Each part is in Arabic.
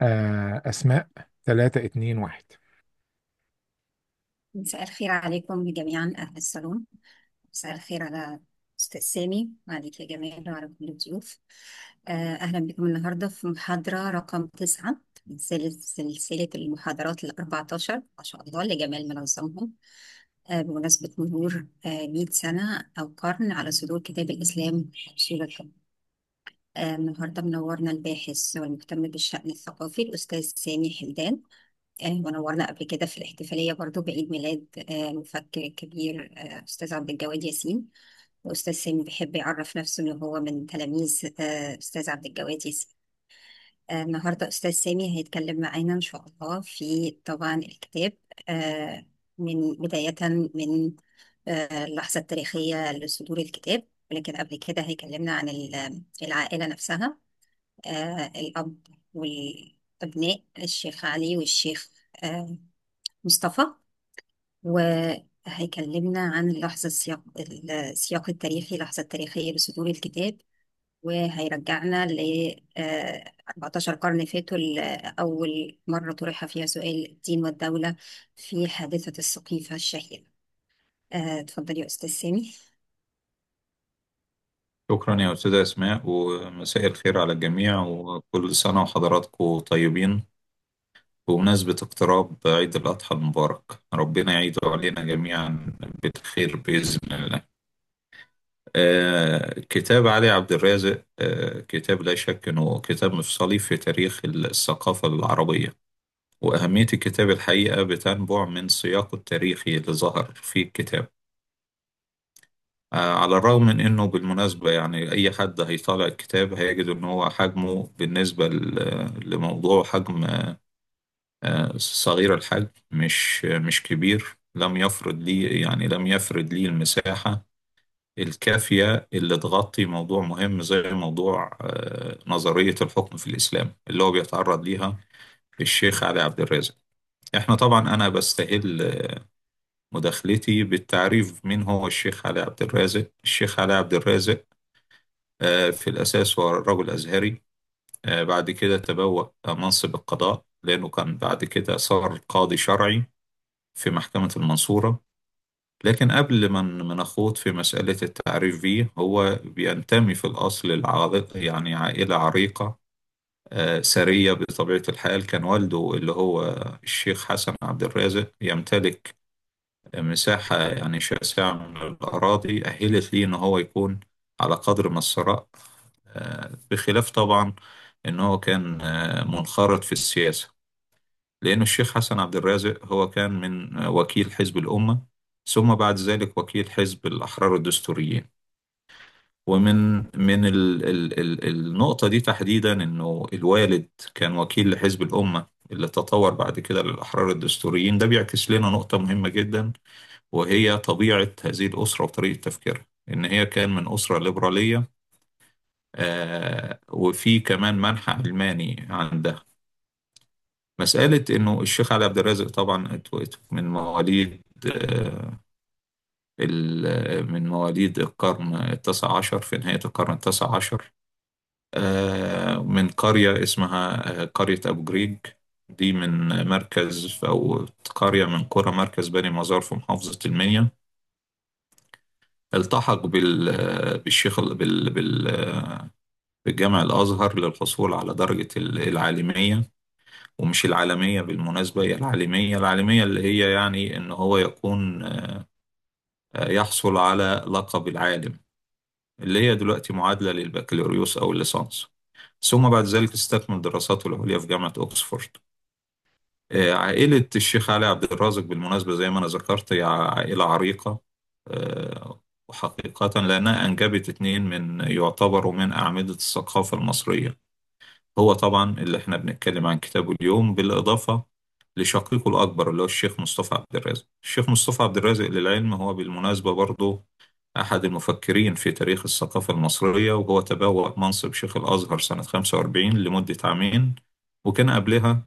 أسماء 3 2 1. مساء الخير عليكم جميعا أهل الصالون. مساء الخير على أستاذ سامي وعليك يا جمال وعلى كل الضيوف. أهلا بكم النهاردة في محاضرة رقم 9 من سلسلة المحاضرات ال14 ما شاء الله اللي جمال منظمهم. بمناسبة مرور 100 سنة أو قرن على صدور كتاب الإسلام أصول الحكم. النهاردة منورنا الباحث والمهتم بالشأن الثقافي الأستاذ سامي حمدان. ونورنا قبل كده في الاحتفالية برضو بعيد ميلاد المفكر الكبير أستاذ عبد الجواد ياسين. وأستاذ سامي بيحب يعرف نفسه إن هو من تلاميذ أستاذ عبد الجواد ياسين. النهاردة أستاذ سامي هيتكلم معانا إن شاء الله في طبعا الكتاب، من بداية من اللحظة التاريخية لصدور الكتاب، ولكن قبل كده هيكلمنا عن العائلة نفسها، الأب والأبناء الشيخ علي والشيخ آه، مصطفى. وهيكلمنا عن اللحظة السياق التاريخي، اللحظة التاريخية لصدور الكتاب، وهيرجعنا ل 14 قرن فاتوا، أول مرة طرح فيها سؤال الدين والدولة في حادثة السقيفة الشهيرة. اتفضلي يا أستاذ سامي. شكرا يا أستاذة أسماء، ومساء الخير على الجميع، وكل سنة وحضراتكم طيبين بمناسبة اقتراب عيد الأضحى المبارك. ربنا يعيده علينا جميعا بالخير بإذن الله. كتاب علي عبد الرازق كتاب لا شك أنه كتاب مفصلي في تاريخ الثقافة العربية، وأهمية الكتاب الحقيقة بتنبع من سياقه التاريخي اللي ظهر في الكتاب. على الرغم من انه بالمناسبة يعني اي حد هيطالع الكتاب هيجد ان هو حجمه بالنسبة لموضوع حجم صغير الحجم، مش كبير. لم يفرد لي المساحة الكافية اللي تغطي موضوع مهم زي موضوع نظرية الحكم في الإسلام اللي هو بيتعرض ليها الشيخ علي عبد الرازق. احنا طبعا انا بستهل مداخلتي بالتعريف مين هو الشيخ علي عبد الرازق. الشيخ علي عبد الرازق في الأساس هو رجل أزهري. بعد كده تبوأ منصب القضاء لأنه كان بعد كده صار قاضي شرعي في محكمة المنصورة. لكن قبل ما نخوض في مسألة التعريف بيه، هو بينتمي في الأصل يعني عائلة عريقة ثرية بطبيعة الحال. كان والده اللي هو الشيخ حسن عبد الرازق يمتلك مساحة يعني شاسعة من الأراضي أهلت ليه إن هو يكون على قدر من الثراء، بخلاف طبعا إن هو كان منخرط في السياسة. لأن الشيخ حسن عبد الرازق هو كان من وكيل حزب الأمة، ثم بعد ذلك وكيل حزب الأحرار الدستوريين. ومن ال النقطة دي تحديدا إنه الوالد كان وكيل لحزب الأمة اللي تطور بعد كده للأحرار الدستوريين. ده بيعكس لنا نقطة مهمة جدا، وهي طبيعة هذه الأسرة وطريقة تفكيرها، إن هي كان من أسرة ليبرالية، وفي كمان منحى علماني عندها. مسألة إنه الشيخ علي عبد الرازق طبعا من مواليد من مواليد القرن التاسع عشر، في نهاية القرن التاسع عشر، من قرية اسمها قرية أبو جريج. دي من مركز أو قرية من قرى مركز بني مزار في محافظة المنيا. التحق بالشيخ بالجامع الأزهر للحصول على درجة العالمية، ومش العالمية بالمناسبة، هي العالمية اللي هي يعني إن هو يكون يحصل على لقب العالم، اللي هي دلوقتي معادلة للبكالوريوس أو الليسانس. ثم بعد ذلك استكمل دراساته العليا في جامعة أكسفورد. عائلة الشيخ علي عبد الرازق بالمناسبة زي ما أنا ذكرت هي عائلة عريقة، وحقيقة لأنها أنجبت اتنين من يعتبروا من أعمدة الثقافة المصرية. هو طبعا اللي احنا بنتكلم عن كتابه اليوم، بالإضافة لشقيقه الأكبر اللي هو الشيخ مصطفى عبد الرازق. الشيخ مصطفى عبد الرازق للعلم هو بالمناسبة برضه أحد المفكرين في تاريخ الثقافة المصرية، وهو تبوأ منصب شيخ الأزهر سنة 45 لمدة عامين، وكان قبلها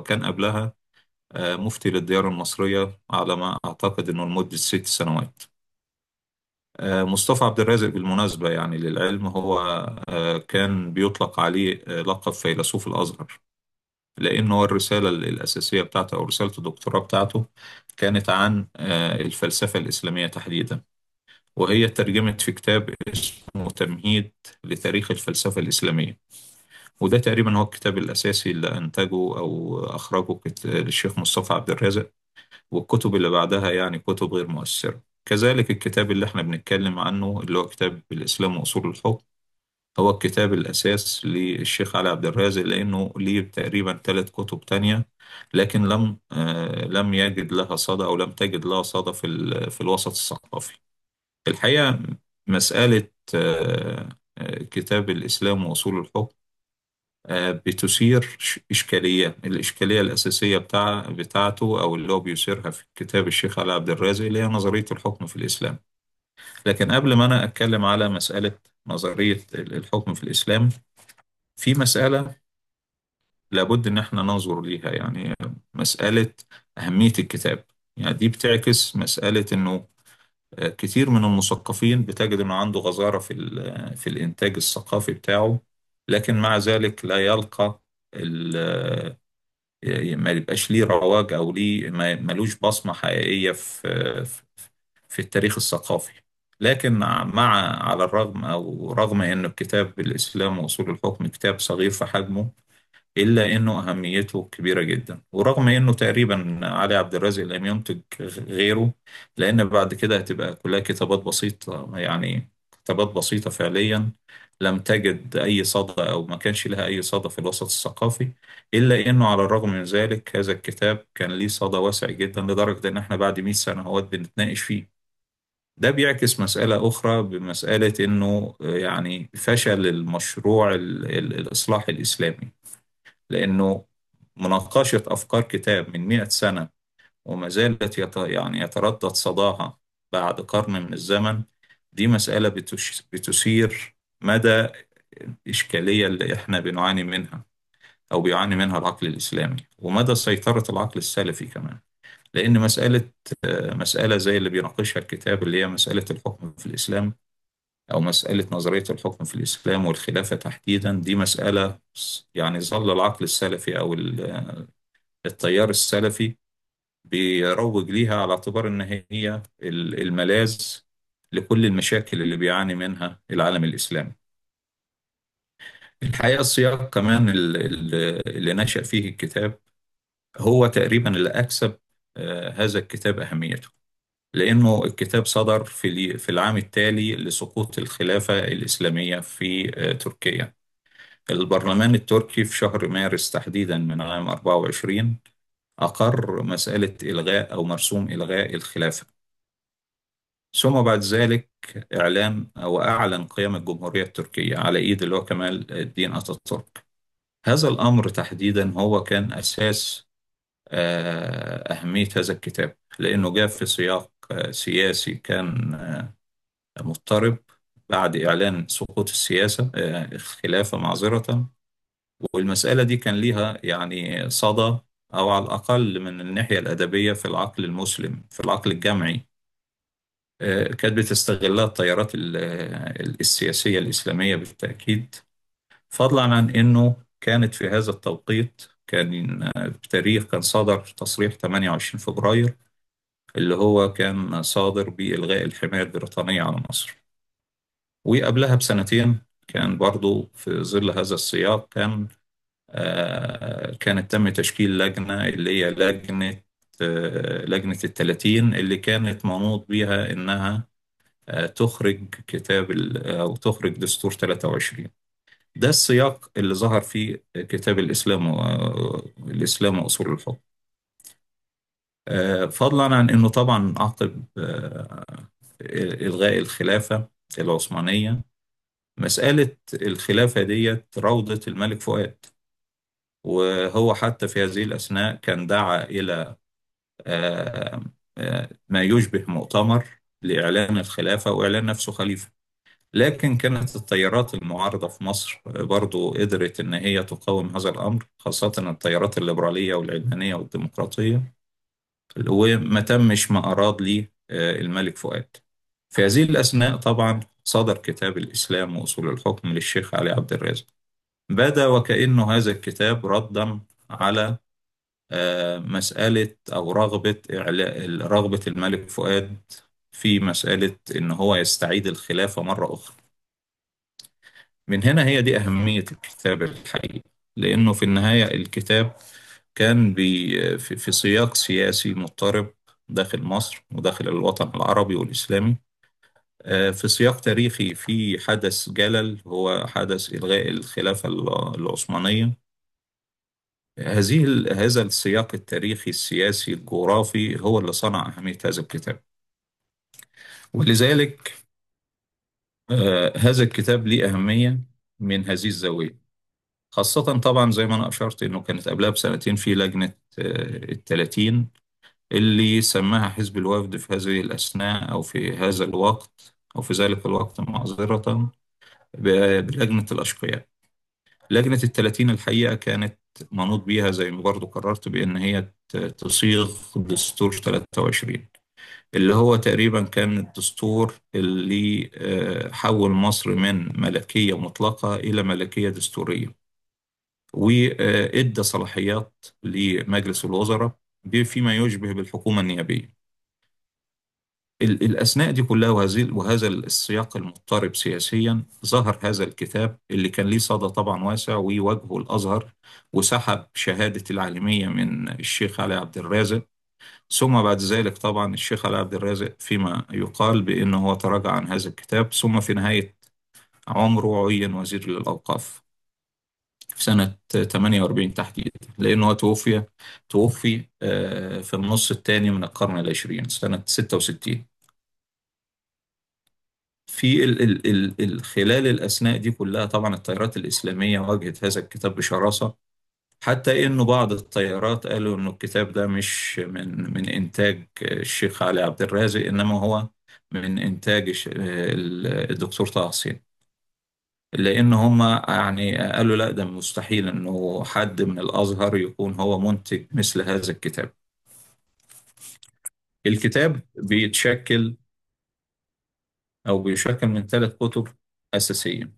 مفتي للديار المصرية على ما أعتقد أنه لمدة 6 سنوات. مصطفى عبد الرازق بالمناسبة يعني للعلم هو كان بيطلق عليه لقب فيلسوف الأزهر، لأنه الرسالة الأساسية بتاعته أو رسالة الدكتوراه بتاعته كانت عن الفلسفة الإسلامية تحديدا، وهي ترجمت في كتاب اسمه تمهيد لتاريخ الفلسفة الإسلامية. وده تقريبا هو الكتاب الأساسي اللي أنتجه أو أخرجه الشيخ مصطفى عبد الرازق. والكتب اللي بعدها يعني كتب غير مؤثرة. كذلك الكتاب اللي احنا بنتكلم عنه اللي هو كتاب الإسلام وأصول الحكم هو الكتاب الأساس للشيخ علي عبد الرازق، لأنه ليه تقريبا 3 كتب تانية لكن لم يجد لها صدى أو لم تجد لها صدى في الوسط الثقافي الحقيقة. مسألة كتاب الإسلام وأصول الحكم بتثير إشكالية. الإشكالية الأساسية بتاعته أو اللي هو بيثيرها في كتاب الشيخ علي عبد الرازق اللي هي نظرية الحكم في الإسلام. لكن قبل ما أنا أتكلم على مسألة نظرية الحكم في الإسلام، في مسألة لابد إن احنا ننظر ليها، يعني مسألة أهمية الكتاب. يعني دي بتعكس مسألة إنه كتير من المثقفين بتجد إنه عنده غزارة في الإنتاج الثقافي بتاعه، لكن مع ذلك لا يلقى ما يبقاش ليه رواج أو ليه ملوش بصمة حقيقية في التاريخ الثقافي. لكن على الرغم أو رغم أن الكتاب الإسلام وأصول الحكم كتاب صغير في حجمه، إلا إنه أهميته كبيرة جدا. ورغم إنه تقريبا علي عبد الرازق لم ينتج غيره، لأن بعد كده هتبقى كلها كتابات بسيطة، يعني كتابات بسيطة فعليا لم تجد أي صدى أو ما كانش لها أي صدى في الوسط الثقافي. إلا إنه على الرغم من ذلك هذا الكتاب كان ليه صدى واسع جدا لدرجة إن إحنا بعد 100 سنة هوت بنتناقش فيه. ده بيعكس مسألة أخرى بمسألة إنه يعني فشل المشروع الإصلاح الإسلامي، لأنه مناقشة أفكار كتاب من 100 سنة وما زالت يعني يتردد صداها بعد قرن من الزمن، دي مسألة بتثير مدى الإشكالية اللي إحنا بنعاني منها أو بيعاني منها العقل الإسلامي، ومدى سيطرة العقل السلفي كمان. لأن مسألة زي اللي بيناقشها الكتاب اللي هي مسألة الحكم في الإسلام أو مسألة نظرية الحكم في الإسلام والخلافة تحديدا، دي مسألة يعني ظل العقل السلفي أو التيار السلفي بيروج ليها على اعتبار إن هي الملاذ لكل المشاكل اللي بيعاني منها العالم الإسلامي. الحقيقة السياق كمان اللي نشأ فيه الكتاب هو تقريبا اللي أكسب هذا الكتاب أهميته، لأنه الكتاب صدر في العام التالي لسقوط الخلافة الإسلامية في تركيا. البرلمان التركي في شهر مارس تحديدا من عام 24 أقر مسألة إلغاء أو مرسوم إلغاء الخلافة. ثم بعد ذلك أعلن قيام الجمهورية التركية على إيد اللي هو كمال الدين أتاتورك. هذا الأمر تحديدا هو كان أساس أهمية هذا الكتاب، لأنه جاء في سياق سياسي كان مضطرب بعد إعلان سقوط الخلافة معذرة. والمسألة دي كان ليها يعني صدى أو على الأقل من الناحية الأدبية في العقل المسلم في العقل الجمعي كانت بتستغلها التيارات السياسية الإسلامية بالتأكيد. فضلا عن أنه كانت في هذا التوقيت بتاريخ كان صادر تصريح 28 فبراير اللي هو كان صادر بإلغاء الحماية البريطانية على مصر. وقبلها بسنتين كان برضو في ظل هذا السياق كانت تم تشكيل لجنة اللي هي لجنة ال30 اللي كانت منوط بيها إنها تخرج أو تخرج دستور 23. ده السياق اللي ظهر فيه كتاب الإسلام وأصول الحكم. فضلا عن أنه طبعا عقب إلغاء الخلافة العثمانية، مسألة الخلافة ديت روضة الملك فؤاد. وهو حتى في هذه الأثناء كان دعا إلى آه، ما يشبه مؤتمر لإعلان الخلافة وإعلان نفسه خليفة. لكن كانت التيارات المعارضة في مصر برضو قدرت إن هي تقاوم هذا الأمر، خاصة التيارات الليبرالية والعلمانية والديمقراطية، وما تمش ما أراد لي الملك فؤاد. في هذه الأثناء طبعا صدر كتاب الإسلام وأصول الحكم للشيخ علي عبد الرازق. بدا وكأنه هذا الكتاب ردا على مسألة أو رغبة رغبة الملك فؤاد في مسألة إن هو يستعيد الخلافة مرة أخرى. من هنا هي دي أهمية الكتاب الحقيقي، لأنه في النهاية الكتاب كان في سياق سياسي مضطرب داخل مصر وداخل الوطن العربي والإسلامي، في سياق تاريخي في حدث جلل هو حدث إلغاء الخلافة العثمانية. هذا السياق التاريخي السياسي الجغرافي هو اللي صنع أهمية هذا الكتاب. ولذلك هذا الكتاب ليه أهمية من هذه الزاوية، خاصة طبعا زي ما أنا أشرت إنه كانت قبلها بسنتين في لجنة التلاتين اللي سماها حزب الوفد في هذه الأثناء أو في هذا الوقت أو في ذلك الوقت معذرة بلجنة الأشقياء. لجنة التلاتين الحقيقة كانت منوط بيها زي ما برضو قررت بأن هي تصيغ دستور 23، اللي هو تقريبا كان الدستور اللي حول مصر من ملكية مطلقة إلى ملكية دستورية، وإدى صلاحيات لمجلس الوزراء فيما يشبه بالحكومة النيابية. الأثناء دي كلها وهذا السياق المضطرب سياسيا ظهر هذا الكتاب اللي كان ليه صدى طبعا واسع ووجهه الأزهر، وسحب شهادة العالمية من الشيخ علي عبد الرازق. ثم بعد ذلك طبعا الشيخ علي عبد الرازق فيما يقال بأنه هو تراجع عن هذا الكتاب، ثم في نهاية عمره عين وزير للأوقاف في سنة 48 تحديدا، لأنه هو توفي في النص الثاني من القرن العشرين سنة 66. في خلال الأثناء دي كلها طبعا التيارات الإسلامية واجهت هذا الكتاب بشراسة، حتى إنه بعض التيارات قالوا إنه الكتاب ده مش من إنتاج الشيخ علي عبد الرازق، إنما هو من إنتاج الدكتور طه حسين، لأن هم يعني قالوا لا ده مستحيل إنه حد من الأزهر يكون هو منتج مثل هذا الكتاب. الكتاب بيشكل من 3 كتب أساسية.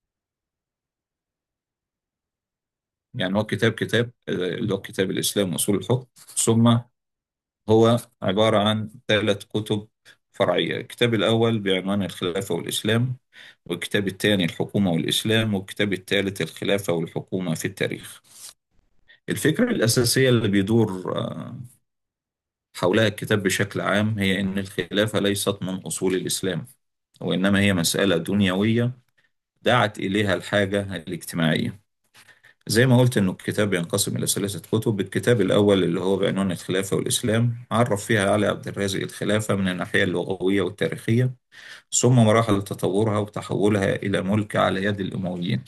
يعني هو كتاب اللي هو كتاب الإسلام وأصول الحكم، ثم هو عبارة عن 3 كتب فرعية. الكتاب الأول بعنوان الخلافة والإسلام، والكتاب الثاني الحكومة والإسلام، والكتاب الثالث الخلافة والحكومة في التاريخ. الفكرة الأساسية اللي بيدور حولها الكتاب بشكل عام هي أن الخلافة ليست من أصول الإسلام، وإنما هي مسألة دنيوية دعت إليها الحاجة الاجتماعية. زي ما قلت إنه الكتاب ينقسم إلى 3 كتب. الكتاب الأول اللي هو بعنوان الخلافة والإسلام عرف فيها علي عبد الرازق الخلافة من الناحية اللغوية والتاريخية، ثم مراحل تطورها وتحولها إلى ملك على يد الأمويين.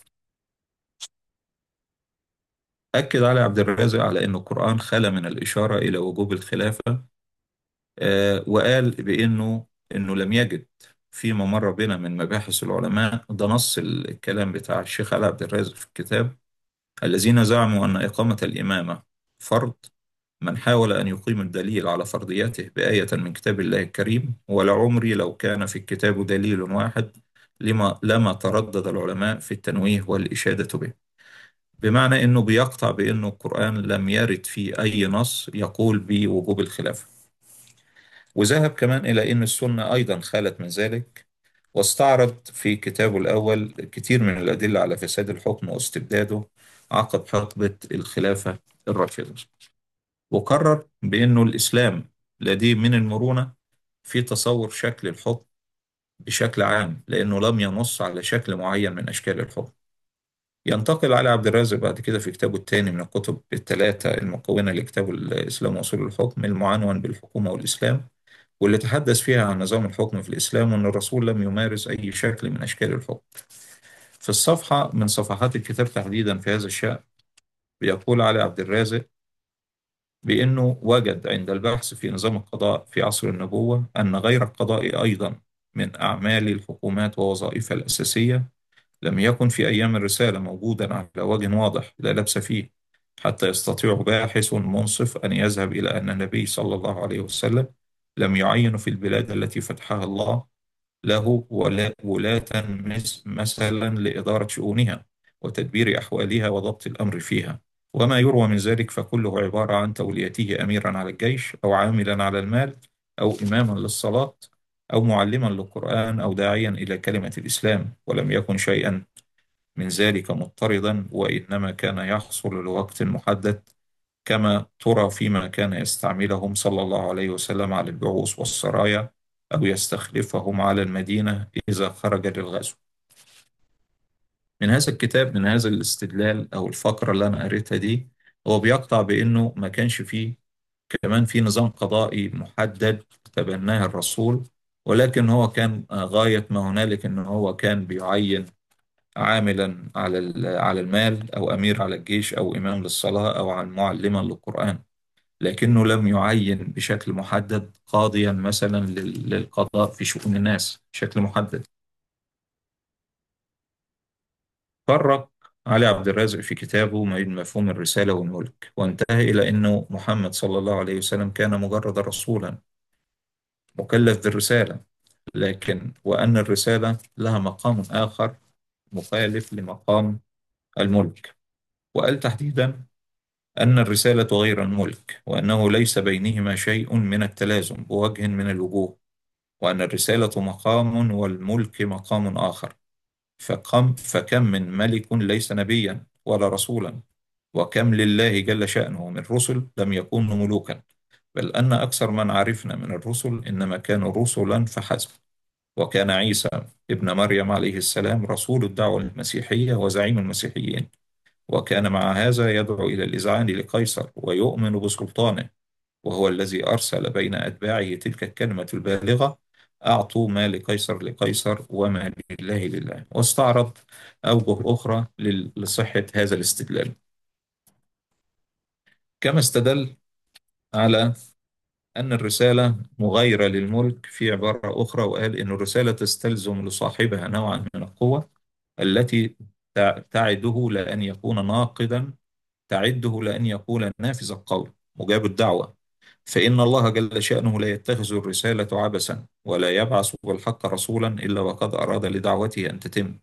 أكد علي عبد الرازق على أن القرآن خلا من الإشارة إلى وجوب الخلافة، وقال بأنه لم يجد فيما مر بنا من مباحث العلماء، ده نص الكلام بتاع الشيخ علي عبد الرازق في الكتاب، الذين زعموا أن إقامة الإمامة فرض، من حاول أن يقيم الدليل على فرضيته بآية من كتاب الله الكريم، ولعمري لو كان في الكتاب دليل واحد لما تردد العلماء في التنويه والإشادة به. بمعنى أنه بيقطع بأنه القرآن لم يرد فيه أي نص يقول بوجوب الخلافة. وذهب كمان إلى أن السنة أيضا خالت من ذلك، واستعرض في كتابه الأول كتير من الأدلة على فساد الحكم واستبداده عقب حقبة الخلافة الراشدة. وقرر بأنه الإسلام لديه من المرونة في تصور شكل الحكم بشكل عام، لأنه لم ينص على شكل معين من أشكال الحكم. ينتقل علي عبد الرازق بعد كده في كتابه الثاني من الكتب ال3 المكونة لكتاب الإسلام وأصول الحكم، المعنون بالحكومة والإسلام، واللي تحدث فيها عن نظام الحكم في الإسلام وأن الرسول لم يمارس أي شكل من أشكال الحكم. في الصفحة من صفحات الكتاب تحديدا في هذا الشأن بيقول علي عبد الرازق بأنه وجد عند البحث في نظام القضاء في عصر النبوة أن غير القضاء أيضا من أعمال الحكومات ووظائفها الأساسية لم يكن في أيام الرسالة موجودا على وجه واضح لا لبس فيه، حتى يستطيع باحث منصف أن يذهب إلى أن النبي صلى الله عليه وسلم لم يعين في البلاد التي فتحها الله له ولاة مثلا لإدارة شؤونها وتدبير أحوالها وضبط الأمر فيها، وما يروى من ذلك فكله عبارة عن توليته أميرا على الجيش، أو عاملا على المال، أو إماما للصلاة، أو معلما للقرآن، أو داعيا إلى كلمة الإسلام، ولم يكن شيئا من ذلك مضطردا، وإنما كان يحصل لوقت محدد، كما ترى فيما كان يستعملهم صلى الله عليه وسلم على البعوث والسرايا، أو يستخلفهم على المدينة إذا خرج للغزو. من هذا الكتاب، من هذا الاستدلال أو الفقرة اللي أنا قريتها دي، هو بيقطع بأنه ما كانش فيه كمان في نظام قضائي محدد تبناه الرسول، ولكن هو كان غاية ما هنالك أنه هو كان بيعين عاملا على المال، أو أمير على الجيش، أو إمام للصلاة، أو عن معلما للقرآن، لكنه لم يعين بشكل محدد قاضيا مثلا للقضاء في شؤون الناس بشكل محدد. فرق علي عبد الرازق في كتابه ما بين مفهوم الرسالة والملك، وانتهى إلى أنه محمد صلى الله عليه وسلم كان مجرد رسولا مكلف بالرسالة، لكن وأن الرسالة لها مقام آخر مخالف لمقام الملك. وقال تحديدا أن الرسالة غير الملك، وأنه ليس بينهما شيء من التلازم بوجه من الوجوه، وأن الرسالة مقام والملك مقام آخر. فكم من ملك ليس نبيا ولا رسولا، وكم لله جل شأنه من رسل لم يكونوا ملوكا، بل أن أكثر من عرفنا من الرسل إنما كانوا رسلا فحسب. وكان عيسى ابن مريم عليه السلام رسول الدعوة المسيحية وزعيم المسيحيين، وكان مع هذا يدعو إلى الإذعان لقيصر ويؤمن بسلطانه، وهو الذي أرسل بين أتباعه تلك الكلمة البالغة: أعطوا ما لقيصر لقيصر وما لله لله. واستعرض أوجه أخرى لصحة هذا الاستدلال، كما استدل على أن الرسالة مغايرة للملك في عبارة أخرى، وقال إن الرسالة تستلزم لصاحبها نوعا من القوة التي تعده لأن يكون ناقدا، تعده لأن يكون نافذ القول مجاب الدعوة. فإن الله جل شأنه لا يتخذ الرسالة عبثا، ولا يبعث بالحق رسولا إلا وقد أراد لدعوته أن تتم،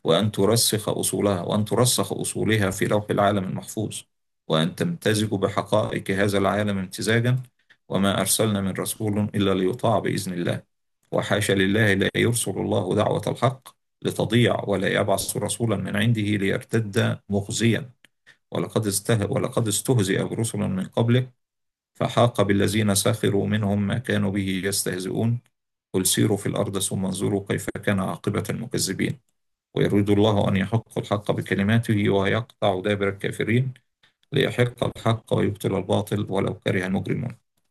وأن ترسخ أصولها في لوح العالم المحفوظ، وأن تمتزج بحقائق هذا العالم امتزاجا. وما أرسلنا من رسول إلا ليطاع بإذن الله، وحاشا لله لا يرسل الله دعوة الحق لتضيع، ولا يبعث رسولا من عنده ليرتد مخزيا. ولقد استهزئ برسل من قبلك، فحاق بالذين سخروا منهم ما كانوا به يستهزئون. قل سيروا في الأرض ثم انظروا كيف كان عاقبة المكذبين. ويريد الله أن يحق الحق بكلماته ويقطع دابر الكافرين، ليحق الحق ويبطل الباطل ولو كره المجرمون.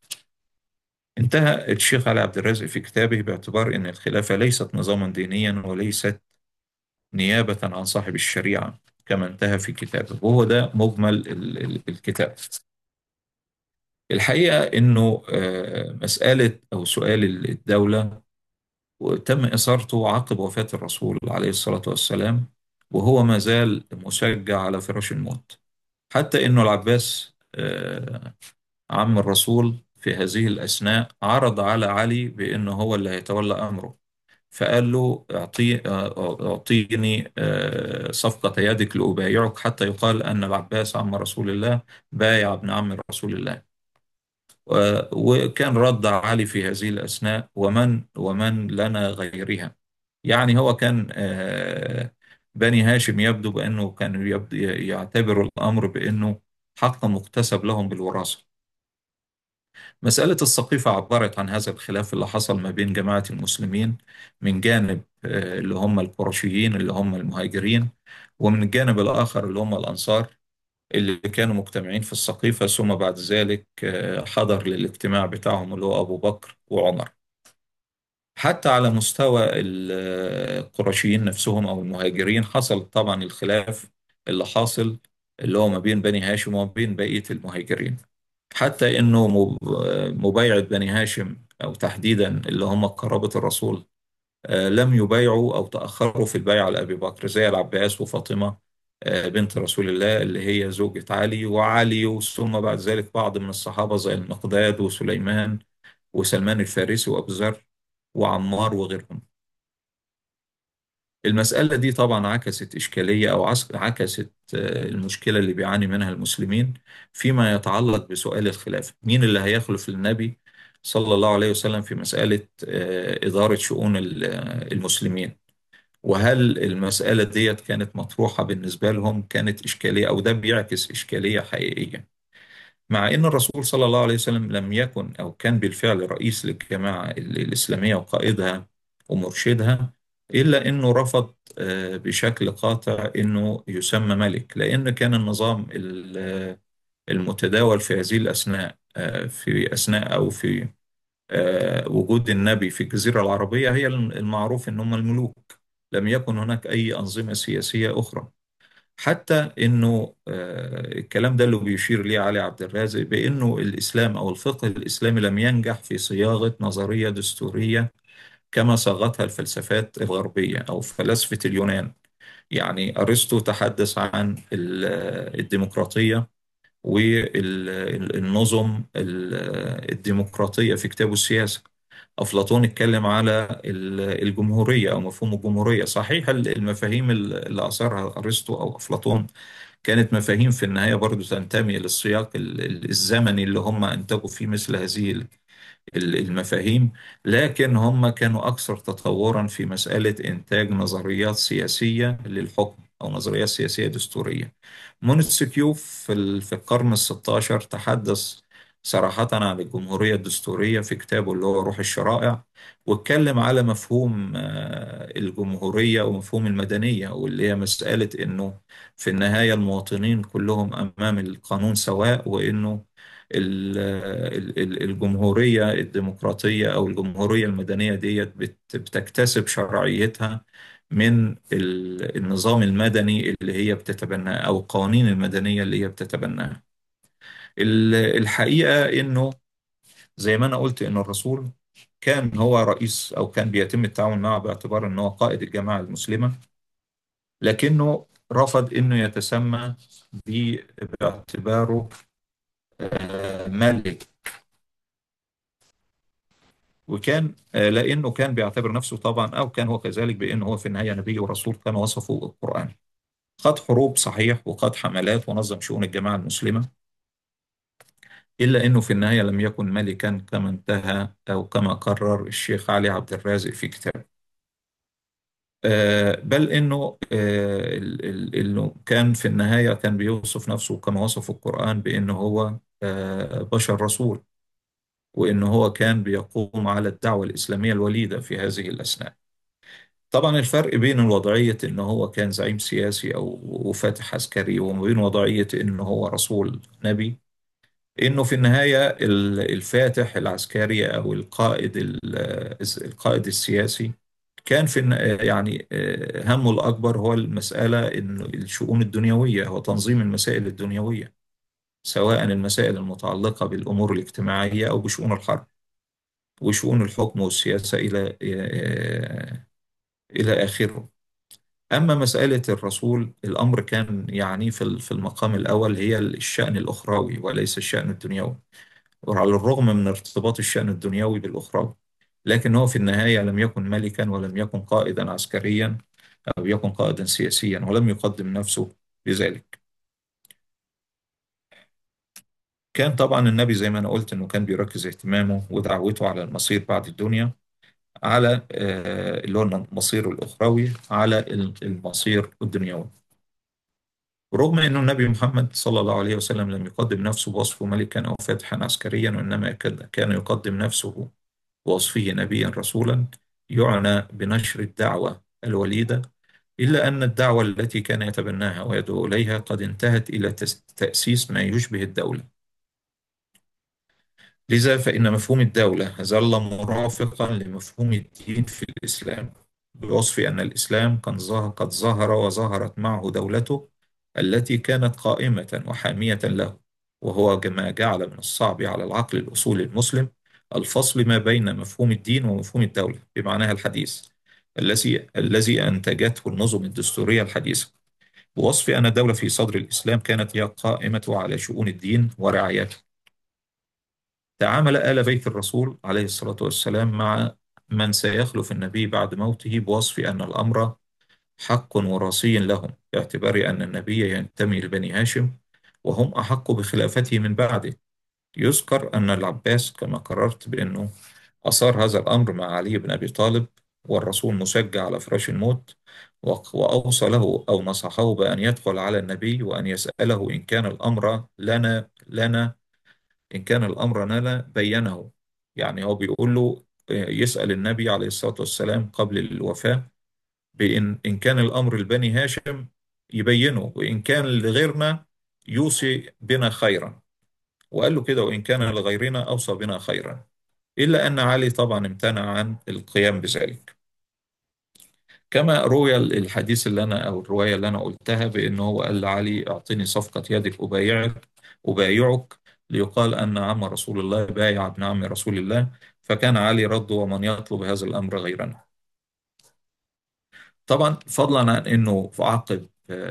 انتهى الشيخ علي عبد الرازق في كتابه باعتبار أن الخلافة ليست نظاما دينيا وليست نيابة عن صاحب الشريعة، كما انتهى في كتابه، وهو ده مجمل الكتاب. الحقيقة أنه مسألة أو سؤال الدولة وتم إثارته عقب وفاة الرسول عليه الصلاة والسلام، وهو ما زال مسجع على فراش الموت، حتى أنه العباس عم الرسول في هذه الأثناء عرض على علي بأنه هو اللي هيتولى أمره، فقال له أعطيني صفقة يدك لأبايعك، حتى يقال أن العباس عم رسول الله بايع ابن عم رسول الله. وكان رد علي في هذه الأثناء: ومن لنا غيرها. يعني هو كان بني هاشم يبدو بأنه كان يعتبر الأمر بأنه حق مكتسب لهم بالوراثة. مسألة السقيفة عبرت عن هذا الخلاف اللي حصل ما بين جماعة المسلمين، من جانب اللي هم القرشيين اللي هم المهاجرين، ومن الجانب الآخر اللي هم الأنصار اللي كانوا مجتمعين في السقيفة، ثم بعد ذلك حضر للاجتماع بتاعهم اللي هو أبو بكر وعمر. حتى على مستوى القرشيين نفسهم أو المهاجرين حصل طبعا الخلاف اللي حاصل اللي هو ما بين بني هاشم وما بين بقية المهاجرين، حتى إنه مبايعة بني هاشم أو تحديدا اللي هم قرابة الرسول لم يبايعوا أو تأخروا في البيعة لأبي بكر، زي العباس وفاطمة بنت رسول الله اللي هي زوجة علي، وعلي، ثم بعد ذلك بعض من الصحابة زي المقداد وسليمان وسلمان الفارسي وأبو ذر وعمار وغيرهم. المسألة دي طبعا عكست إشكالية أو عكست المشكلة اللي بيعاني منها المسلمين فيما يتعلق بسؤال الخلافة. مين اللي هيخلف النبي صلى الله عليه وسلم في مسألة إدارة شؤون المسلمين؟ وهل المسألة ديت كانت مطروحة بالنسبة لهم؟ كانت إشكالية، أو ده بيعكس إشكالية حقيقية، مع أن الرسول صلى الله عليه وسلم لم يكن أو كان بالفعل رئيس للجماعة الإسلامية وقائدها ومرشدها، إلا أنه رفض بشكل قاطع أنه يسمى ملك، لأن كان النظام المتداول في هذه الأثناء في أثناء أو في وجود النبي في الجزيرة العربية هي المعروف أنهم الملوك. لم يكن هناك أي أنظمة سياسية أخرى. حتى انه الكلام ده اللي بيشير ليه علي عبد الرازق بانه الاسلام او الفقه الاسلامي لم ينجح في صياغه نظريه دستوريه كما صاغتها الفلسفات الغربيه او فلاسفه اليونان. يعني ارسطو تحدث عن الديمقراطيه والنظم الديمقراطيه في كتابه السياسه. أفلاطون اتكلم على الجمهورية أو مفهوم الجمهورية. صحيح المفاهيم اللي أثرها أرسطو أو أفلاطون كانت مفاهيم في النهاية برضو تنتمي للسياق الزمني اللي هم أنتجوا فيه مثل هذه المفاهيم، لكن هم كانوا أكثر تطورا في مسألة إنتاج نظريات سياسية للحكم أو نظريات سياسية دستورية. مونتسكيو في القرن الستاشر تحدث صراحة عن الجمهورية الدستورية في كتابه اللي هو روح الشرائع، واتكلم على مفهوم الجمهورية ومفهوم المدنية، واللي هي مسألة إنه في النهاية المواطنين كلهم أمام القانون سواء، وإنه الجمهورية الديمقراطية أو الجمهورية المدنية ديت بتكتسب شرعيتها من النظام المدني اللي هي بتتبناه أو القوانين المدنية اللي هي بتتبناها. الحقيقة إنه زي ما أنا قلت إن الرسول كان هو رئيس أو كان بيتم التعاون معه باعتبار إنه هو قائد الجماعة المسلمة، لكنه رفض إنه يتسمى باعتباره ملك. وكان لأنه كان بيعتبر نفسه طبعا أو كان هو كذلك بأنه هو في النهاية نبي ورسول كما وصفه القرآن. خاض حروب صحيح وخاض حملات ونظم شؤون الجماعة المسلمة، إلا أنه في النهاية لم يكن ملكا كما انتهى أو كما قرر الشيخ علي عبد الرازق في كتابه. بل أنه إنه كان في النهاية كان بيوصف نفسه كما وصف القرآن بأنه هو بشر رسول، وأنه هو كان بيقوم على الدعوة الإسلامية الوليدة في هذه الأثناء. طبعا الفرق بين الوضعية إنه هو كان زعيم سياسي أو فاتح عسكري وما بين وضعية إنه هو رسول نبي، إنه في النهاية الفاتح العسكري أو القائد السياسي كان في يعني همه الأكبر هو المسألة إنه الشؤون الدنيوية، هو تنظيم المسائل الدنيوية، سواء المسائل المتعلقة بالأمور الاجتماعية أو بشؤون الحرب وشؤون الحكم والسياسة إلى آخره. أما مسألة الرسول الأمر كان يعني في المقام الأول هي الشأن الأخروي وليس الشأن الدنيوي، وعلى الرغم من ارتباط الشأن الدنيوي بالأخروي، لكن هو في النهاية لم يكن ملكا ولم يكن قائدا عسكريا أو يكن قائدا سياسيا ولم يقدم نفسه لذلك. كان طبعا النبي زي ما أنا قلت أنه كان بيركز اهتمامه ودعوته على المصير بعد الدنيا، على اللي هو المصير الأخروي على المصير الدنيوي. رغم أن النبي محمد صلى الله عليه وسلم لم يقدم نفسه بوصفه ملكا أو فاتحا عسكريا، وإنما كان يقدم نفسه بوصفه نبيا رسولا يعنى بنشر الدعوة الوليدة، إلا أن الدعوة التي كان يتبناها ويدعو إليها قد انتهت إلى تأسيس ما يشبه الدولة. لذا فإن مفهوم الدولة ظل مرافقا لمفهوم الدين في الإسلام، بوصف أن الإسلام قد ظهر وظهرت معه دولته التي كانت قائمة وحامية له، وهو ما جعل من الصعب على العقل الأصولي المسلم الفصل ما بين مفهوم الدين ومفهوم الدولة بمعناها الحديث الذي أنتجته النظم الدستورية الحديثة، بوصف أن الدولة في صدر الإسلام كانت هي القائمة على شؤون الدين ورعايته. تعامل آل بيت الرسول عليه الصلاة والسلام مع من سيخلف النبي بعد موته بوصف أن الأمر حق وراثي لهم، باعتبار أن النبي ينتمي لبني هاشم وهم أحق بخلافته من بعده. يذكر أن العباس كما قررت بأنه أثار هذا الأمر مع علي بن أبي طالب، والرسول مسجع على فراش الموت، وأوصى له أو نصحه بأن يدخل على النبي وأن يسأله إن كان الأمر لنا إن كان الأمر لنا بينه. يعني هو بيقول له يسأل النبي عليه الصلاة والسلام قبل الوفاة إن كان الأمر لبني هاشم يبينه، وإن كان لغيرنا يوصي بنا خيرا. وقال له كده: وإن كان لغيرنا أوصى بنا خيرا. إلا أن علي طبعا امتنع عن القيام بذلك. كما روي الحديث اللي أنا أو الرواية اللي أنا قلتها بأنه هو قال لعلي: أعطني صفقة يدك أبايعك، ليقال أن عم رسول الله بايع ابن عم رسول الله. فكان علي رد: ومن يطلب هذا الأمر غيرنا. طبعا فضلا عن أنه في عقب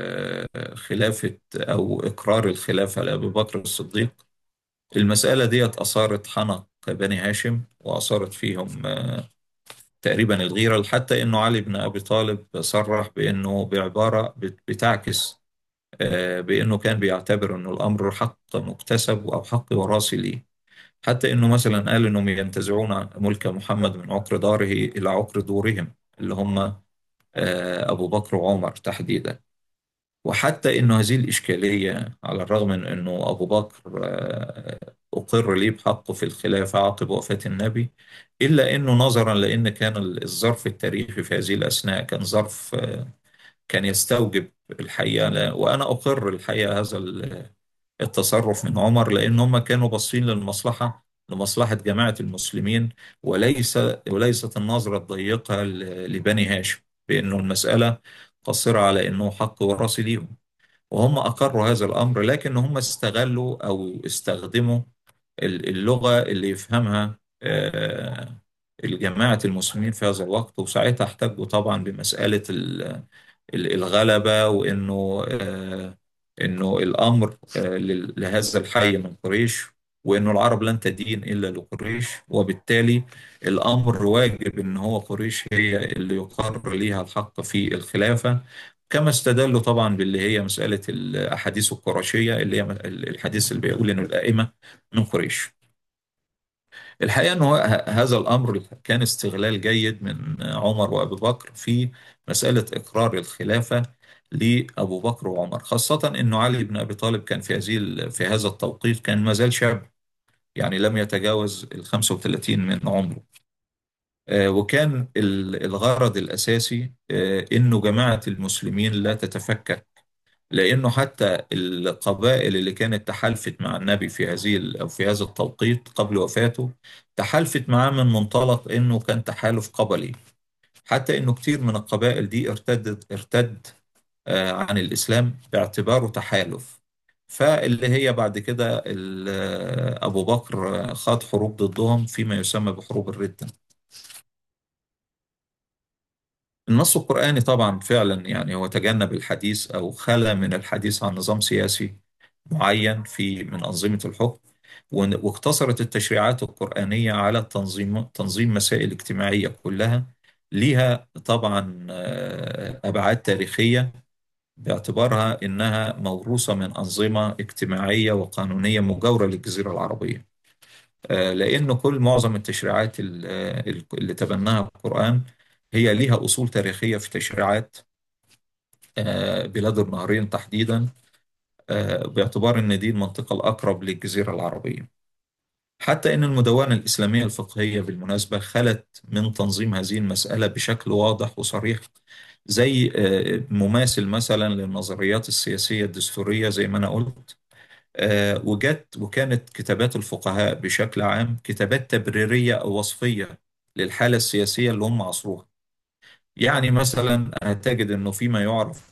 خلافة أو إقرار الخلافة لأبي بكر الصديق، المسألة ديت أثارت حنق بني هاشم، وأثارت فيهم تقريبا الغيرة، حتى أنه علي بن أبي طالب صرح بأنه بعبارة بتعكس بأنه كان بيعتبر أنه الأمر حق مكتسب أو حق وراثي ليه. حتى أنه مثلا قال أنهم ينتزعون ملك محمد من عقر داره إلى عقر دورهم، اللي هم أبو بكر وعمر تحديدا. وحتى أنه هذه الإشكالية، على الرغم من أنه أبو بكر أقر لي بحقه في الخلافة عقب وفاة النبي، إلا أنه نظرا لأن كان الظرف التاريخي في هذه الأثناء كان ظرف كان يستوجب الحقيقة. وأنا أقر الحقيقة هذا التصرف من عمر، لأن هم كانوا باصين لمصلحة جماعة المسلمين، وليست النظرة الضيقة لبني هاشم، بأنه المسألة قصيرة على أنه حق وراثي ليهم. وهم أقروا هذا الأمر، لكن هم استغلوا أو استخدموا اللغة اللي يفهمها الجماعة المسلمين في هذا الوقت. وساعتها احتجوا طبعا بمسألة الغلبة، وإنه إنه الأمر لهذا الحي من قريش، وإنه العرب لن تدين إلا لقريش، وبالتالي الأمر واجب إن هو قريش هي اللي يقر ليها الحق في الخلافة. كما استدلوا طبعا باللي هي مسألة الأحاديث القرشية، اللي هي الحديث اللي بيقول إنه الأئمة من قريش. الحقيقة أنه هذا الأمر كان استغلال جيد من عمر وأبي بكر في مسألة إقرار الخلافة لأبو بكر وعمر، خاصة أنه علي بن أبي طالب كان في هذا التوقيت كان ما زال شاب، يعني لم يتجاوز 35 من عمره. وكان الغرض الأساسي أنه جماعة المسلمين لا تتفكك، لأنه حتى القبائل اللي كانت تحالفت مع النبي في أو في هذا التوقيت قبل وفاته، تحالفت معاه من منطلق إنه كان تحالف قبلي، حتى إنه كتير من القبائل دي ارتد عن الإسلام باعتباره تحالف. فاللي هي بعد كده أبو بكر خاض حروب ضدهم فيما يسمى بحروب الردة. النص القرآني طبعا فعلا يعني هو تجنب الحديث أو خلى من الحديث عن نظام سياسي معين من أنظمة الحكم، واقتصرت التشريعات القرآنية على تنظيم مسائل اجتماعية كلها ليها طبعا أبعاد تاريخية، باعتبارها إنها موروثة من أنظمة اجتماعية وقانونية مجاورة للجزيرة العربية. لأنه معظم التشريعات اللي تبناها القرآن هي ليها أصول تاريخية في تشريعات بلاد النهرين تحديدا، باعتبار أن دي المنطقة الأقرب للجزيرة العربية. حتى أن المدونة الإسلامية الفقهية بالمناسبة خلت من تنظيم هذه المسألة بشكل واضح وصريح، زي مماثل مثلا للنظريات السياسية الدستورية زي ما أنا قلت. وكانت كتابات الفقهاء بشكل عام كتابات تبريرية أو وصفية للحالة السياسية اللي هم عصروها. يعني مثلا هتجد أنه فيما يعرف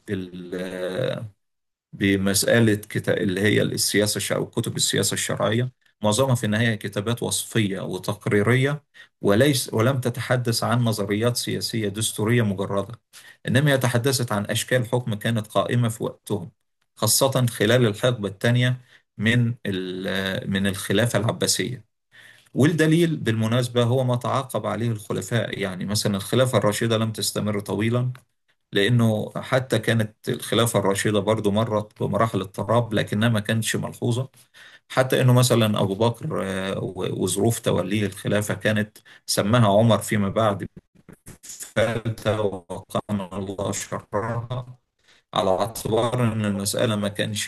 بمسألة اللي هي السياسة أو كتب السياسة الشرعية، معظمها في النهاية كتابات وصفية وتقريرية، ولم تتحدث عن نظريات سياسية دستورية مجردة، إنما يتحدثت عن أشكال حكم كانت قائمة في وقتهم، خاصة خلال الحقبة الثانية من الخلافة العباسية. والدليل بالمناسبة هو ما تعاقب عليه الخلفاء. يعني مثلا الخلافة الراشدة لم تستمر طويلا، لأنه حتى كانت الخلافة الراشدة برضو مرت بمراحل اضطراب لكنها ما كانتش ملحوظة. حتى أنه مثلا أبو بكر وظروف توليه الخلافة كانت سماها عمر فيما بعد فلتة وقام الله شرها، على اعتبار ان المسألة ما كانش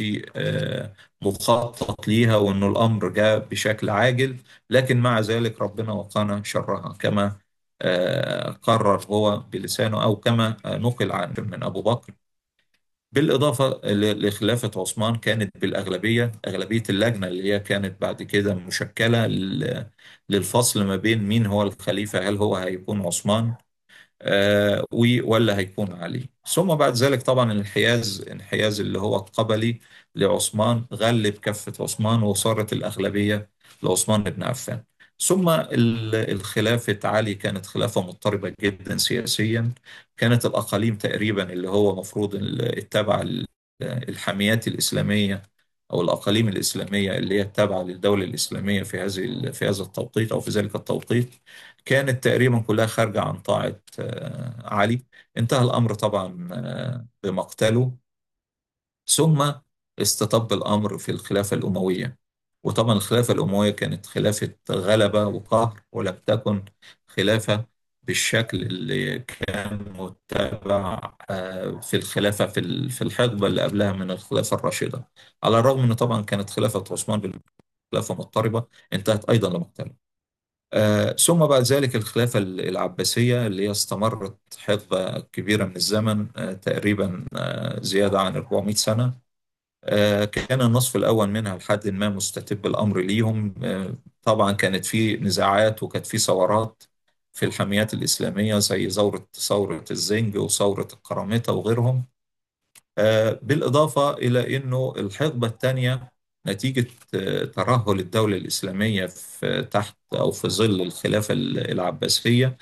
مخطط ليها، وانه الامر جاء بشكل عاجل، لكن مع ذلك ربنا وقانا شرها كما قرر هو بلسانه، او كما نقل عن من ابو بكر. بالإضافة لخلافة عثمان كانت بالأغلبية، أغلبية اللجنة اللي هي كانت بعد كده مشكلة للفصل ما بين مين هو الخليفة، هل هو هيكون عثمان ولا هيكون علي. ثم بعد ذلك طبعا انحياز اللي هو القبلي لعثمان غلب كفة عثمان، وصارت الأغلبية لعثمان بن عفان. ثم الخلافة علي كانت خلافة مضطربة جدا سياسيا. كانت الأقاليم تقريبا اللي هو مفروض التابعة الحاميات الإسلامية، أو الأقاليم الإسلامية اللي هي التابعة للدولة الإسلامية في هذا التوقيت أو في ذلك التوقيت، كانت تقريبا كلها خارجة عن طاعة علي. انتهى الأمر طبعا بمقتله. ثم استتب الأمر في الخلافة الأموية. وطبعا الخلافة الأموية كانت خلافة غلبة وقهر، ولم تكن خلافة بالشكل اللي كان متبع في الخلافة في الحقبة اللي قبلها من الخلافة الراشدة. على الرغم أن طبعا كانت خلافة عثمان بالخلافة مضطربة، انتهت أيضا لمقتله. ثم بعد ذلك الخلافة العباسية اللي هي استمرت حقبة كبيرة من الزمن، تقريبا زيادة عن 400 سنة. كان النصف الأول منها لحد ما مستتب الأمر ليهم. طبعا كانت في نزاعات وكانت في ثورات في الحميات الإسلامية، زي ثورة الزنج وثورة القرامطة وغيرهم. بالإضافة إلى أنه الحقبة الثانية نتيجة ترهل الدولة الإسلامية في تحت أو في ظل الخلافة العباسية،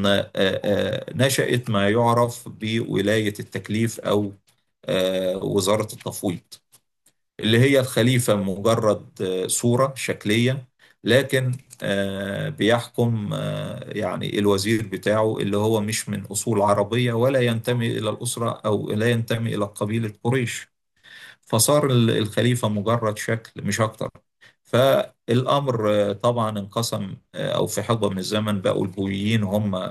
نشأت ما يعرف بولاية التكليف، أو وزارة التفويض، اللي هي الخليفة مجرد صورة شكلية، لكن بيحكم يعني الوزير بتاعه اللي هو مش من أصول عربية، ولا ينتمي إلى الأسرة أو لا ينتمي إلى قبيلة قريش. فصار الخليفة مجرد شكل مش أكتر. فالأمر طبعا انقسم، أو في حقبة من الزمن بقوا البويين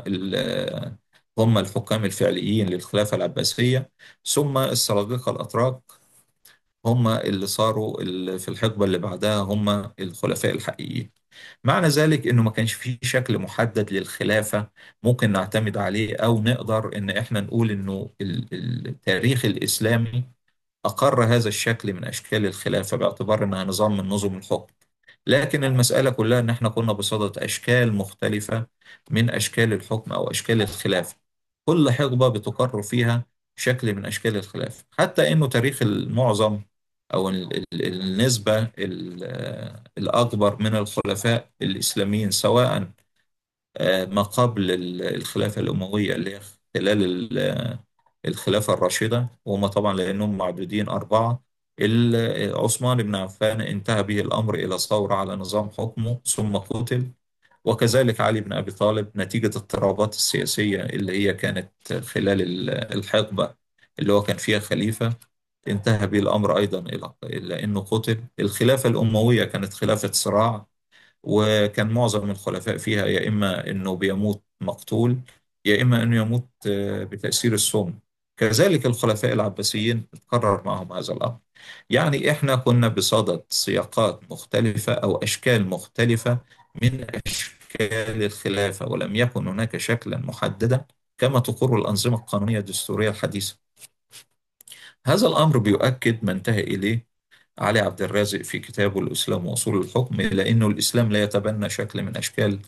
هم الحكام الفعليين للخلافة العباسية. ثم السلاجقة الأتراك هم اللي صاروا في الحقبة اللي بعدها هم الخلفاء الحقيقيين. معنى ذلك انه ما كانش فيه شكل محدد للخلافة ممكن نعتمد عليه، او نقدر ان احنا نقول انه التاريخ الاسلامي أقر هذا الشكل من أشكال الخلافة باعتبار أنها نظام من نظم الحكم. لكن المسألة كلها أن احنا كنا بصدد أشكال مختلفة من أشكال الحكم أو أشكال الخلافة. كل حقبة بتقر فيها شكل من أشكال الخلافة، حتى أنه تاريخ المعظم أو النسبة الأكبر من الخلفاء الإسلاميين، سواء ما قبل الخلافة الأموية اللي هي خلال الخلافة الراشدة، وهم طبعا لأنهم معدودين أربعة. عثمان بن عفان انتهى به الأمر إلى ثورة على نظام حكمه ثم قتل. وكذلك علي بن أبي طالب نتيجة الاضطرابات السياسية اللي هي كانت خلال الحقبة اللي هو كان فيها خليفة، انتهى به الأمر أيضا إلى أنه قتل. الخلافة الأموية كانت خلافة صراع، وكان معظم الخلفاء فيها يا إما أنه بيموت مقتول، يا إما أنه يموت بتأثير السم. كذلك الخلفاء العباسيين اتكرر معهم هذا الأمر. يعني إحنا كنا بصدد سياقات مختلفة أو أشكال مختلفة من أشكال الخلافة، ولم يكن هناك شكلا محددا كما تقر الأنظمة القانونية الدستورية الحديثة. هذا الأمر بيؤكد ما انتهى إليه علي عبد الرازق في كتابه الإسلام وأصول الحكم، إلى أنه الإسلام لا يتبنى شكل من أشكال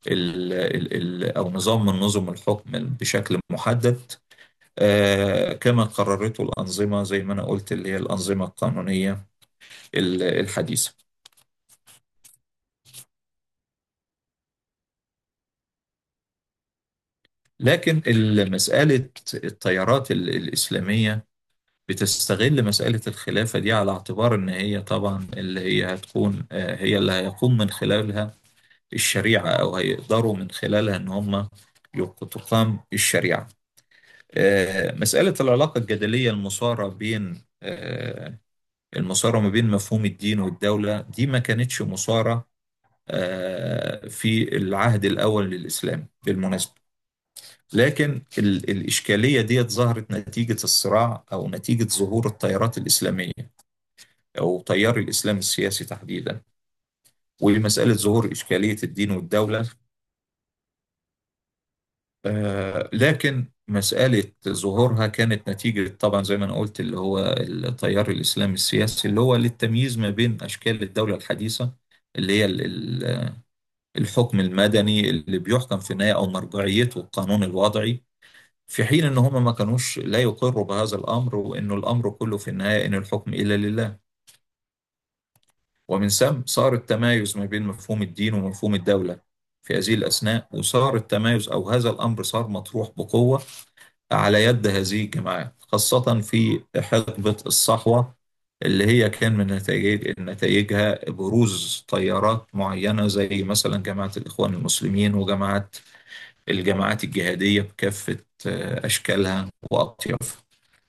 أو نظام من نظم الحكم بشكل محدد، كما قررته الأنظمة زي ما أنا قلت اللي هي الأنظمة القانونية الحديثة. لكن مسألة التيارات الإسلامية بتستغل مسألة الخلافة دي على اعتبار إن هي طبعا اللي هي هتكون هي اللي هيقوم من خلالها الشريعة، أو هيقدروا من خلالها إن هم تقام الشريعة. مسألة العلاقة الجدلية المثارة ما بين مفهوم الدين والدولة دي ما كانتش مثارة في العهد الأول للإسلام بالمناسبة. لكن الإشكالية دي ظهرت نتيجة الصراع أو نتيجة ظهور التيارات الإسلامية أو تيار الإسلام السياسي تحديدا. ومسألة ظهور إشكالية الدين والدولة، لكن مسألة ظهورها كانت نتيجة طبعا زي ما أنا قلت اللي هو التيار الإسلامي السياسي اللي هو للتمييز ما بين أشكال الدولة الحديثة اللي هي الحكم المدني اللي بيحكم في النهاية أو مرجعيته القانون الوضعي، في حين إن هم ما كانوش لا يقروا بهذا الأمر، وإنه الأمر كله في النهاية إن الحكم إلا لله. ومن ثم صار التمايز ما بين مفهوم الدين ومفهوم الدولة في هذه الأثناء، وصار التمايز أو هذا الأمر صار مطروح بقوة على يد هذه الجماعات، خاصة في حقبة الصحوة اللي هي كان من نتائجها بروز تيارات معينة زي مثلا جماعة الإخوان المسلمين الجماعات الجهادية بكافة أشكالها وأطيافها.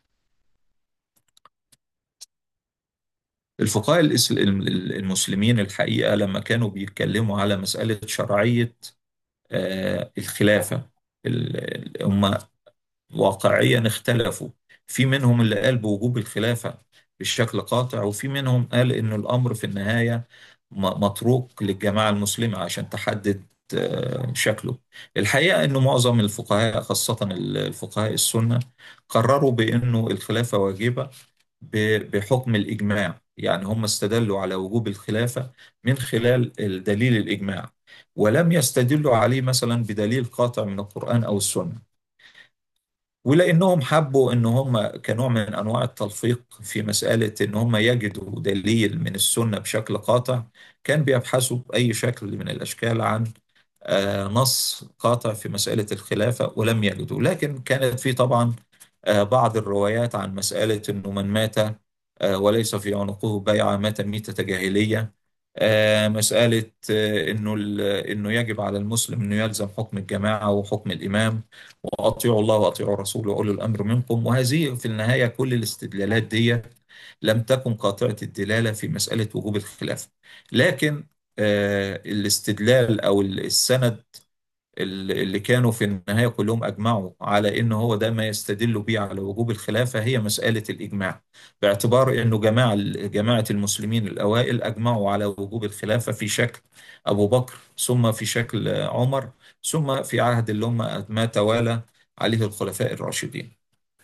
الفقهاء المسلمين الحقيقة لما كانوا بيتكلموا على مسألة شرعية الخلافة، هم واقعيا اختلفوا. في منهم اللي قال بوجوب الخلافة بشكل قاطع، وفي منهم قال إنه الأمر في النهاية متروك للجماعة المسلمة عشان تحدد شكله. الحقيقة إنه معظم الفقهاء خاصة الفقهاء السنة قرروا بأنه الخلافة واجبة بحكم الإجماع. يعني هم استدلوا على وجوب الخلافة من خلال الدليل الإجماع، ولم يستدلوا عليه مثلا بدليل قاطع من القرآن أو السنة. ولأنهم حبوا إن هم كنوع من أنواع التلفيق في مسألة إن هم يجدوا دليل من السنة بشكل قاطع، كان بيبحثوا بأي شكل من الأشكال عن نص قاطع في مسألة الخلافة ولم يجدوا. لكن كانت في طبعا بعض الروايات عن مسألة إنه من مات وليس في عنقه بيعة مات ميتة جاهلية. مسألة إنه يجب على المسلم إنه يلزم حكم الجماعة وحكم الإمام، وأطيعوا الله وأطيعوا الرسول وأولي الأمر منكم. وهذه في النهاية كل الاستدلالات دي لم تكن قاطعة الدلالة في مسألة وجوب الخلافة. لكن الاستدلال أو السند اللي كانوا في النهاية كلهم أجمعوا على إن هو ده ما يستدل به على وجوب الخلافة هي مسألة الإجماع، باعتبار إنه جماعة المسلمين الأوائل أجمعوا على وجوب الخلافة في شكل أبو بكر، ثم في شكل عمر، ثم في عهد اللي هم ما توالى عليه الخلفاء الراشدين.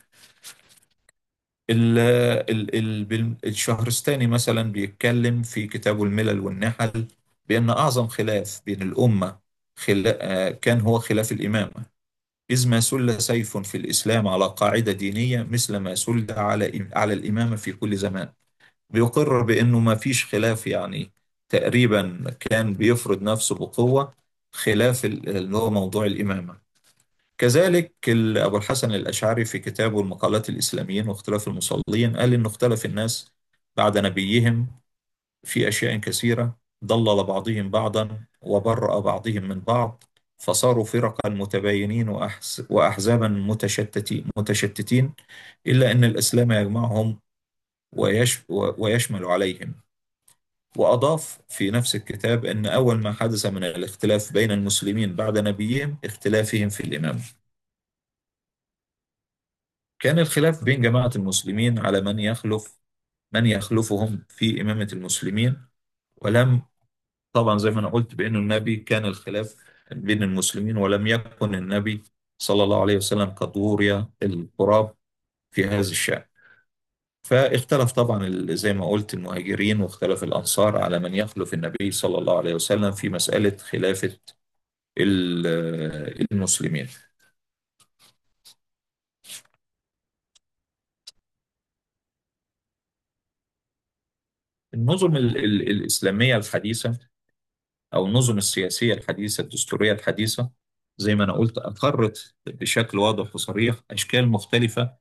الشهرستاني مثلا بيتكلم في كتابه الملل والنحل بأن أعظم خلاف بين الأمة كان هو خلاف الإمامة، إذ ما سل سيف في الإسلام على قاعدة دينية مثل ما سل على الإمامة في كل زمان. بيقر بأنه ما فيش خلاف يعني تقريبا كان بيفرض نفسه بقوة خلاف اللي هو موضوع الإمامة. كذلك أبو الحسن الأشعري في كتابه المقالات الإسلاميين واختلاف المصلين قال إنه اختلف الناس بعد نبيهم في أشياء كثيرة، ضلل بعضهم بعضا وبرأ بعضهم من بعض، فصاروا فرقا متباينين وأحزابا متشتتين، إلا أن الإسلام يجمعهم ويشمل عليهم. وأضاف في نفس الكتاب أن أول ما حدث من الاختلاف بين المسلمين بعد نبيهم اختلافهم في الإمام. كان الخلاف بين جماعة المسلمين على من يخلفهم في إمامة المسلمين. ولم طبعا زي ما أنا قلت بأن النبي كان الخلاف بين المسلمين، ولم يكن النبي صلى الله عليه وسلم قد وري القراب في هذا الشأن. فاختلف طبعا زي ما قلت المهاجرين واختلف الأنصار على من يخلف النبي صلى الله عليه وسلم في مسألة خلافة المسلمين. النظم الإسلامية الحديثة أو النظم السياسية الحديثة الدستورية الحديثة زي ما أنا قلت أقرت بشكل واضح وصريح أشكال مختلفة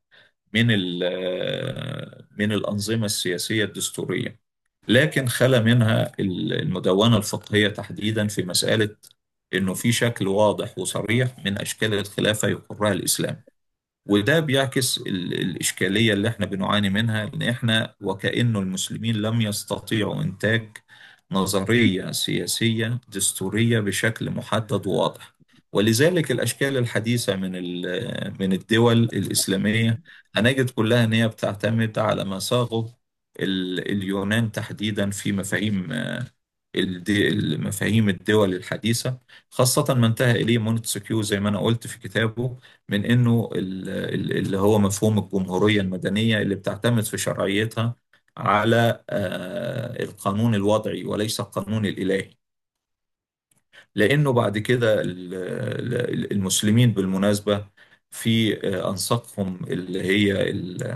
من الأنظمة السياسية الدستورية، لكن خلا منها المدونة الفقهية تحديدا في مسألة إنه في شكل واضح وصريح من أشكال الخلافة يقرها الإسلام. وده بيعكس الإشكالية اللي احنا بنعاني منها، إن احنا وكأنه المسلمين لم يستطيعوا إنتاج نظرية سياسية دستورية بشكل محدد وواضح. ولذلك الأشكال الحديثة من الدول الإسلامية هنجد كلها إن هي بتعتمد على ما صاغه اليونان تحديدا في مفاهيم مفاهيم الدول الحديثة، خاصة ما انتهى إليه مونتسكيو زي ما أنا قلت في كتابه، من إنه اللي هو مفهوم الجمهورية المدنية اللي بتعتمد في شرعيتها على القانون الوضعي وليس القانون الإلهي. لأنه بعد كده المسلمين بالمناسبة في أنساقهم اللي هي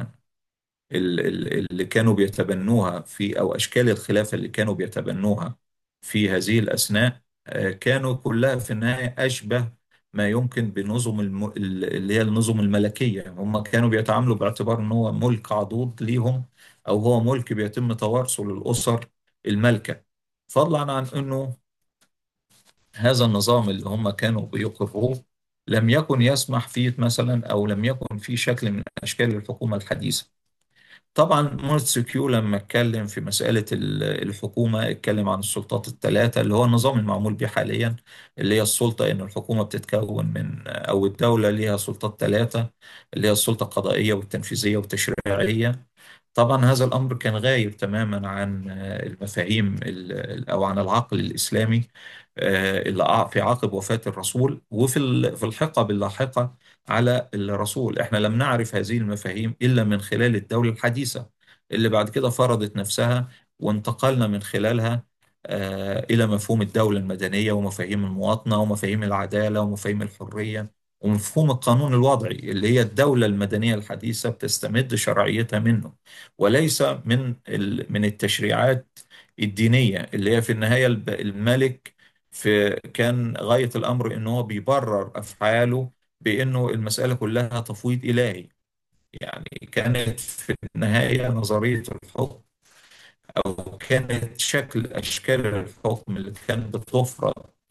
اللي كانوا بيتبنوها في، أو أشكال الخلافة اللي كانوا بيتبنوها في هذه الأثناء، كانوا كلها في النهاية أشبه ما يمكن بنظم اللي هي النظم الملكية. هم كانوا بيتعاملوا باعتبار أنه هو ملك عضوض ليهم، أو هو ملك بيتم توارثه للأسر المالكة، فضلا عن أنه هذا النظام اللي هم كانوا بيقروه لم يكن يسمح فيه مثلا، أو لم يكن فيه شكل من أشكال الحكومة الحديثة. طبعا مونتسكيو لما اتكلم في مسألة الحكومة اتكلم عن السلطات الثلاثة اللي هو النظام المعمول به حاليا، اللي هي السلطة، إن الحكومة بتتكون من، أو الدولة ليها سلطات ثلاثة، اللي هي السلطة القضائية والتنفيذية والتشريعية. طبعا هذا الأمر كان غايب تماما عن المفاهيم أو عن العقل الإسلامي اللي في عقب وفاة الرسول، وفي في الحقب اللاحقة على الرسول. احنا لم نعرف هذه المفاهيم إلا من خلال الدولة الحديثة اللي بعد كده فرضت نفسها، وانتقلنا من خلالها إلى مفهوم الدولة المدنية ومفاهيم المواطنة ومفاهيم العدالة ومفاهيم الحرية ومفهوم القانون الوضعي، اللي هي الدولة المدنية الحديثة بتستمد شرعيتها منه، وليس من التشريعات الدينية اللي هي في النهاية الملك كان غاية الأمر إنه هو بيبرر أفعاله بإنه المسألة كلها تفويض إلهي. يعني كانت في النهاية نظرية الحكم، أو كانت شكل أشكال الحكم اللي كانت بتفرض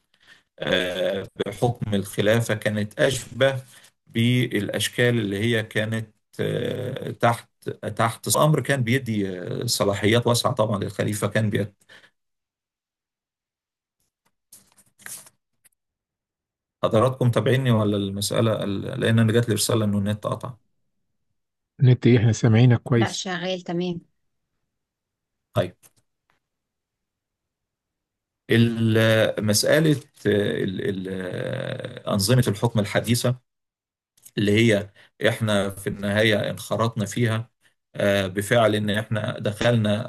بحكم الخلافة كانت أشبه بالأشكال اللي هي كانت تحت الأمر. كان بيدي صلاحيات واسعة طبعا للخليفة. كان حضراتكم تابعيني ولا المسألة لأن أنا جات لي رسالة إنه النت قطع. نت ايه؟ احنا سامعينك لا، كويس. شغال تمام. طيب، مسألة أنظمة الحكم الحديثة اللي هي إحنا في النهاية انخرطنا فيها بفعل إن إحنا دخلنا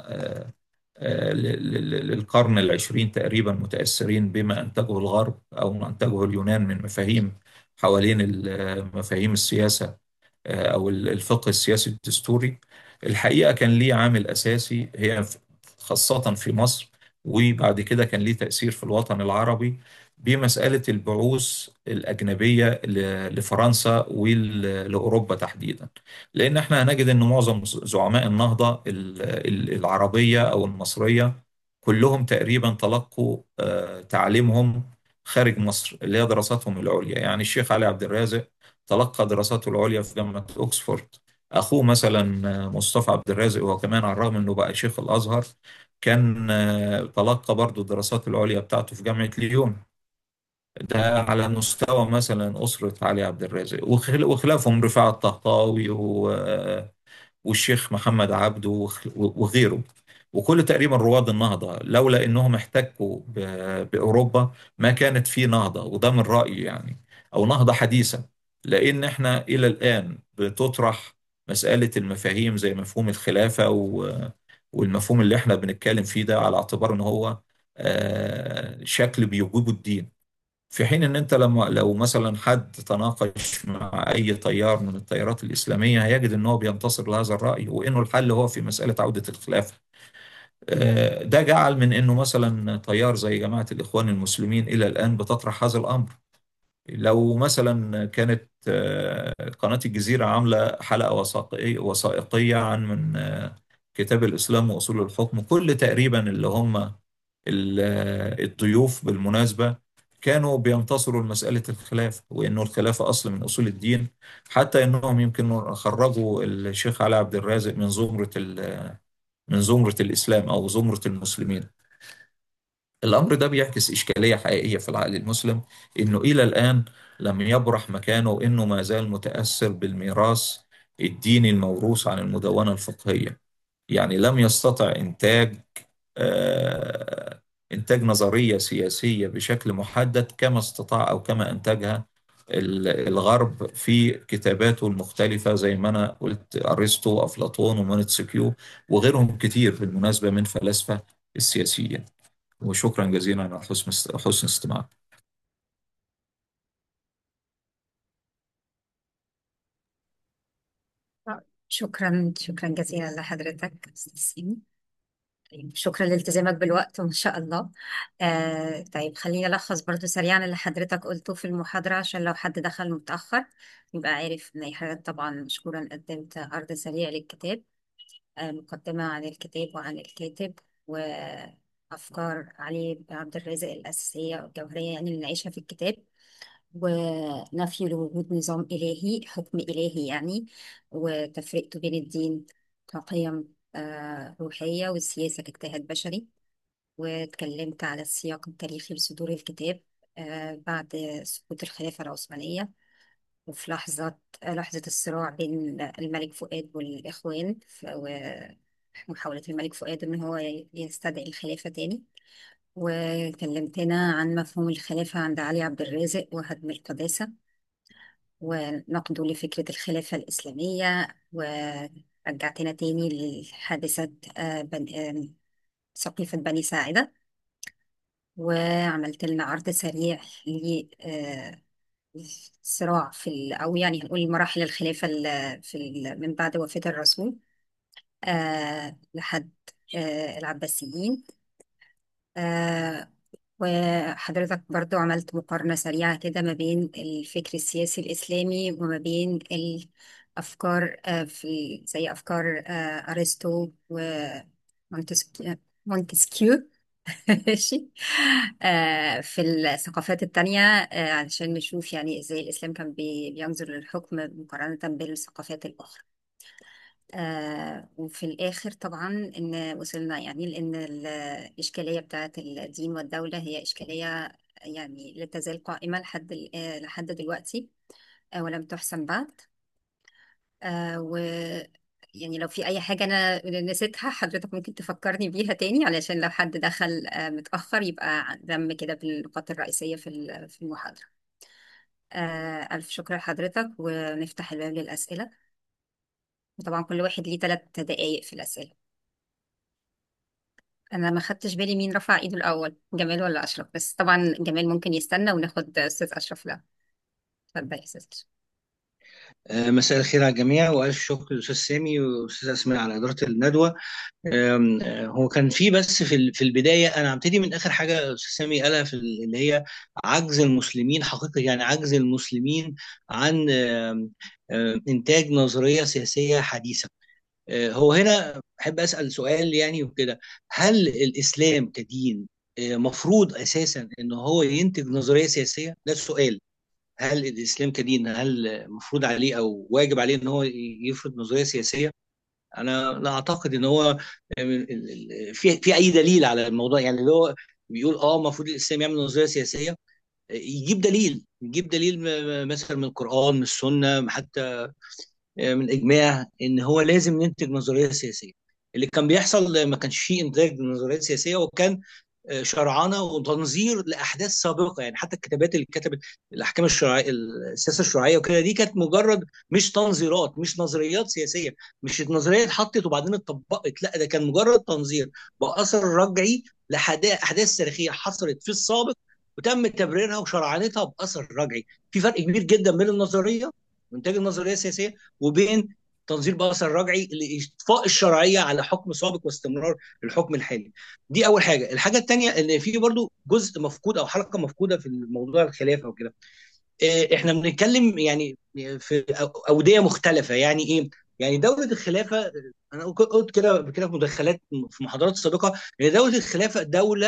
للقرن العشرين تقريبا متأثرين بما أنتجه الغرب أو ما أنتجه اليونان من مفاهيم حوالين مفاهيم السياسة أو الفقه السياسي الدستوري. الحقيقة كان ليه عامل أساسي، هي خاصة في مصر، وبعد كده كان ليه تأثير في الوطن العربي بمسألة البعوث الأجنبية لفرنسا ولأوروبا تحديدا. لأن احنا هنجد أن معظم زعماء النهضة العربية أو المصرية كلهم تقريبا تلقوا تعليمهم خارج مصر، اللي هي دراساتهم العليا. يعني الشيخ علي عبد الرازق تلقى دراساته العليا في جامعة أكسفورد. أخوه مثلا مصطفى عبد الرازق، وهو كمان على الرغم أنه بقى شيخ الأزهر كان تلقى برضه الدراسات العليا بتاعته في جامعة ليون. ده على مستوى مثلا أسرة علي عبد الرازق، وخلافهم رفاعة الطهطاوي والشيخ محمد عبده وغيره. وكل تقريبا رواد النهضة لولا انهم احتكوا بأوروبا ما كانت في نهضة، وده من رأيي يعني، او نهضة حديثة. لان احنا الى الآن بتطرح مسألة المفاهيم زي مفهوم الخلافة والمفهوم اللي احنا بنتكلم فيه ده على اعتبار ان هو شكل بيوجبه الدين، في حين ان انت لو مثلا حد تناقش مع اي تيار من التيارات الاسلاميه هيجد ان هو بينتصر لهذا الراي، وانه الحل هو في مساله عوده الخلافه. ده جعل من انه مثلا تيار زي جماعه الاخوان المسلمين الى الان بتطرح هذا الامر. لو مثلا كانت قناه الجزيره عامله حلقه وثائقيه عن من كتاب الاسلام واصول الحكم، كل تقريبا اللي هم الضيوف بالمناسبه كانوا بينتصروا لمسألة الخلافة، وإنه الخلافة أصل من أصول الدين. حتى إنهم يمكن خرجوا الشيخ علي عبد الرازق من زمرة الإسلام أو زمرة المسلمين. الأمر ده بيعكس إشكالية حقيقية في العقل المسلم، إنه إلى الآن لم يبرح مكانه، وإنه ما زال متأثر بالميراث الديني الموروث عن المدونة الفقهية. يعني لم يستطع إنتاج نظرية سياسية بشكل محدد كما استطاع أو كما أنتجها الغرب في كتاباته المختلفة، زي ما أنا قلت أرسطو وأفلاطون ومونتسكيو وغيرهم كتير بالمناسبة من فلاسفة السياسيين. وشكرا جزيلا على حسن استماعك. شكرا جزيلا لحضرتك أستاذ سامي. طيب، شكرا لالتزامك بالوقت وما شاء الله. طيب خليني ألخص برضو سريعا اللي حضرتك قلته في المحاضرة عشان لو حد دخل متأخر يبقى عارف إن أي حاجة. طبعا مشكورا قدمت عرض سريع للكتاب، مقدمة عن الكتاب وعن الكاتب، وأفكار علي عبد الرازق الأساسية والجوهرية يعني اللي نعيشها في الكتاب، ونفي لوجود نظام إلهي، حكم إلهي يعني، وتفرقته بين الدين كقيم روحية والسياسة كاجتهاد بشري. واتكلمت على السياق التاريخي لصدور الكتاب بعد سقوط الخلافة العثمانية، وفي لحظة الصراع بين الملك فؤاد والإخوان، ومحاولة الملك فؤاد إن هو يستدعي الخلافة تاني. وكلمتنا عن مفهوم الخلافة عند علي عبد الرازق وهدم القداسة، ونقده لفكرة الخلافة الإسلامية، ورجعتنا تاني لحادثة سقيفة بني ساعدة. وعملت لنا عرض سريع للصراع أو يعني هنقول مراحل الخلافة من بعد وفاة الرسول لحد العباسيين. آه، وحضرتك برضو عملت مقارنة سريعة كده ما بين الفكر السياسي الإسلامي وما بين الأفكار زي أفكار أرسطو ومونتسكيو ماشي. في الثقافات التانية علشان نشوف يعني ازاي الإسلام كان بينظر للحكم مقارنة بالثقافات الأخرى. وفي الآخر طبعا إن وصلنا يعني لأن الإشكالية بتاعت الدين والدولة هي إشكالية يعني لا تزال قائمة لحد دلوقتي، ولم تحسم بعد. و يعني لو في أي حاجة أنا نسيتها حضرتك ممكن تفكرني بيها تاني، علشان لو حد دخل متأخر يبقى دم كده بالنقاط الرئيسية في المحاضرة. ألف شكر لحضرتك، ونفتح الباب للأسئلة. وطبعا كل واحد ليه 3 دقايق في الأسئلة. أنا ما خدتش بالي مين رفع إيده الأول، جمال ولا أشرف؟ بس طبعا جمال ممكن يستنى وناخد أستاذ أشرف. لا، اتفضل يا أستاذ أشرف. مساء الخير على الجميع، والف شكر للاستاذ سامي والاستاذ اسماء على اداره الندوه. هو كان في بس في البدايه، انا هبتدي من اخر حاجه الاستاذ سامي قالها اللي هي عجز المسلمين حقيقه، يعني عجز المسلمين عن انتاج نظريه سياسيه حديثه. هو هنا احب اسال سؤال يعني وكده: هل الاسلام كدين مفروض اساسا ان هو ينتج نظريه سياسيه؟ ده السؤال. هل الاسلام كدين هل مفروض عليه او واجب عليه ان هو يفرض نظريه سياسيه؟ انا لا اعتقد ان هو في اي دليل على الموضوع، يعني اللي هو بيقول المفروض الاسلام يعمل نظريه سياسيه، يجيب دليل مثلا من القران، من السنه، حتى من اجماع ان هو لازم ننتج نظريه سياسيه. اللي كان بيحصل ما كانش فيه انتاج نظريات سياسيه، وكان شرعنه وتنظير لاحداث سابقه. يعني حتى الكتابات اللي كتبت الاحكام الشرعيه، السياسه الشرعيه وكده، دي كانت مجرد مش تنظيرات، مش نظريات سياسيه، مش النظريه اتحطت وبعدين اتطبقت، لا ده كان مجرد تنظير باثر رجعي لاحداث تاريخيه حصلت في السابق، وتم تبريرها وشرعنتها باثر رجعي. في فرق كبير جدا بين النظريه وانتاج النظريه السياسيه وبين تنظير باثر رجعي لاطفاء الشرعيه على حكم سابق واستمرار الحكم الحالي. دي اول حاجه. الحاجه الثانيه ان في برضو جزء مفقود او حلقه مفقوده في موضوع الخلافه وكده. احنا بنتكلم يعني في اوديه مختلفه. يعني ايه؟ يعني دوله الخلافه، انا قلت كده في مداخلات في محاضرات سابقه ان دوله الخلافه دوله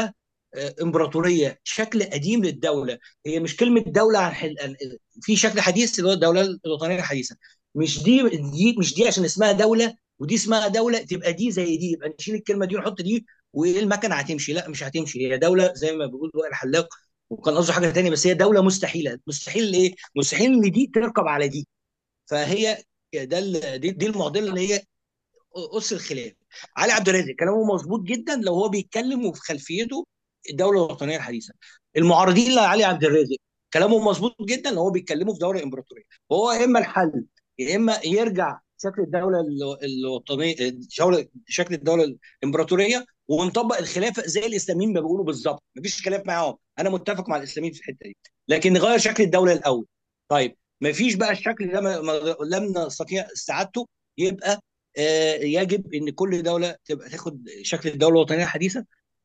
امبراطوريه، شكل قديم للدوله. هي مش كلمه دوله في شكل حديث اللي هو الدوله الوطنيه الحديثه. مش دي عشان اسمها دوله ودي اسمها دوله تبقى دي زي دي، يبقى نشيل الكلمه دي ونحط دي وايه المكنه هتمشي. لا، مش هتمشي. هي دوله زي ما بيقول وائل الحلاق، وكان قصده حاجه تانيه، بس هي دوله مستحيله. مستحيل ليه؟ مستحيل ان دي تركب على دي. فهي دي المعضله اللي هي اس الخلاف. علي عبد الرازق كلامه مظبوط جدا لو هو بيتكلم وفي خلفيته الدوله الوطنيه الحديثه. المعارضين لعلي عبد الرازق كلامه مظبوط جدا لو هو بيتكلموا في دوله امبراطوريه. وهو يا اما الحل، يا اما يرجع شكل الدوله الوطنيه، شكل الدوله الامبراطوريه، ونطبق الخلافه زي الاسلاميين ما بيقولوا بالظبط. مفيش خلاف معاهم، انا متفق مع الاسلاميين في الحته دي، لكن نغير شكل الدوله الاول. طيب، مفيش بقى الشكل ده، لم نستطيع استعادته. يبقى يجب ان كل دوله تبقى تاخد شكل الدوله الوطنيه الحديثه.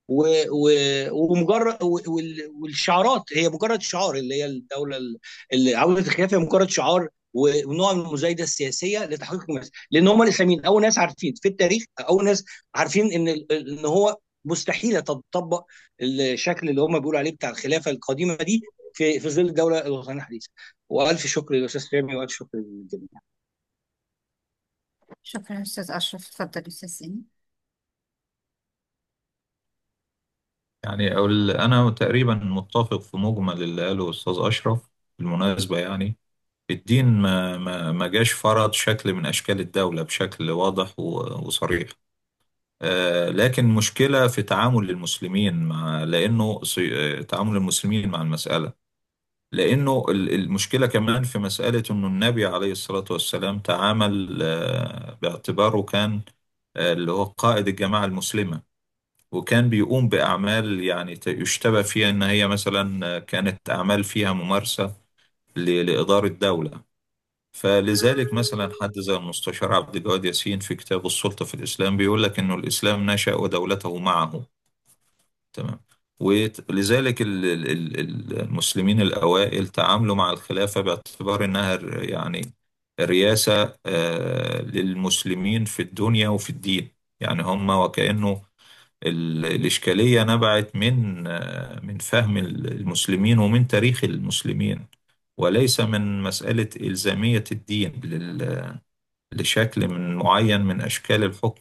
ومجرد والشعارات هي مجرد شعار، اللي هي الدوله اللي عوده الخلافه هي مجرد شعار ونوع من المزايده السياسيه لتحقيق المنافسه. لان هم الاسلاميين اول ناس عارفين في التاريخ، اول ناس عارفين ان هو مستحيل تطبق الشكل اللي هم بيقولوا عليه بتاع الخلافه القديمه دي في ظل الدوله الوطنيه الحديثه. والف شكر للاستاذ سامي، والف شكر للجميع. شكرا أستاذ أشرف. اتفضل أستاذ سامي. يعني أنا تقريبا متفق في مجمل اللي قاله أستاذ أشرف. بالمناسبة يعني الدين ما جاش فرض شكل من أشكال الدولة بشكل واضح وصريح. لكن مشكلة في تعامل المسلمين مع، لأنه تعامل المسلمين مع المسألة، لأنه المشكلة كمان في مسألة أنه النبي عليه الصلاة والسلام تعامل باعتباره كان اللي هو قائد الجماعة المسلمة، وكان بيقوم بأعمال يعني يشتبه فيها إن هي مثلا كانت أعمال فيها ممارسة لإدارة الدولة. فلذلك مثلا حد زي المستشار عبد الجواد ياسين في كتابه السلطة في الإسلام بيقول لك إنه الإسلام نشأ ودولته معه. تمام. ولذلك المسلمين الأوائل تعاملوا مع الخلافة باعتبار إنها يعني رياسة للمسلمين في الدنيا وفي الدين. يعني هم وكأنه الإشكالية نبعت من فهم المسلمين ومن تاريخ المسلمين، وليس من مسألة إلزامية الدين لشكل من معين من أشكال الحكم.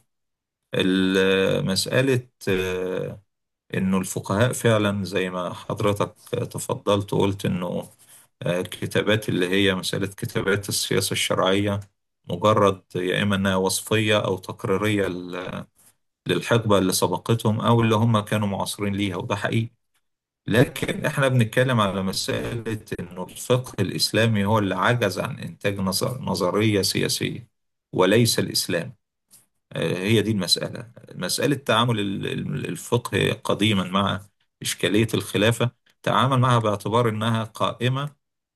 مسألة إنه الفقهاء فعلا زي ما حضرتك تفضلت وقلت إنه الكتابات اللي هي مسألة كتابات السياسة الشرعية مجرد يا إما إنها وصفية أو تقريرية للحقبة اللي سبقتهم أو اللي هم كانوا معاصرين ليها، وده حقيقي. لكن إحنا بنتكلم على مسألة إنه الفقه الإسلامي هو اللي عجز عن إنتاج نظرية سياسية وليس الإسلام. هي دي المسألة. مسألة تعامل الفقه قديما مع إشكالية الخلافة، تعامل معها باعتبار إنها قائمة،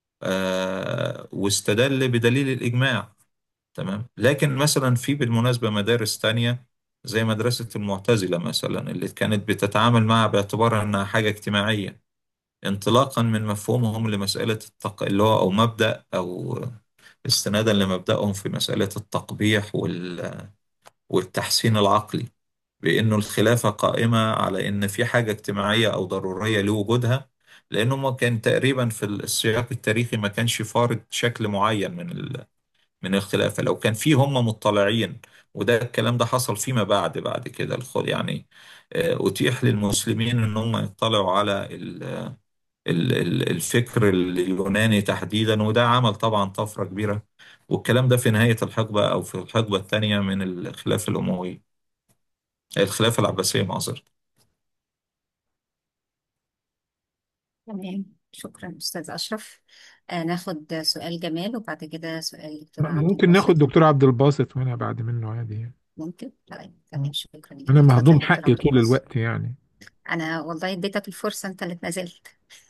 واستدل بدليل الإجماع. تمام. لكن مثلا في بالمناسبة مدارس تانية زي مدرسة المعتزلة مثلا اللي كانت بتتعامل معها باعتبار إنها حاجة اجتماعية، انطلاقا من مفهومهم لمسألة اللي هو أو مبدأ أو استنادا لمبدأهم في مسألة التقبيح والتحسين العقلي، بأنه الخلافة قائمة على أن في حاجة اجتماعية أو ضرورية لوجودها، لأنه ما كان تقريبا في السياق التاريخي ما كانش فارض شكل معين من الخلافة. لو كان في هم مطلعين، وده الكلام ده حصل فيما بعد كده يعني أتيح للمسلمين أن هم يطلعوا على الفكر اليوناني تحديدا، وده عمل طبعا طفرة كبيرة. والكلام ده في نهاية الحقبة أو في الحقبة الثانية من الخلافة الأموية، الخلافة العباسية معذرة. تمام. شكرا أستاذ أشرف. ناخد سؤال جمال وبعد كده سؤال دكتور عبد ممكن ناخد الباسط. دكتور عبد الباسط وأنا بعد منه عادي يعني. ممكن. طيب تمام، شكرا أنا جدا. اتفضل مهضوم دكتور حقي عبد طول الباسط. الوقت يعني. أنا والله اديتك الفرصة، أنت اللي اتنازلت.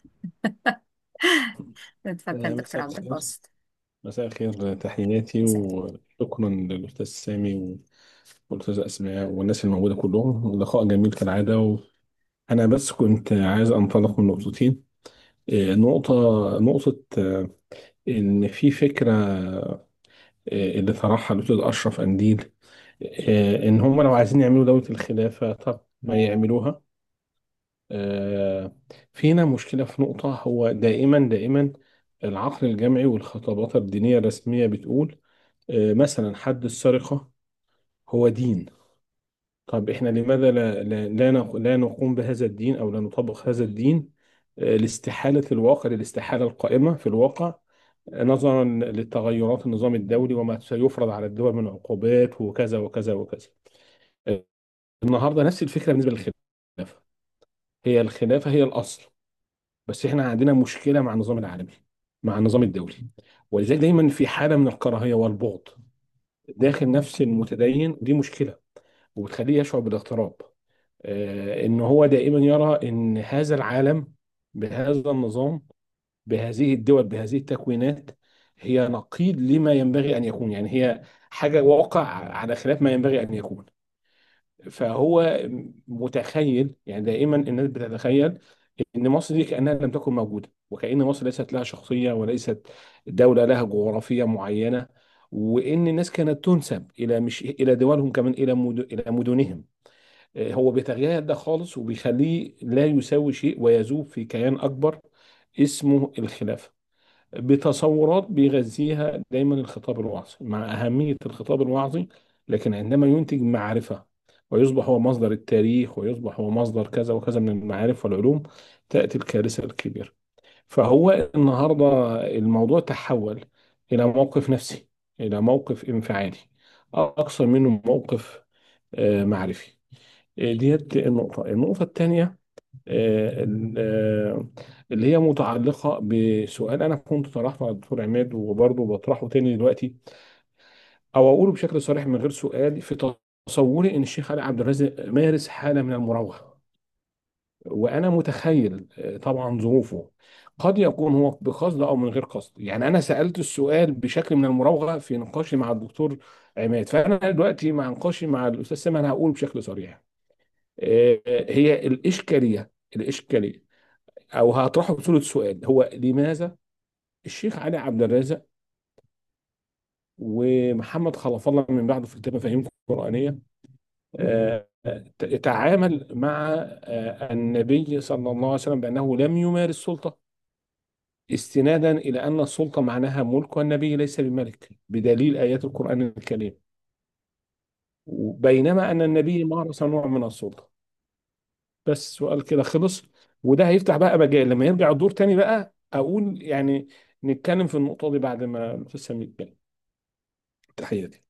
اتفضل دكتور مساء عبد الخير. الباسط. مساء الخير، تحياتي مساء. وشكرا للأستاذ سامي والأستاذ أسماء والناس الموجودة كلهم. لقاء جميل كالعادة. وأنا بس كنت عايز أنطلق من نقطتين. نقطة إن في فكرة اللي طرحها الأستاذ أشرف أنديل، إن هم لو عايزين يعملوا دولة الخلافة طب ما يعملوها. آه، فينا مشكلة في نقطة. هو دائما العقل الجمعي والخطابات الدينية الرسمية بتقول مثلا حد السرقة هو دين. طب احنا لماذا لا نقوم بهذا الدين او لا نطبق هذا الدين لاستحالة الواقع، للاستحالة القائمة في الواقع نظرا لتغيرات النظام الدولي وما سيفرض على الدول من عقوبات وكذا وكذا وكذا. آه، النهارده نفس الفكرة بالنسبة للخلافة. هي الخلافة هي الأصل، بس احنا عندنا مشكلة مع النظام العالمي، مع النظام الدولي. ولذلك دايما في حالة من الكراهية والبغض داخل نفس المتدين. دي مشكلة وبتخليه يشعر بالاغتراب. ان هو دائما يرى ان هذا العالم بهذا النظام بهذه الدول بهذه التكوينات هي نقيض لما ينبغي ان يكون، يعني هي حاجه واقع على خلاف ما ينبغي ان يكون. فهو متخيل، يعني دائما الناس بتتخيل ان مصر دي كانها لم تكن موجوده، وكأن مصر ليست لها شخصيه وليست دوله لها جغرافيه معينه، وان الناس كانت تنسب الى مش الى دولهم، كمان الى مدنهم. هو بيتغير ده خالص وبيخليه لا يساوي شيء ويذوب في كيان أكبر اسمه الخلافة، بتصورات بيغذيها دايما الخطاب الوعظي مع أهمية الخطاب الوعظي. لكن عندما ينتج معرفة ويصبح هو مصدر التاريخ ويصبح هو مصدر كذا وكذا من المعارف والعلوم، تأتي الكارثة الكبيرة. فهو النهاردة الموضوع تحول إلى موقف نفسي، إلى موقف انفعالي أكثر منه موقف معرفي. ديت النقطة الثانية اللي هي متعلقة بسؤال أنا كنت طرحته على الدكتور عماد وبرضه بطرحه تاني دلوقتي، أو أقوله بشكل صريح من غير سؤال. في تصوري إن الشيخ علي عبد الرازق مارس حالة من المراوغة، وأنا متخيل طبعا ظروفه قد يكون هو بقصد أو من غير قصد. يعني أنا سألت السؤال بشكل من المراوغة في نقاشي مع الدكتور عماد، فأنا دلوقتي مع نقاشي مع الأستاذ سامي أنا هقول بشكل صريح. هي الإشكالية أو هطرحه بصورة سؤال: هو لماذا الشيخ علي عبد الرازق ومحمد خلف الله من بعده في كتاب مفاهيم قرآنية تعامل مع النبي صلى الله عليه وسلم بأنه لم يمارس سلطة، استنادا إلى أن السلطة معناها ملك والنبي ليس بملك بدليل آيات القرآن الكريم، بينما أن النبي مارس نوع من السلطة؟ بس سؤال كده خلص. وده هيفتح بقى مجال لما يرجع الدور تاني بقى اقول يعني نتكلم في النقطة دي بعد ما الاستاذ سامي يتكلم. تحياتي.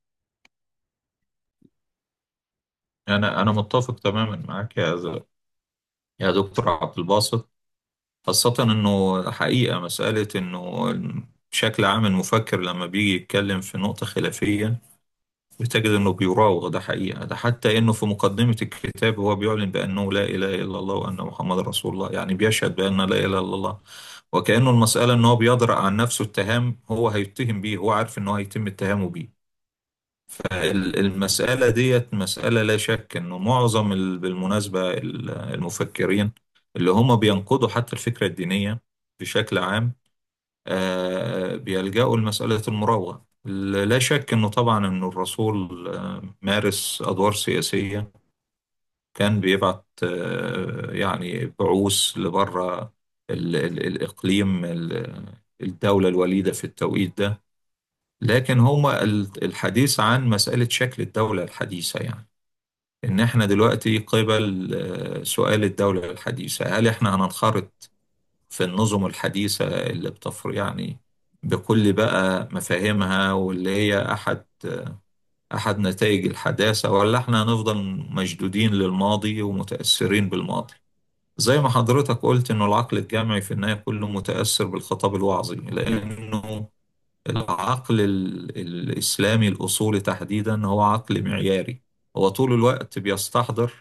أنا متفق تماما معاك يا دكتور عبد الباسط. خاصة إنه حقيقة مسألة إنه بشكل عام المفكر لما بيجي يتكلم في نقطة خلافية بتجد إنه بيراوغ. ده حقيقة، ده حتى إنه في مقدمة الكتاب هو بيعلن بأنه لا إله إلا الله وأن محمد رسول الله، يعني بيشهد بأن لا إله إلا الله. وكأنه المسألة إن هو بيدرأ عن نفسه اتهام هو هيتهم بيه، هو عارف إنه هيتم اتهامه بيه. فالمسألة ديت مسألة لا شك إنه معظم بالمناسبة المفكرين اللي هم بينقضوا حتى الفكرة الدينية بشكل عام بيلجأوا لمسألة المراوغة. لا شك إنه طبعا إنه الرسول مارس أدوار سياسية، كان بيبعت يعني بعوث لبره الإقليم الدولة الوليدة في التوقيت ده. لكن هما الحديث عن مسألة شكل الدولة الحديثة، يعني إن إحنا دلوقتي قبل سؤال الدولة الحديثة، هل إحنا هننخرط في النظم الحديثة اللي يعني بكل بقى مفاهيمها واللي هي أحد نتائج الحداثة، ولا إحنا هنفضل مشدودين للماضي ومتأثرين بالماضي؟ زي ما حضرتك قلت إنه العقل الجمعي في النهاية كله متأثر بالخطاب الوعظي، لأنه العقل الإسلامي الأصولي تحديدا هو عقل معياري. هو طول الوقت بيستحضر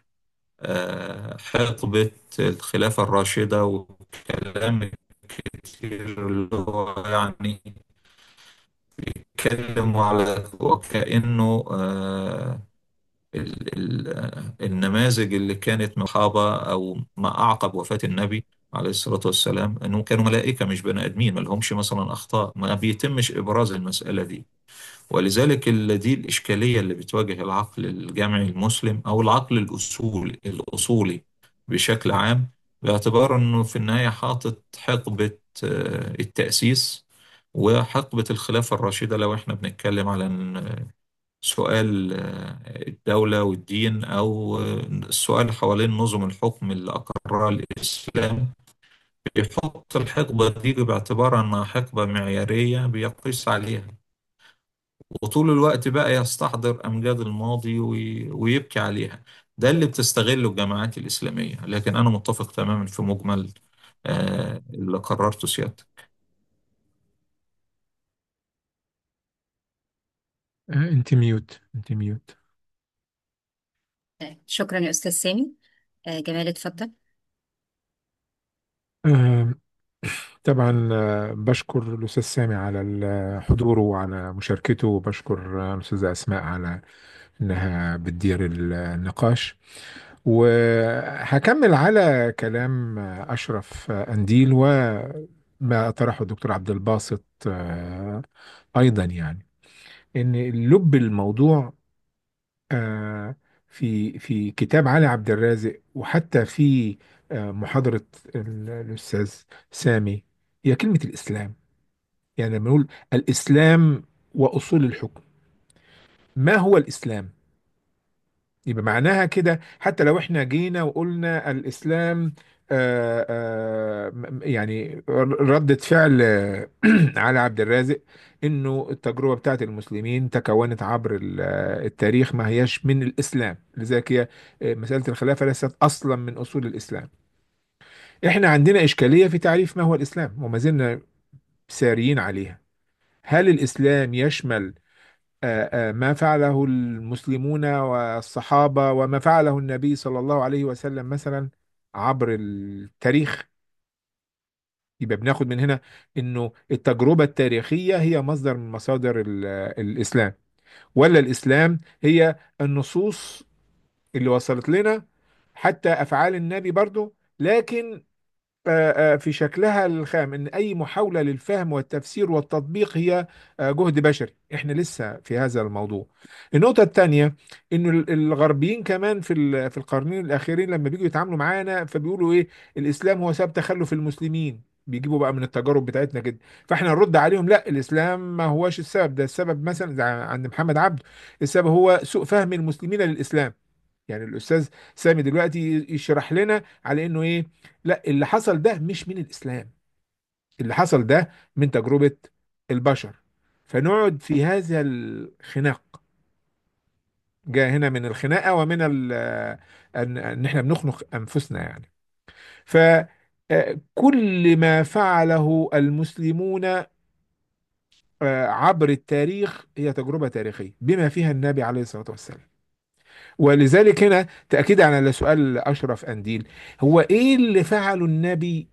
حقبة الخلافة الراشدة وكلام كتير اللي هو يعني بيتكلم على وكأنه النماذج اللي كانت مصحابة أو ما أعقب وفاة النبي عليه الصلاة والسلام أنهم كانوا ملائكة مش بني آدمين، ما لهمش مثلا أخطاء، ما بيتمش إبراز المسألة دي. ولذلك دي الإشكالية اللي بتواجه العقل الجامعي المسلم أو العقل الأصولي بشكل عام، باعتبار أنه في النهاية حاطط حقبة التأسيس وحقبة الخلافة الراشدة، لو احنا بنتكلم على سؤال الدولة والدين، أو السؤال حوالين نظم الحكم اللي أقرها الإسلام. بيحط الحقبة دي باعتبار أنها حقبة معيارية بيقيس عليها، وطول الوقت بقى يستحضر أمجاد الماضي ويبكي عليها. ده اللي بتستغله الجماعات الإسلامية، لكن أنا متفق تماما في مجمل اللي قررته سيادتك. انت ميوت، انت ميوت. شكرا يا أستاذ سامي. جمال اتفضل. آه، طبعا بشكر الأستاذ سامي على حضوره وعلى مشاركته، وبشكر الأستاذة أسماء على إنها بتدير النقاش. وهكمل على كلام أشرف أنديل وما طرحه الدكتور عبد الباسط أيضا، يعني إن لب الموضوع آه، في كتاب علي عبد الرازق، وحتى في محاضرة الأستاذ سامي، هي كلمة الإسلام. يعني لما نقول الإسلام وأصول الحكم، ما هو الإسلام؟ يبقى معناها كده، حتى لو احنا جينا وقلنا الإسلام يعني ردة فعل على عبد الرازق انه التجربة بتاعت المسلمين تكونت عبر التاريخ، ما هياش من الإسلام، لذلك هي مسألة الخلافة ليست أصلا من أصول الإسلام. احنا عندنا إشكالية في تعريف ما هو الإسلام، وما زلنا ساريين عليها. هل الإسلام يشمل ما فعله المسلمون والصحابة وما فعله النبي صلى الله عليه وسلم مثلا عبر التاريخ؟ يبقى بناخد من هنا انه التجربة التاريخية هي مصدر من مصادر الإسلام، ولا الإسلام هي النصوص اللي وصلت لنا، حتى أفعال النبي برضو، لكن في شكلها الخام، ان اي محاولة للفهم والتفسير والتطبيق هي جهد بشري. احنا لسه في هذا الموضوع. النقطة الثانية، انه الغربيين كمان في القرنين الاخيرين لما بيجوا يتعاملوا معانا فبيقولوا ايه؟ الاسلام هو سبب تخلف المسلمين. بيجيبوا بقى من التجارب بتاعتنا كده، فاحنا نرد عليهم لا، الاسلام ما هوش السبب. ده السبب مثلا زي عند محمد عبده، السبب هو سوء فهم المسلمين للاسلام. يعني الاستاذ سامي دلوقتي يشرح لنا على انه ايه؟ لا، اللي حصل ده مش من الاسلام، اللي حصل ده من تجربة البشر. فنقعد في هذا الخناق، جاء هنا من الخناقة ومن ان احنا بنخنق انفسنا يعني. فكل ما فعله المسلمون عبر التاريخ هي تجربة تاريخية بما فيها النبي عليه الصلاة والسلام. ولذلك هنا تأكيد على سؤال أشرف أنديل، هو إيه اللي فعله النبي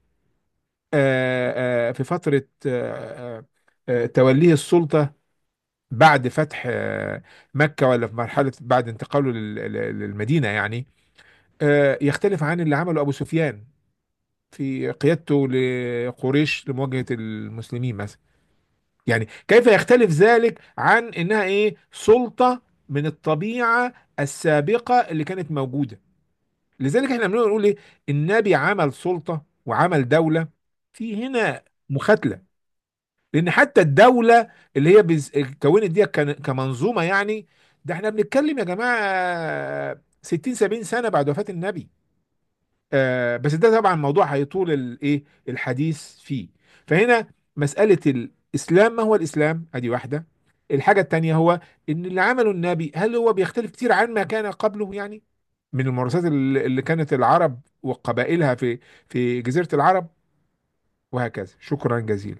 في فترة توليه السلطة بعد فتح مكة، ولا في مرحلة بعد انتقاله للمدينة يعني، يختلف عن اللي عمله أبو سفيان في قيادته لقريش لمواجهة المسلمين مثلا؟ يعني كيف يختلف ذلك عن إنها إيه؟ سلطة من الطبيعة السابقة اللي كانت موجودة. لذلك احنا بنقول ايه؟ النبي عمل سلطة وعمل دولة، في هنا مخاتلة. لان حتى الدولة اللي هي كونت دي كمنظومة يعني، ده احنا بنتكلم يا جماعة 60 70 سنة بعد وفاة النبي. بس ده طبعا موضوع هيطول الايه الحديث فيه. فهنا مسألة الاسلام، ما هو الاسلام؟ ادي واحدة. الحاجة التانية هو ان اللي عمله النبي هل هو بيختلف كتير عن ما كان قبله يعني، من الممارسات اللي كانت العرب وقبائلها في جزيرة العرب، وهكذا. شكرا جزيلا.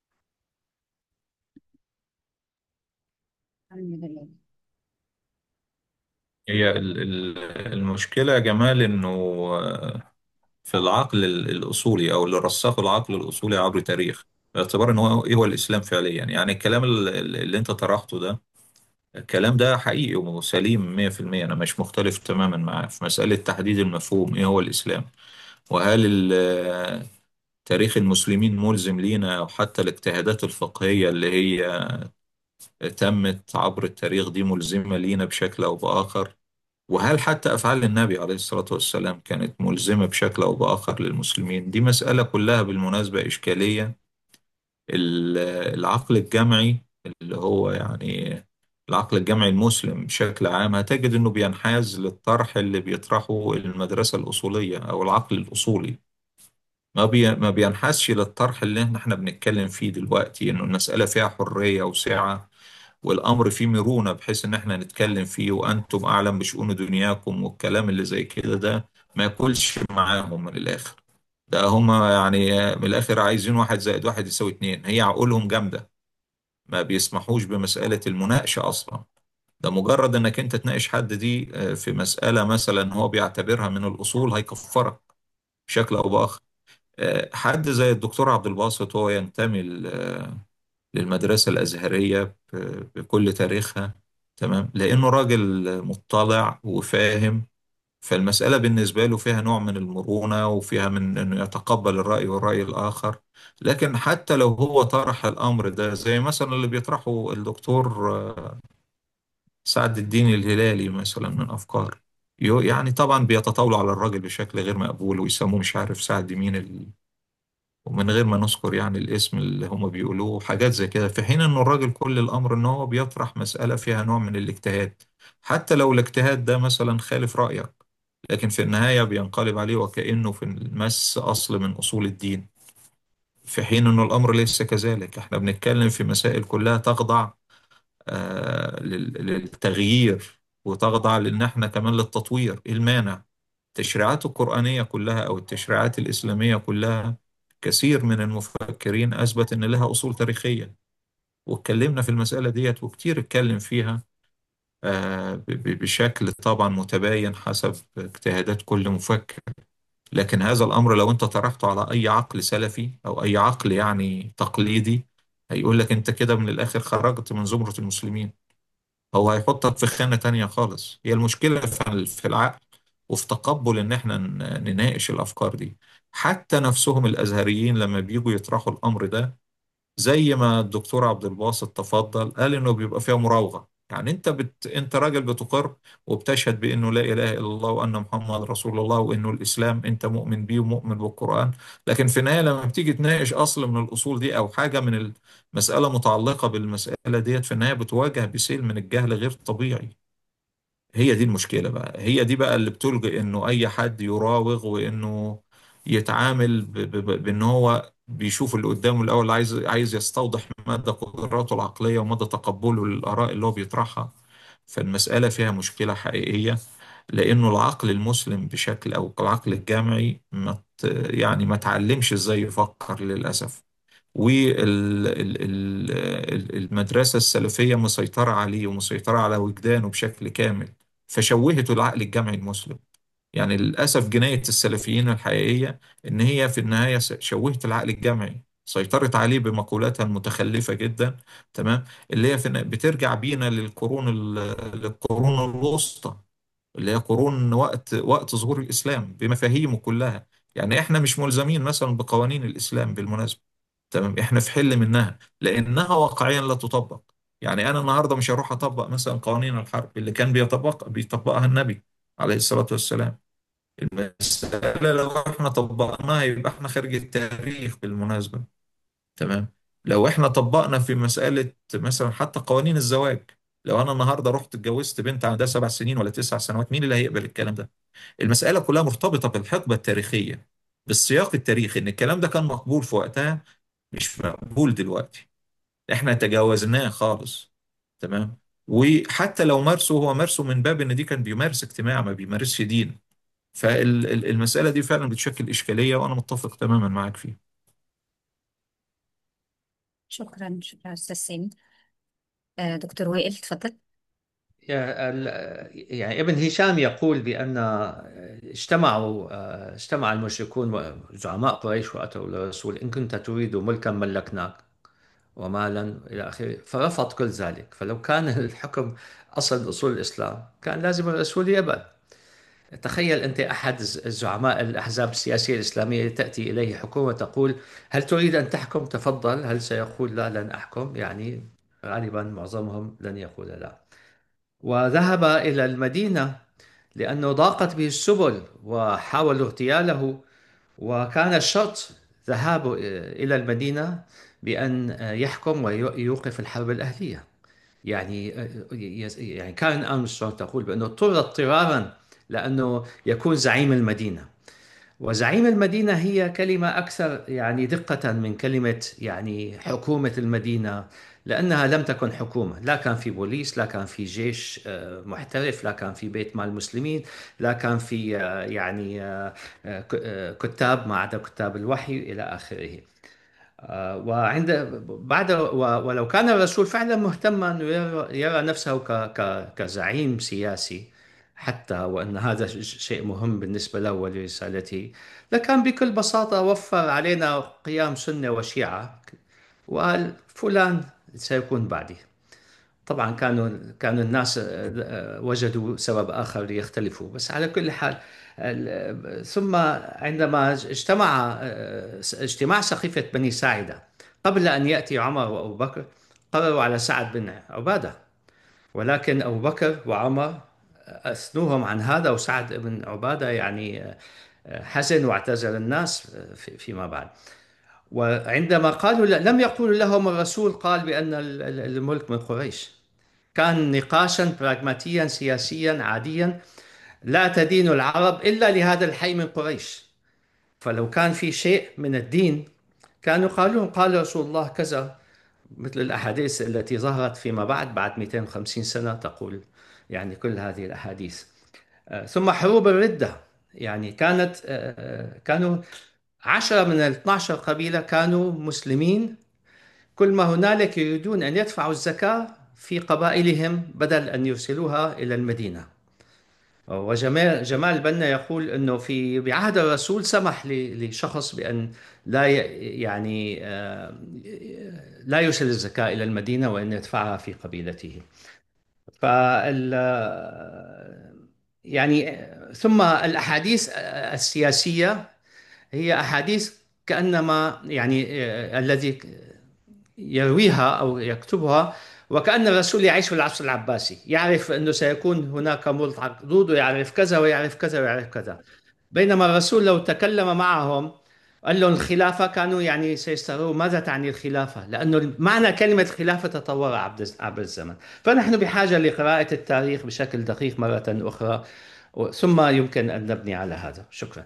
الحمد لله. هي المشكلة يا جمال إنه في العقل الأصولي، أو اللي رسخه العقل الأصولي عبر التاريخ، باعتبار إن هو إيه هو الإسلام فعليا. يعني الكلام اللي أنت طرحته ده، الكلام ده حقيقي وسليم 100%. أنا مش مختلف تماما معاه في مسألة تحديد المفهوم إيه هو الإسلام. وهل تاريخ المسلمين ملزم لينا، أو حتى الاجتهادات الفقهية اللي هي تمت عبر التاريخ دي ملزمة لينا بشكل أو بآخر؟ وهل حتى أفعال النبي عليه الصلاة والسلام كانت ملزمة بشكل أو بآخر للمسلمين؟ دي مسألة كلها بالمناسبة إشكالية. العقل الجمعي اللي هو يعني العقل الجمعي المسلم بشكل عام، هتجد إنه بينحاز للطرح اللي بيطرحه المدرسة الأصولية أو العقل الأصولي. ما بينحازش للطرح اللي احنا بنتكلم فيه دلوقتي، إنه المسألة فيها حرية وسعة والأمر فيه مرونة بحيث إن إحنا نتكلم فيه وأنتم أعلم بشؤون دنياكم، والكلام اللي زي كده ده ما ياكلش معاهم من الآخر. ده هما يعني من الآخر عايزين واحد زائد واحد يساوي اتنين، هي عقولهم جامدة. ما بيسمحوش بمسألة المناقشة أصلا. ده مجرد إنك أنت تناقش حد دي في مسألة مثلا هو بيعتبرها من الأصول هيكفرك بشكل أو بآخر. حد زي الدكتور عبد الباسط هو ينتمي للمدرسة الأزهرية بكل تاريخها، تمام، لأنه راجل مطلع وفاهم. فالمسألة بالنسبة له فيها نوع من المرونة وفيها من أنه يتقبل الرأي والرأي الآخر. لكن حتى لو هو طرح الأمر ده زي مثلا اللي بيطرحه الدكتور سعد الدين الهلالي مثلا من أفكار، يعني طبعا بيتطاولوا على الراجل بشكل غير مقبول ويسموه مش عارف سعد مين ومن غير ما نذكر يعني الاسم اللي هم بيقولوه حاجات زي كده، في حين انه الراجل كل الامر ان هو بيطرح مسألة فيها نوع من الاجتهاد. حتى لو الاجتهاد ده مثلا خالف رأيك، لكن في النهاية بينقلب عليه وكأنه في المس أصل من أصول الدين، في حين انه الامر ليس كذلك. احنا بنتكلم في مسائل كلها تخضع للتغيير، وتخضع لان احنا كمان للتطوير. إيه المانع؟ التشريعات القرآنية كلها أو التشريعات الإسلامية كلها، كثير من المفكرين أثبت أن لها أصول تاريخية، واتكلمنا في المسألة ديت وكتير اتكلم فيها بشكل طبعا متباين حسب اجتهادات كل مفكر. لكن هذا الأمر لو أنت طرحته على أي عقل سلفي أو أي عقل يعني تقليدي، هيقول لك أنت كده من الآخر خرجت من زمرة المسلمين. هو هيحطك في خانة تانية خالص. هي المشكلة في العقل وفي تقبل ان احنا نناقش الافكار دي. حتى نفسهم الازهريين لما بيجوا يطرحوا الامر ده، زي ما الدكتور عبد الباسط تفضل قال انه بيبقى فيها مراوغة. يعني انت راجل بتقر وبتشهد بانه لا اله الا الله وان محمد رسول الله وانه الاسلام انت مؤمن بيه ومؤمن بالقرآن، لكن في النهاية لما بتيجي تناقش اصل من الاصول دي او حاجة من المسألة متعلقة بالمسألة ديت، في النهاية بتواجه بسيل من الجهل غير طبيعي. هي دي المشكلة بقى، هي دي بقى اللي بتلجئ انه اي حد يراوغ وانه يتعامل بان هو بيشوف اللي قدامه الاول، عايز يستوضح مدى قدراته العقلية ومدى تقبله للآراء اللي هو بيطرحها. فالمسألة فيها مشكلة حقيقية، لانه العقل المسلم بشكل او العقل الجامعي يعني ما تعلمش ازاي يفكر للأسف. والمدرسة السلفية مسيطرة عليه ومسيطرة على وجدانه بشكل كامل، فشوهته العقل الجمعي المسلم. يعني للأسف جناية السلفيين الحقيقية إن هي في النهاية شوهت العقل الجمعي، سيطرت عليه بمقولاتها المتخلفة جدا، تمام، اللي هي بترجع بينا للقرون الوسطى، اللي هي قرون وقت ظهور الإسلام بمفاهيمه كلها. يعني إحنا مش ملزمين مثلا بقوانين الإسلام بالمناسبة، تمام، إحنا في حل منها لأنها واقعيا لا تطبق. يعني أنا النهاردة مش هروح أطبق مثلا قوانين الحرب اللي كان بيطبقها النبي عليه الصلاة والسلام. المسألة لو إحنا طبقناها يبقى إحنا خارج التاريخ بالمناسبة، تمام. لو إحنا طبقنا في مسألة مثلا حتى قوانين الزواج، لو أنا النهاردة رحت اتجوزت بنت عندها 7 سنين ولا 9 سنوات، مين اللي هيقبل الكلام ده؟ المسألة كلها مرتبطة بالحقبة التاريخية، بالسياق التاريخي، إن الكلام ده كان مقبول في وقتها مش مقبول دلوقتي. إحنا تجاوزناه خالص، تمام. وحتى لو مارسه، هو مارسه من باب إن دي كان بيمارس اجتماع ما بيمارسش دين. فالمسألة دي فعلا بتشكل إشكالية وأنا متفق تماما معاك فيها. شكرا شكرا أستاذ سامي. دكتور وائل اتفضل. يعني ابن هشام يقول بأن اجتمع المشركون زعماء قريش وأتوا للرسول: إن كنت تريد ملكا ملكناك ومالا إلى آخره، فرفض كل ذلك. فلو كان الحكم أصل أصول الإسلام كان لازم الرسول يقبل. تخيل أنت أحد الزعماء الأحزاب السياسية الإسلامية تأتي إليه حكومة تقول: هل تريد أن تحكم؟ تفضل. هل سيقول لا لن أحكم؟ يعني غالبا معظمهم لن يقول لا. وذهب إلى المدينة لأنه ضاقت به السبل وحاولوا اغتياله، وكان الشرط ذهابه إلى المدينة بأن يحكم ويوقف الحرب الأهلية. يعني يعني كارين أرمسترونغ تقول بأنه اضطر اضطرارا لأنه يكون زعيم المدينة. وزعيم المدينة هي كلمة أكثر يعني دقة من كلمة يعني حكومة المدينة، لأنها لم تكن حكومة. لا كان في بوليس، لا كان في جيش محترف، لا كان في بيت مال المسلمين، لا كان في كتاب ما عدا كتاب الوحي إلى آخره. وعند بعد ولو كان الرسول فعلا مهتما أنه يرى نفسه كزعيم سياسي، حتى وأن هذا شيء مهم بالنسبة له ولرسالته، لكان بكل بساطة وفر علينا قيام سنة وشيعة وقال فلان سيكون بعدي. طبعا كانوا الناس وجدوا سبب آخر ليختلفوا، بس على كل حال ثم عندما اجتمع اجتماع سقيفة بني ساعدة قبل أن يأتي عمر وأبو بكر، قرروا على سعد بن عبادة، ولكن أبو بكر وعمر أثنوهم عن هذا، وسعد بن عبادة يعني حزن واعتزل الناس فيما بعد. وعندما قالوا لم يقولوا لهم الرسول قال بأن الملك من قريش. كان نقاشا براغماتيا سياسيا عاديا، لا تدين العرب إلا لهذا الحي من قريش. فلو كان في شيء من الدين كانوا قالوا قال رسول الله كذا، مثل الأحاديث التي ظهرت فيما بعد 250 سنة تقول يعني كل هذه الأحاديث. ثم حروب الردة، يعني كانوا 10 من ال 12 قبيلة كانوا مسلمين، كل ما هنالك يريدون أن يدفعوا الزكاة في قبائلهم بدل أن يرسلوها إلى المدينة. وجمال بنا يقول أنه في بعهد الرسول سمح لشخص بأن لا يعني لا يرسل الزكاة إلى المدينة وأن يدفعها في قبيلته. فال يعني ثم الأحاديث السياسية هي أحاديث كأنما يعني الذي يرويها أو يكتبها وكأن الرسول يعيش في العصر العباسي، يعرف أنه سيكون هناك ملك حدود، ويعرف كذا ويعرف كذا ويعرف كذا. بينما الرسول لو تكلم معهم قال لهم الخلافة، كانوا يعني سيستغربوا ماذا تعني الخلافة، لأنه معنى كلمة خلافة تطور عبر الزمن. فنحن بحاجة لقراءة التاريخ بشكل دقيق مرة أخرى، ثم يمكن أن نبني على هذا. شكرا.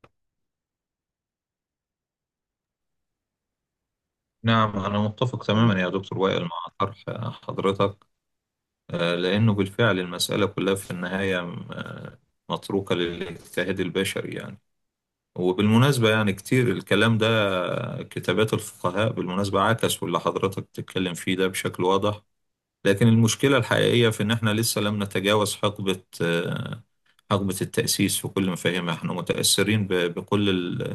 نعم، أنا متفق تماما يا دكتور وائل مع طرح حضرتك. لأنه بالفعل المسألة كلها في النهاية متروكة للاجتهاد البشري يعني. وبالمناسبة يعني كتير الكلام ده كتابات الفقهاء بالمناسبة عكسوا اللي حضرتك بتتكلم فيه ده بشكل واضح. لكن المشكلة الحقيقية في إن إحنا لسه لم نتجاوز حقبة التأسيس في كل مفاهيمها. إحنا متأثرين بكل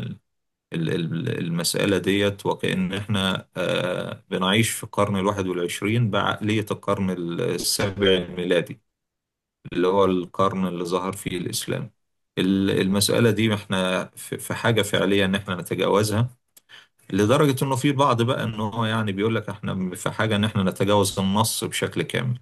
المسألة ديت، وكأن إحنا بنعيش في القرن الواحد والعشرين بعقلية القرن السابع الميلادي، اللي هو القرن اللي ظهر فيه الإسلام. المسألة دي إحنا في حاجة فعلية إن إحنا نتجاوزها، لدرجة إنه في بعض بقى إنه هو يعني بيقول لك إحنا في حاجة إن إحنا نتجاوز النص بشكل كامل.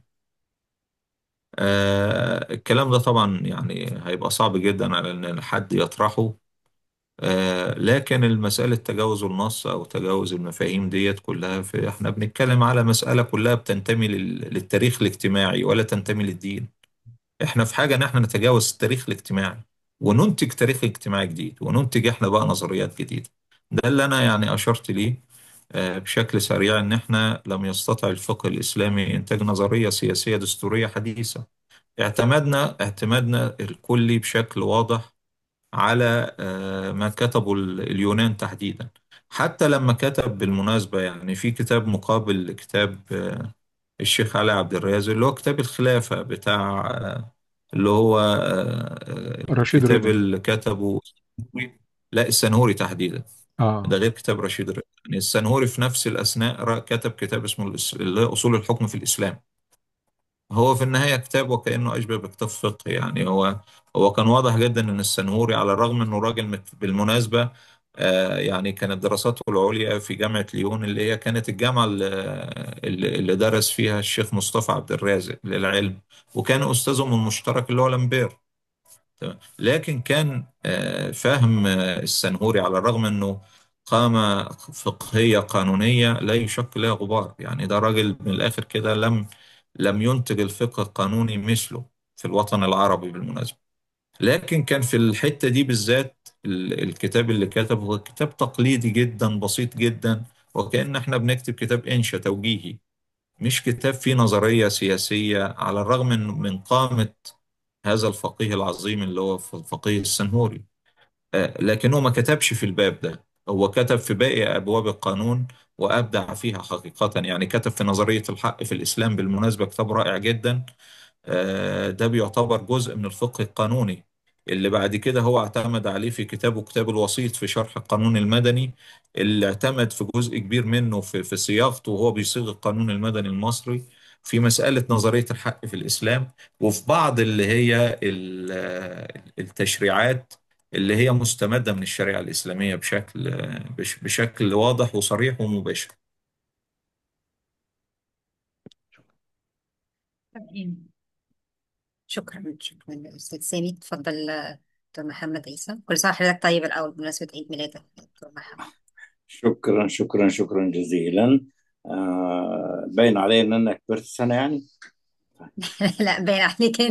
الكلام ده طبعا يعني هيبقى صعب جدا على إن حد يطرحه. لكن المسألة تجاوز النص أو تجاوز المفاهيم ديت كلها، إحنا بنتكلم على مسألة كلها بتنتمي للتاريخ الاجتماعي ولا تنتمي للدين. إحنا في حاجة إن إحنا نتجاوز التاريخ الاجتماعي وننتج تاريخ اجتماعي جديد، وننتج إحنا بقى نظريات جديدة. ده اللي أنا يعني أشرت ليه بشكل سريع، إن إحنا لم يستطع الفقه الإسلامي إنتاج نظرية سياسية دستورية حديثة. اعتمادنا الكلي بشكل واضح على ما كتبه اليونان تحديدا. حتى لما كتب بالمناسبة يعني في كتاب مقابل لكتاب الشيخ علي عبد الرازق، اللي هو كتاب الخلافة بتاع اللي هو رشيد الكتاب رضا. اللي كتبه لا السنهوري تحديدا. اه. ده غير كتاب رشيد رضا. يعني السنهوري في نفس الأثناء كتب كتاب اسمه اللي هو أصول الحكم في الإسلام. هو في النهاية كتاب وكأنه أشبه بكتاب فقه يعني. هو كان واضح جدا إن السنهوري على الرغم إنه راجل بالمناسبة يعني كانت دراساته العليا في جامعة ليون، اللي هي كانت الجامعة اللي درس فيها الشيخ مصطفى عبد الرازق للعلم، وكان أستاذهم المشترك اللي هو لامبير. تمام. لكن كان فهم السنهوري على الرغم انه قامة فقهية قانونية لا يشك لها غبار. يعني ده راجل من الآخر كده لم ينتج الفقه القانوني مثله في الوطن العربي بالمناسبة. لكن كان في الحتة دي بالذات الكتاب اللي كتبه هو كتاب تقليدي جدا بسيط جدا، وكأن احنا بنكتب كتاب إنشا توجيهي، مش كتاب فيه نظرية سياسية، على الرغم من قامة هذا الفقيه العظيم اللي هو الفقيه السنهوري. لكنه ما كتبش في الباب ده، هو كتب في باقي أبواب القانون وأبدع فيها حقيقة. يعني كتب في نظرية الحق في الإسلام بالمناسبة كتاب رائع جدا. ده بيعتبر جزء من الفقه القانوني اللي بعد كده هو اعتمد عليه في كتابه كتاب الوسيط في شرح القانون المدني، اللي اعتمد في جزء كبير منه في صياغته وهو بيصيغ القانون المدني المصري في مسألة نظرية الحق في الإسلام، وفي بعض اللي هي التشريعات اللي هي مستمدة من الشريعة الإسلامية بشكل واضح وصريح ومباشر. تمام. شكرا للأستاذ سامي. اتفضل دكتور محمد عيسى. كل سنة وحضرتك طيب الأول بمناسبة عيد ميلادك دكتور محمد. شكرا جزيلا. باين علي ان انا كبرت سنة يعني. لا، باين عليك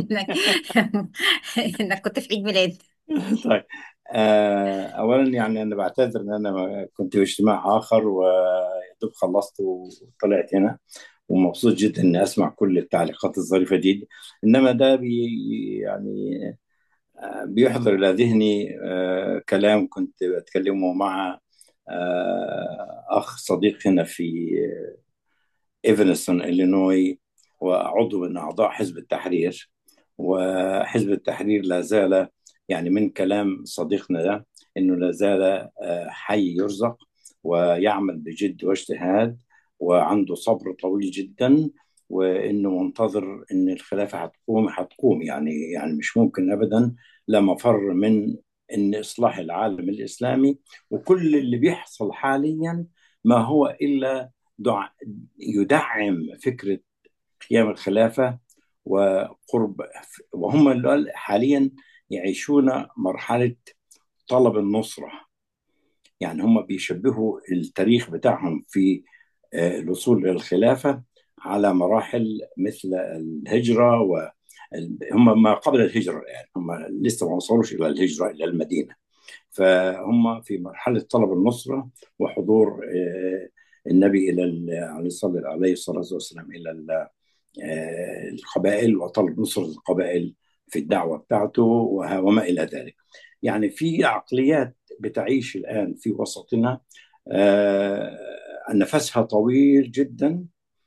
إنك كنت في عيد ميلاد. طيب. اولا يعني انا بعتذر ان انا كنت في اجتماع اخر ويدوب خلصت وطلعت هنا، ومبسوط جدا اني اسمع كل التعليقات الظريفة دي. انما ده يعني بيحضر الى ذهني كلام كنت بتكلمه مع اخ صديق هنا في إيفانستون إلينوي، وعضو من أعضاء حزب التحرير. وحزب التحرير لا زال، يعني من كلام صديقنا ده، إنه لا زال حي يرزق ويعمل بجد واجتهاد وعنده صبر طويل جدا، وإنه منتظر إن الخلافة هتقوم يعني مش ممكن أبدا، لا مفر من إن إصلاح العالم الإسلامي. وكل اللي بيحصل حاليا ما هو إلا يدعم فكرة قيام الخلافة وقرب. وهم اللي حاليا يعيشون مرحلة طلب النصرة. يعني هم بيشبهوا التاريخ بتاعهم في الوصول للخلافة على مراحل مثل الهجرة، وهم ما قبل الهجرة، يعني هم لسه ما وصلوش إلى الهجرة إلى المدينة. فهم في مرحلة طلب النصرة وحضور النبي عليه الصلاة والسلام إلى القبائل، وطلب نصرة القبائل في الدعوة بتاعته وما إلى ذلك. يعني في عقليات بتعيش الآن في وسطنا نفسها طويل جدا،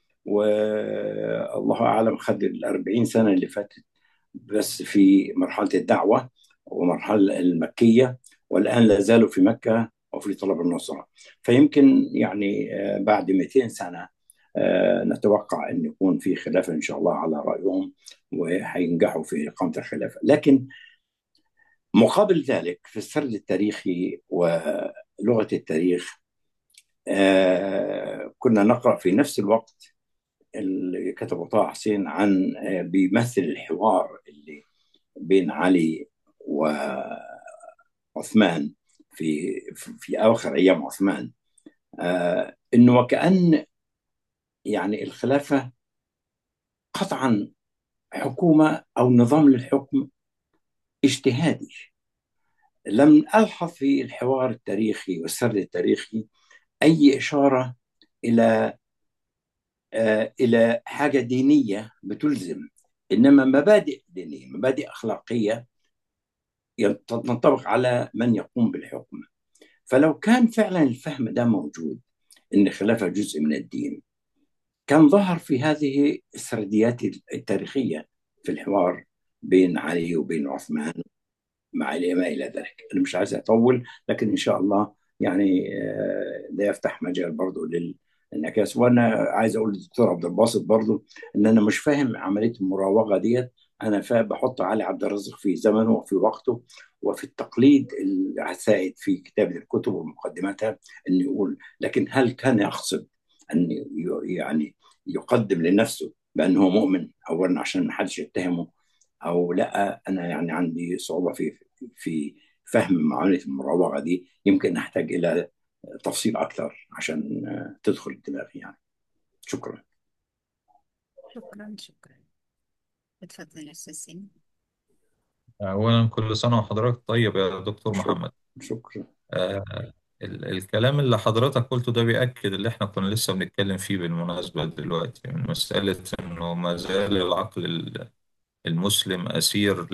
والله أعلم خد 40 سنة اللي فاتت بس في مرحلة الدعوة ومرحلة المكية، والآن لا زالوا في مكة وفي طلب النصرة. فيمكن يعني بعد 200 سنة نتوقع أن يكون في خلافة إن شاء الله على رأيهم، وهينجحوا في إقامة الخلافة. لكن مقابل ذلك في السرد التاريخي ولغة التاريخ كنا نقرأ في نفس الوقت اللي كتبه طه حسين عن بيمثل الحوار اللي بين علي وعثمان في أواخر أيام عثمان، إنه وكأن يعني الخلافة قطعا حكومة أو نظام للحكم اجتهادي. لم ألحظ في الحوار التاريخي والسرد التاريخي أي إشارة إلى إلى حاجة دينية بتلزم، إنما مبادئ دينية، مبادئ أخلاقية تنطبق على من يقوم بالحكم. فلو كان فعلا الفهم ده موجود، إن الخلافة جزء من الدين، كان ظهر في هذه السرديات التاريخية في الحوار بين علي وبين عثمان مع ما إلى ذلك. أنا مش عايز أطول، لكن إن شاء الله يعني ده يفتح مجال برضو للانعكاس. وأنا عايز أقول للدكتور عبد الباسط برضو إن أنا مش فاهم عملية المراوغة ديت. أنا بحط علي عبد الرازق في زمنه وفي وقته وفي التقليد السائد في كتابة الكتب ومقدماتها إنه يقول، لكن هل كان يقصد أن يعني يقدم لنفسه بأنه مؤمن أولا عشان ما حدش يتهمه او لا انا يعني عندي صعوبه في فهم معاني المراوغه دي، يمكن احتاج الى تفصيل اكثر عشان تدخل دماغي يعني. شكرا. شكرا شكرا. اتفضل يا أستاذ سامي. أولا كل سنة وحضرتك طيب يا دكتور شكرا. محمد. شكرا. آه، الكلام اللي حضرتك قلته ده بيأكد اللي احنا كنا لسه بنتكلم فيه بالمناسبة دلوقتي، من مسألة انه ما زال العقل المسلم أسير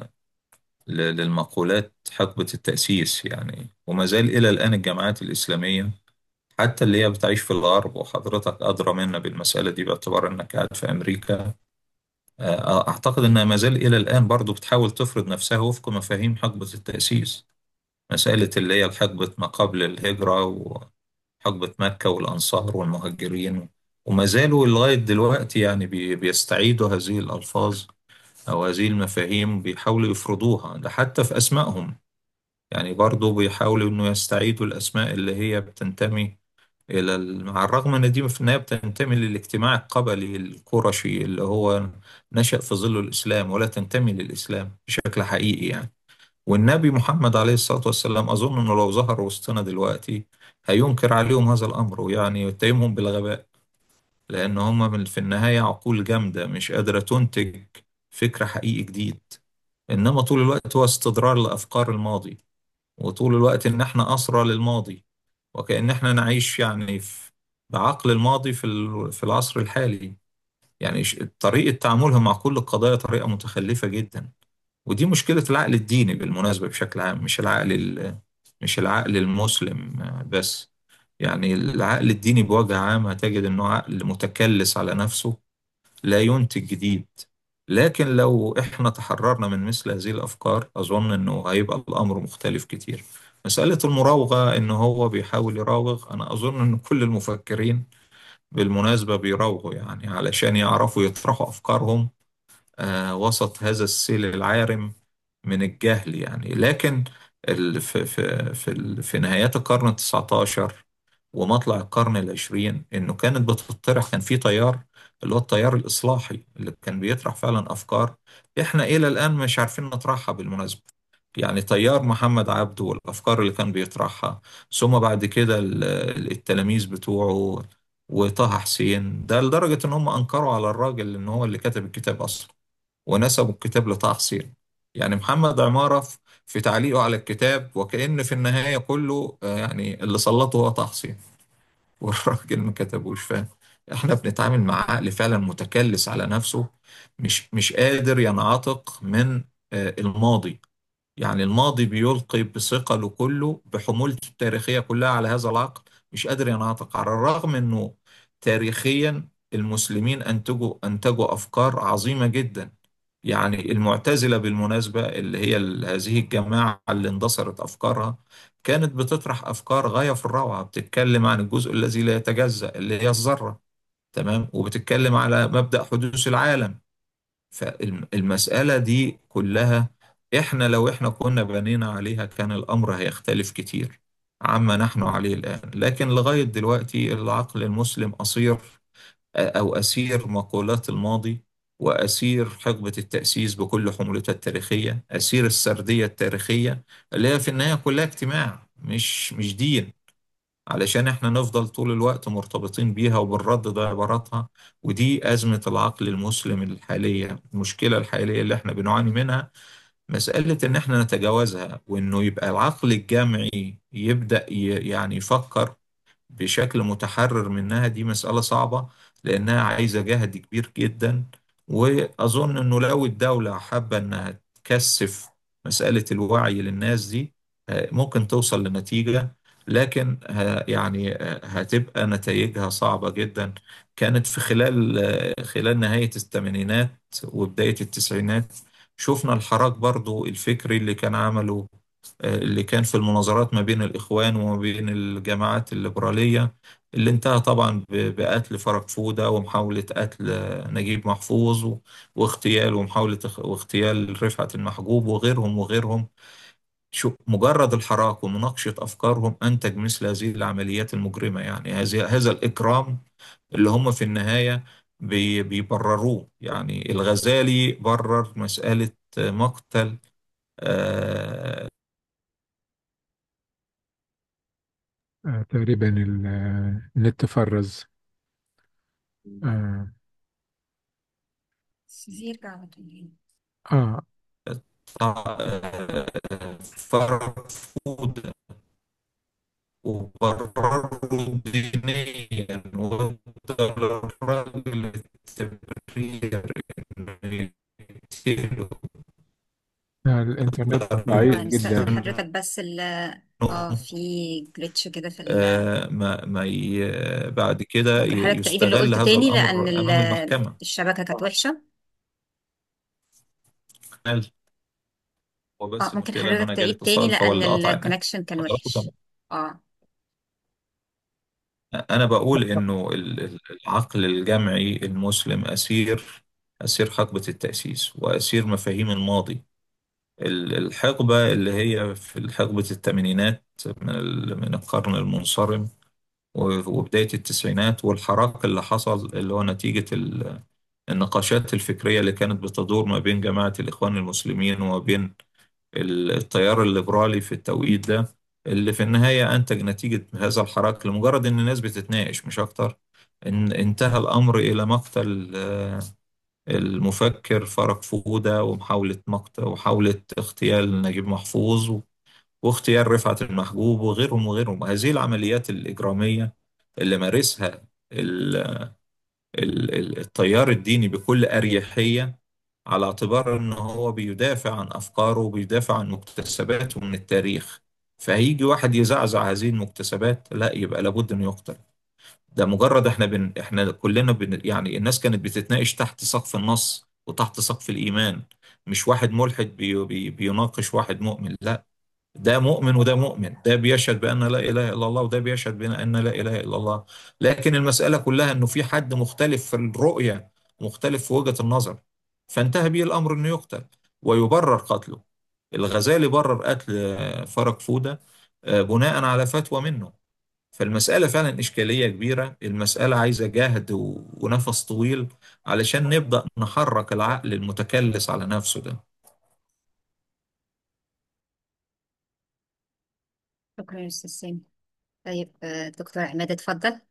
للمقولات حقبة التأسيس يعني. وما زال إلى الآن الجامعات الإسلامية حتى اللي هي بتعيش في الغرب، وحضرتك أدرى منا بالمسألة دي باعتبار إنك قاعد في أمريكا، أعتقد إنها ما زال إلى الآن برضو بتحاول تفرض نفسها وفق مفاهيم حقبة التأسيس. مسألة اللي هي حقبة ما قبل الهجرة وحقبة مكة والأنصار والمهاجرين، وما زالوا لغاية دلوقتي يعني بيستعيدوا هذه الألفاظ أو هذه المفاهيم، بيحاولوا يفرضوها ده حتى في أسمائهم. يعني برضو بيحاولوا إنه يستعيدوا الأسماء اللي هي بتنتمي مع الرغم إن دي في النهاية بتنتمي للاجتماع القبلي القرشي اللي هو نشأ في ظل الإسلام، ولا تنتمي للإسلام بشكل حقيقي يعني. والنبي محمد عليه الصلاة والسلام أظن إنه لو ظهر وسطنا دلوقتي هينكر عليهم هذا الأمر، ويعني يتهمهم بالغباء، لأن هم في النهاية عقول جامدة مش قادرة تنتج فكر حقيقي جديد، إنما طول الوقت هو استدرار لأفكار الماضي، وطول الوقت إن إحنا أسرى للماضي، وكأن إحنا نعيش يعني بعقل الماضي في العصر الحالي. يعني طريقة تعاملهم مع كل القضايا طريقة متخلفة جدا. ودي مشكلة العقل الديني بالمناسبة بشكل عام، مش العقل المسلم بس. يعني العقل الديني بوجه عام هتجد إنه عقل متكلس على نفسه، لا ينتج جديد. لكن لو إحنا تحررنا من مثل هذه الأفكار أظن إنه هيبقى الأمر مختلف كتير. مسألة المراوغة إنه هو بيحاول يراوغ، أنا أظن إن كل المفكرين بالمناسبة بيراوغوا يعني علشان يعرفوا يطرحوا أفكارهم وسط هذا السيل العارم من الجهل يعني. لكن في نهايات القرن التسعتاشر ومطلع القرن العشرين إنه كانت بتطرح، كان في تيار اللي هو التيار الإصلاحي اللي كان بيطرح فعلا أفكار إحنا إلى الآن مش عارفين نطرحها بالمناسبة. يعني تيار محمد عبده والأفكار اللي كان بيطرحها، ثم بعد كده التلاميذ بتوعه وطه حسين، ده لدرجة إن هم أنكروا على الراجل إن هو اللي كتب الكتاب أصلا، ونسبوا الكتاب لطه حسين. يعني محمد عمارة في تعليقه على الكتاب وكأن في النهاية كله يعني اللي سلطه هو طه حسين والراجل ما كتبوش. فاهم؟ احنا بنتعامل مع عقل فعلا متكلس على نفسه، مش قادر ينعتق من الماضي. يعني الماضي بيلقي بثقله كله بحمولته التاريخية كلها على هذا العقل، مش قادر ينعتق، على الرغم انه تاريخيا المسلمين انتجوا افكار عظيمة جدا. يعني المعتزلة بالمناسبة اللي هي هذه الجماعة اللي اندثرت افكارها، كانت بتطرح افكار غاية في الروعة، بتتكلم عن الجزء الذي لا يتجزأ اللي هي الذرة، تمام، وبتتكلم على مبدأ حدوث العالم. فالمسألة دي كلها احنا لو احنا كنا بنينا عليها كان الأمر هيختلف كتير عما نحن عليه الآن. لكن لغاية دلوقتي العقل المسلم أصير أو أسير مقولات الماضي، وأسير حقبة التأسيس بكل حمولتها التاريخية، أسير السردية التاريخية اللي هي في النهاية كلها اجتماع مش دين، علشان احنا نفضل طول الوقت مرتبطين بيها وبنردد عباراتها. ودي أزمة العقل المسلم الحالية، المشكلة الحالية اللي احنا بنعاني منها، مسألة إن احنا نتجاوزها، وإنه يبقى العقل الجمعي يبدأ يعني يفكر بشكل متحرر منها. دي مسألة صعبة لأنها عايزة جهد كبير جدا. وأظن إنه لو الدولة حابة إنها تكثف مسألة الوعي للناس دي ممكن توصل لنتيجة. لكن يعني هتبقى نتائجها صعبة جدا. كانت في خلال نهاية الثمانينات وبداية التسعينات شفنا الحراك برضو الفكري اللي كان عمله، اللي كان في المناظرات ما بين الإخوان وما بين الجماعات الليبرالية، اللي انتهى طبعا بقتل فرج فودة ومحاولة قتل نجيب محفوظ واغتيال ومحاولة واغتيال رفعت المحجوب وغيرهم. شو مجرد الحراك ومناقشة أفكارهم أنتج مثل هذه العمليات المجرمة، يعني هذا الإجرام اللي هم في النهاية بيبرروه. يعني الغزالي برر مسألة مقتل آه، تقريبا النت فرز. آه, يرجع على طول. آه, فرفوده وبرره دينيا، وده الراجل التبرير إنه يقتله. الإنترنت ضعيف هنستأذن جدا. حضرتك بس في جلitch كده في ما ما بعد كده ممكن حضرتك تعيد اللي يستغل قلته هذا تاني لأن الأمر أمام المحكمة. الشبكة كانت وحشة. هل هو بس ممكن المشكلة إن حضرتك أنا جالي تعيد تاني اتصال فهو لأن اللي قطع النت. الكونكشن كان حضرته تمام. وحش. اه أنا بقول إنه العقل الجمعي المسلم أسير حقبة التأسيس وأسير مفاهيم الماضي. الحقبة اللي هي في حقبة الثمانينات من القرن المنصرم، وبداية التسعينات، والحراك اللي حصل اللي هو نتيجة النقاشات الفكرية اللي كانت بتدور ما بين جماعة الإخوان المسلمين وما بين التيار الليبرالي في التوقيت ده، اللي في النهاية أنتج نتيجة هذا الحراك لمجرد إن الناس بتتناقش مش أكتر. إن انتهى الأمر إلى مقتل المفكر فرج فودة، ومحاولة مقتل ومحاولة اغتيال نجيب محفوظ، واغتيال رفعت المحجوب وغيرهم. هذه العمليات الإجرامية اللي مارسها التيار الديني بكل أريحية، على اعتبار ان هو بيدافع عن افكاره وبيدافع عن مكتسباته من التاريخ، فهيجي واحد يزعزع هذه المكتسبات، لا يبقى لابد انه يقتل. ده مجرد احنا كلنا يعني الناس كانت بتتناقش تحت سقف النص وتحت سقف الايمان، مش واحد ملحد بيناقش واحد مؤمن، لا، ده مؤمن وده مؤمن، ده بيشهد بأن لا إله إلا الله وده بيشهد بأن لا إله إلا الله. لكن المسألة كلها أنه في حد مختلف في الرؤية، مختلف في وجهة النظر، فانتهى به الأمر أنه يقتل ويبرر قتله. الغزالي برر قتل فرج فودة بناء على فتوى منه. فالمسألة فعلا إشكالية كبيرة، المسألة عايزة جهد ونفس طويل علشان نبدأ نحرك العقل المتكلس على نفسه ده. شكرا يا أستاذ سامي. طيب دكتور عماد اتفضل.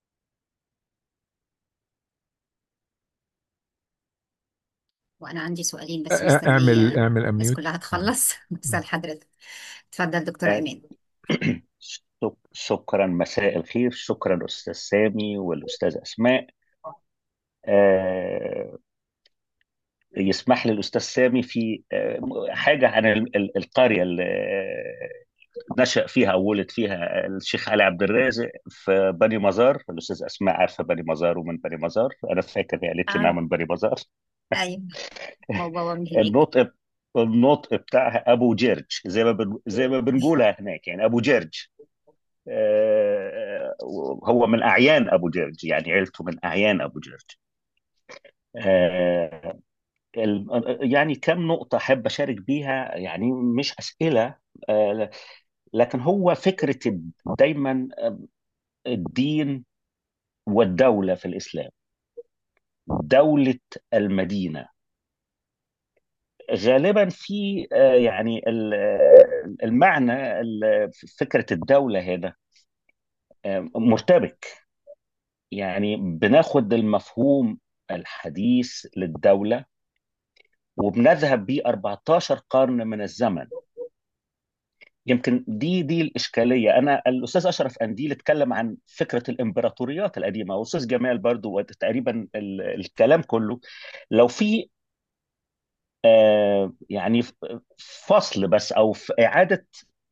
وأنا عندي سؤالين بس اعمل مستنية اعمل الناس اميوت. كلها تخلص نسأل حضرتك. اتفضل دكتور آه، عماد. شكرا، مساء الخير. شكرا أستاذ سامي والأستاذ أسماء. آه، يسمح لي الأستاذ سامي في حاجة عن القرية اللي نشأ فيها أو ولد فيها الشيخ علي عبد الرازق في بني مزار. الأستاذ أسماء عارفة بني مزار، ومن بني مزار أنا فاكر هي قالت لي إنها عارف. من بني مزار. أيوه. هو بابا من هناك. النطق بتاعها أبو جرج، زي ما بنقولها هناك، يعني أبو جرج. هو من أعيان أبو جرج، يعني عيلته من أعيان أبو جرج. آه، يعني كم نقطة أحب أشارك بيها، يعني مش أسئلة. آه، لكن هو فكرة دايما الدين والدولة في الإسلام، دولة المدينة. غالبا في يعني المعنى فكرة الدولة هنا مرتبك. يعني بناخد المفهوم الحديث للدولة وبنذهب بيه 14 قرن من الزمن. يمكن دي الإشكالية. أنا الأستاذ أشرف أنديل اتكلم عن فكرة الإمبراطوريات القديمة، وأستاذ جمال برضو تقريبا الكلام كله. لو في يعني فصل بس، أو في إعادة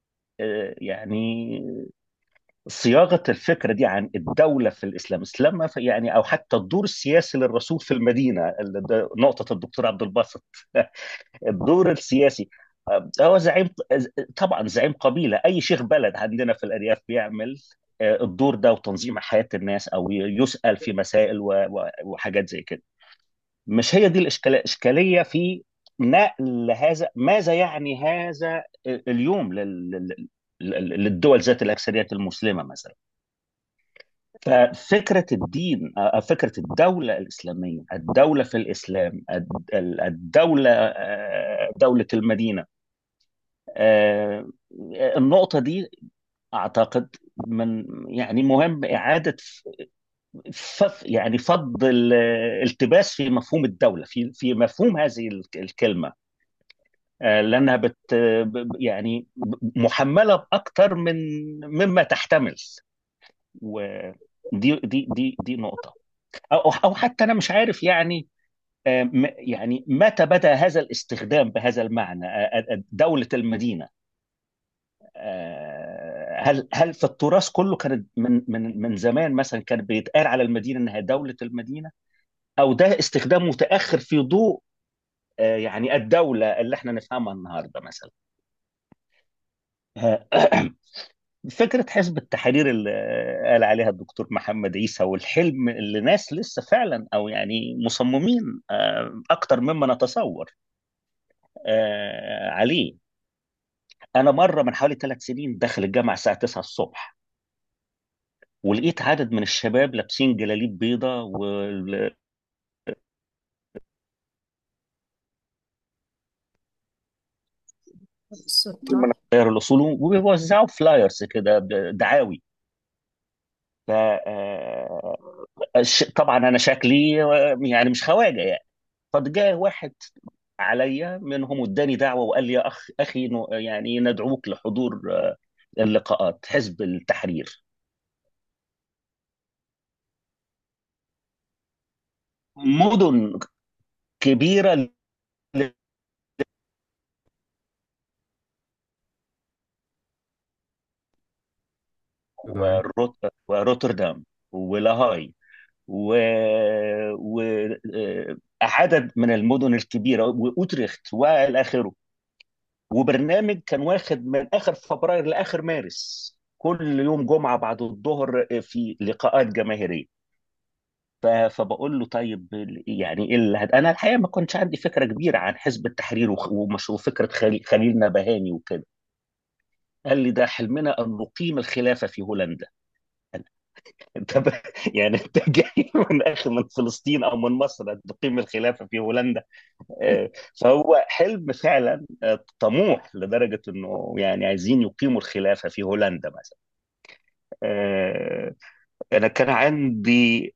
يعني صياغة الفكرة دي عن الدولة في الإسلام يعني، أو حتى الدور السياسي للرسول في المدينة، ده نقطة الدكتور عبد الباسط. الدور السياسي. هو زعيم، طبعا زعيم قبيلة. أي شيخ بلد عندنا في الأرياف بيعمل الدور ده وتنظيم حياة الناس، أو يسأل في مسائل وحاجات زي كده. مش هي دي الإشكالية. إشكالية في نقل هذا. ماذا يعني هذا اليوم للدول ذات الأكثريات المسلمة مثلا؟ ففكرة الدين، فكرة الدولة الإسلامية، الدولة في الإسلام، الدولة، دولة المدينة، آه، النقطة دي أعتقد من يعني مهم إعادة يعني فض الالتباس في مفهوم الدولة، في مفهوم هذه الكلمة، لأنها يعني محملة بأكثر مما تحتمل. ودي نقطة، أو حتى أنا مش عارف يعني، يعني متى بدأ هذا الاستخدام بهذا المعنى، دولة المدينة. هل في التراث كله كانت من زمان مثلا كان بيتقال على المدينة إنها دولة المدينة، أو ده استخدام متأخر في ضوء يعني الدولة اللي احنا نفهمها النهاردة مثلا؟ آه، فكرة حزب التحرير اللي قال عليها الدكتور محمد عيسى، والحلم اللي ناس لسه فعلا أو يعني مصممين أكتر مما نتصور عليه. أنا مرة من حوالي 3 سنين داخل الجامعة الساعة 9 الصبح، ولقيت عدد من الشباب لابسين جلاليب بيضاء والغير الصوت راح. الأصول، وبيوزعوا فلايرز كده دعاوي. ف طبعا أنا شكلي يعني مش خواجة يعني. فجاء واحد عليا منهم واداني دعوة وقال لي: يا أخي يعني ندعوك لحضور اللقاءات حزب التحرير. مدن كبيرة، تمام. وروتردام ولاهاي وعدد من المدن الكبيرة وأوتريخت وإلى آخره. وبرنامج كان واخد من آخر فبراير لآخر مارس كل يوم جمعة بعد الظهر في لقاءات جماهيرية. فبقول له: طيب يعني ايه انا الحقيقه ما كنتش عندي فكره كبيره عن حزب التحرير ومشروع فكره خليل نبهاني وكده. قال لي: ده حلمنا ان نقيم الخلافه في هولندا. انت يعني انت جاي من اخر من فلسطين او من مصر تقيم الخلافه في هولندا؟ فهو حلم فعلا طموح لدرجه انه يعني عايزين يقيموا الخلافه في هولندا مثلا. آه، انا كان عندي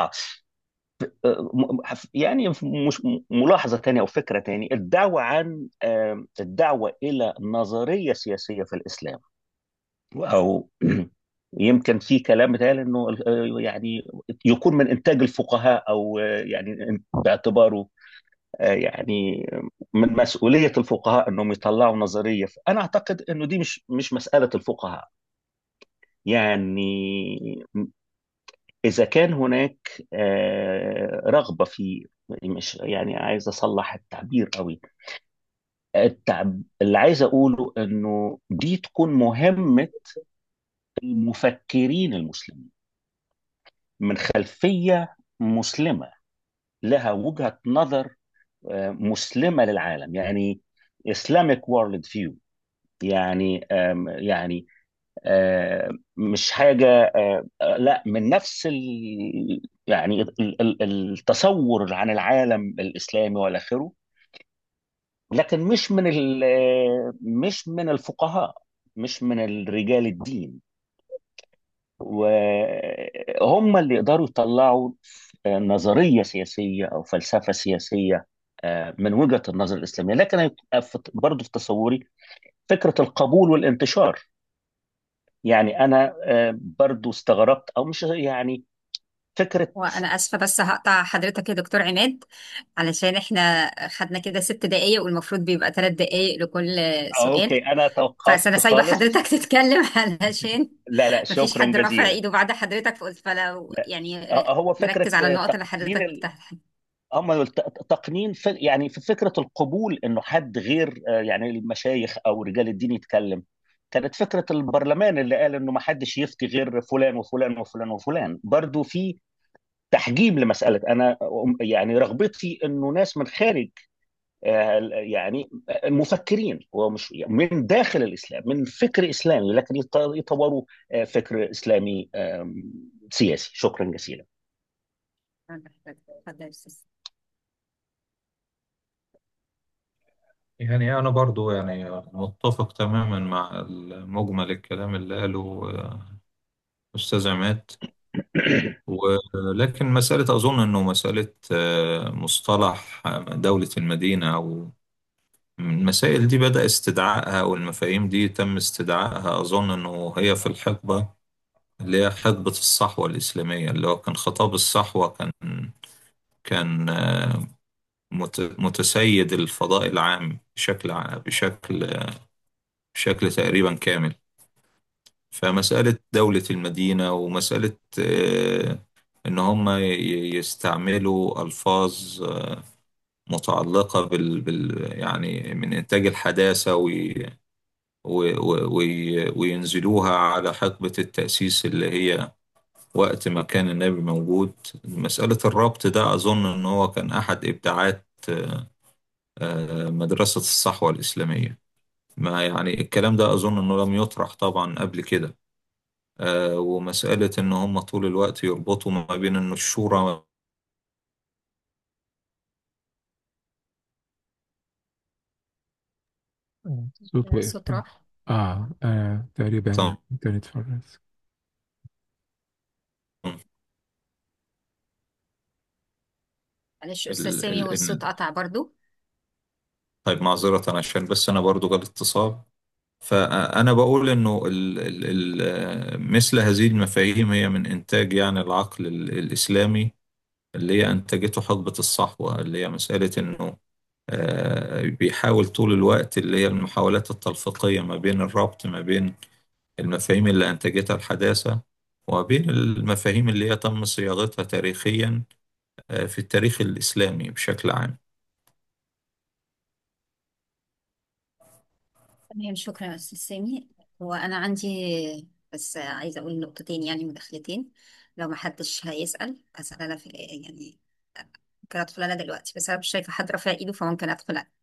يعني مش ملاحظة تانية أو فكرة تانية، الدعوة عن الدعوة إلى نظرية سياسية في الإسلام، أو يمكن في كلام قال إنه يعني يكون من إنتاج الفقهاء، أو يعني باعتباره يعني من مسؤولية الفقهاء إنهم يطلعوا نظرية. أنا أعتقد إنه دي مش مسألة الفقهاء. يعني إذا كان هناك رغبة في، مش يعني عايز أصلح التعبير قوي، اللي عايز أقوله إنه دي تكون مهمة المفكرين المسلمين من خلفية مسلمة، لها وجهة نظر مسلمة للعالم، يعني Islamic world view. يعني يعني مش حاجة لا، من نفس يعني التصور عن العالم الإسلامي ولا آخره، لكن مش من الفقهاء، مش من الرجال الدين. وهم اللي يقدروا يطلعوا نظرية سياسية أو فلسفة سياسية من وجهة النظر الإسلامية. لكن برضو في تصوري فكرة القبول والانتشار. يعني أنا برضو استغربت، أو مش يعني فكرة. وانا اسفه بس هقطع حضرتك يا دكتور عماد، علشان احنا خدنا كده 6 دقايق والمفروض بيبقى 3 دقايق لكل سؤال. أوكي، أنا فانا توقفت سايبه خالص. حضرتك تتكلم علشان لا لا، مفيش شكرا حد رافع جزيلا. ايده بعد حضرتك، فقلت فلو لا، يعني هو فكرة نركز على النقط اللي تقنين حضرتك فتحتها. هم تقنين في يعني في فكرة القبول انه حد غير يعني المشايخ او رجال الدين يتكلم. كانت فكرة البرلمان اللي قال انه ما حدش يفتي غير فلان وفلان وفلان وفلان. برضو في تحجيم لمسألة. انا يعني رغبتي انه ناس من خارج يعني مفكرين ومش من داخل الاسلام، من فكر اسلامي، لكن يطوروا فكر اسلامي سياسي. شكرا جزيلا. اتفضل يا أستاذ. يعني أنا برضو يعني متفق تماما مع مجمل الكلام اللي قاله أستاذ عماد. ولكن مسألة أظن أنه مسألة مصطلح دولة المدينة أو المسائل دي بدأ استدعائها، أو المفاهيم دي تم استدعائها أظن أنه هي في الحقبة اللي هي حقبة الصحوة الإسلامية، اللي هو كان خطاب الصحوة كان متسيد الفضاء العام بشكل تقريبا كامل. فمسألة دولة المدينة ومسألة إن هم يستعملوا ألفاظ متعلقة يعني من إنتاج الحداثة وينزلوها على حقبة التأسيس اللي هي وقت ما كان النبي موجود. مسألة الربط ده أظن إن هو كان أحد إبداعات مدرسة الصحوة الإسلامية. ما يعني الكلام ده أظن إنه لم يطرح طبعا قبل كده. ومسألة إن هم طول الوقت يربطوا ما بين إن الشورى صوت وقف. الصوت راح. تقريبا انترنت فرز. معلش أستاذ ال سامي، هو ال الصوت ال قطع برضو. طيب معذرة عشان بس أنا برضو جالي اتصال. فأنا بقول إنه مثل هذه المفاهيم هي من إنتاج يعني العقل الإسلامي، اللي هي أنتجته حقبة الصحوة، اللي هي مسألة إنه بيحاول طول الوقت اللي هي المحاولات التلفيقية ما بين الربط ما بين المفاهيم اللي أنتجتها الحداثة وبين المفاهيم اللي هي تم صياغتها تاريخيا في التاريخ الإسلامي بشكل عام. تمام، شكرا يا أستاذ سامي. هو أنا عندي بس عايزة أقول نقطتين، يعني مداخلتين. لو ما حدش هيسأل أسأل أنا يعني ممكن أدخل أنا دلوقتي، بس أنا مش شايفة حد رافع إيده فممكن أدخل أنا.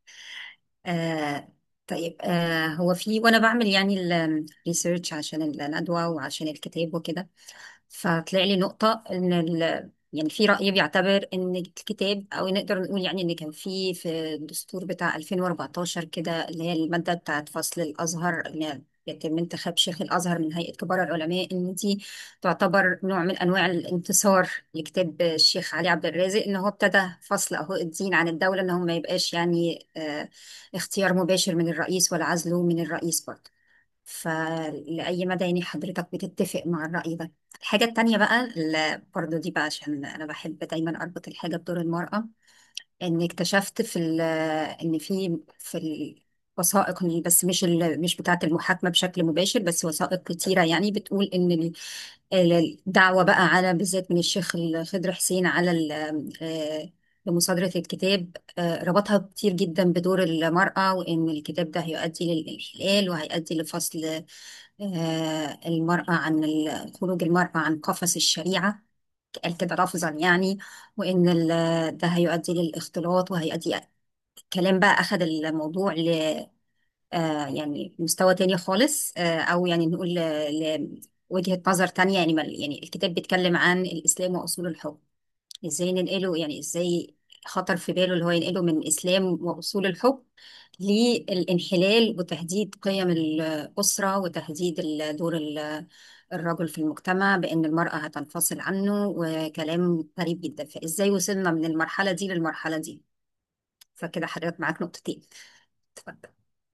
آه طيب، هو في وأنا بعمل يعني الريسيرش عشان الندوة وعشان الكتاب وكده، فطلع لي نقطة إن يعني في رأي بيعتبر إن الكتاب، أو نقدر نقول يعني إن كان في الدستور بتاع 2014 كده، اللي هي المادة بتاعت فصل الأزهر، إن يتم انتخاب شيخ الأزهر من هيئة كبار العلماء، إن دي تعتبر نوع من أنواع الانتصار لكتاب الشيخ علي عبد الرازق، إن هو ابتدى فصل أهو الدين عن الدولة، إن هو ما يبقاش يعني اختيار مباشر من الرئيس ولا عزله من الرئيس برضه. فلأي مدى يعني حضرتك بتتفق مع الرأي ده؟ الحاجة التانية بقى اللي برضه دي بقى، عشان أنا بحب دايما أربط الحاجة بدور المرأة، إن اكتشفت إن في الوثائق، بس مش بتاعة المحاكمة بشكل مباشر، بس وثائق كتيرة يعني بتقول إن الدعوة بقى على بالذات من الشيخ الخضر حسين على لمصادرة الكتاب، ربطها كتير جدا بدور المرأة، وإن الكتاب ده هيؤدي للانحلال وهيؤدي لفصل المرأة عن خروج المرأة عن قفص الشريعة، قال كده لفظا يعني. وإن ده هيؤدي للاختلاط، وهيؤدي كلام بقى أخذ الموضوع يعني مستوى تاني خالص، أو يعني نقول وجهة نظر تانية، يعني يعني الكتاب بيتكلم عن الإسلام وأصول الحكم، ازاي ننقله، يعني ازاي خطر في باله اللي هو ينقله من الإسلام وأصول الحكم للانحلال وتهديد قيم الأسرة وتهديد دور الرجل في المجتمع، بأن المرأة هتنفصل عنه، وكلام غريب جدا. فازاي وصلنا من المرحلة دي للمرحلة دي؟ فكده حضرتك معاك نقطتين. اتفضل.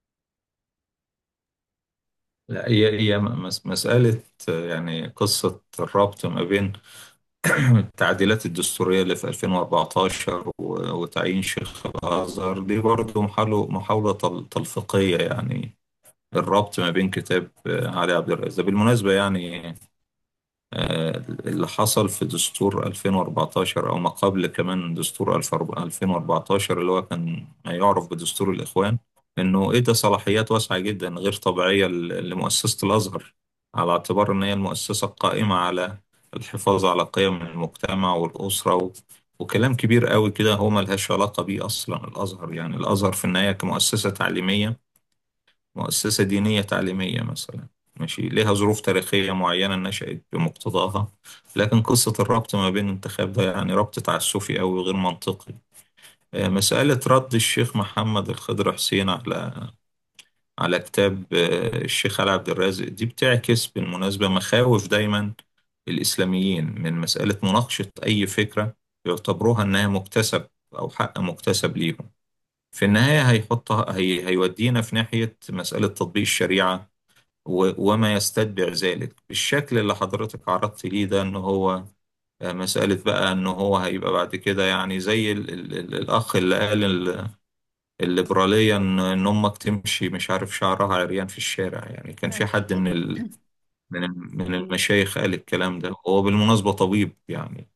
لا، هي مسألة يعني قصة الربط ما بين التعديلات الدستورية اللي في 2014 وتعيين شيخ الأزهر دي برضه محاولة تلفيقية يعني. الربط ما بين كتاب علي عبد الرازق بالمناسبة يعني اللي حصل في دستور 2014 أو ما قبل كمان دستور 2014 اللي هو كان ما يعرف بدستور الإخوان، إنه إدى صلاحيات واسعة جدا غير طبيعية لمؤسسة الأزهر، على اعتبار إن هي المؤسسة القائمة على الحفاظ على قيم المجتمع والأسرة وكلام كبير قوي كده هو ملهاش علاقة بيه أصلا. الأزهر يعني الأزهر في النهاية كمؤسسة تعليمية، مؤسسة دينية تعليمية مثلا، ماشي، ليها ظروف تاريخية معينة نشأت بمقتضاها، لكن قصة الربط ما بين الانتخاب ده يعني ربط تعسفي أوي وغير منطقي. مسألة رد الشيخ محمد الخضر حسين على كتاب الشيخ علي عبد الرازق دي بتعكس بالمناسبة مخاوف دايما الإسلاميين من مسألة مناقشة أي فكرة يعتبروها إنها مكتسب أو حق مكتسب ليهم. في النهاية هيودينا في ناحية مسألة تطبيق الشريعة وما يستتبع ذلك بالشكل اللي حضرتك عرضت ليه ده، إن هو مسألة بقى إن هو هيبقى بعد كده يعني زي الأخ اللي قال الليبرالية إن أمك تمشي مش عارف شعرها عريان في الشارع. يعني كان في حد من المشايخ قال الكلام ده، هو بالمناسبة طبيب يعني.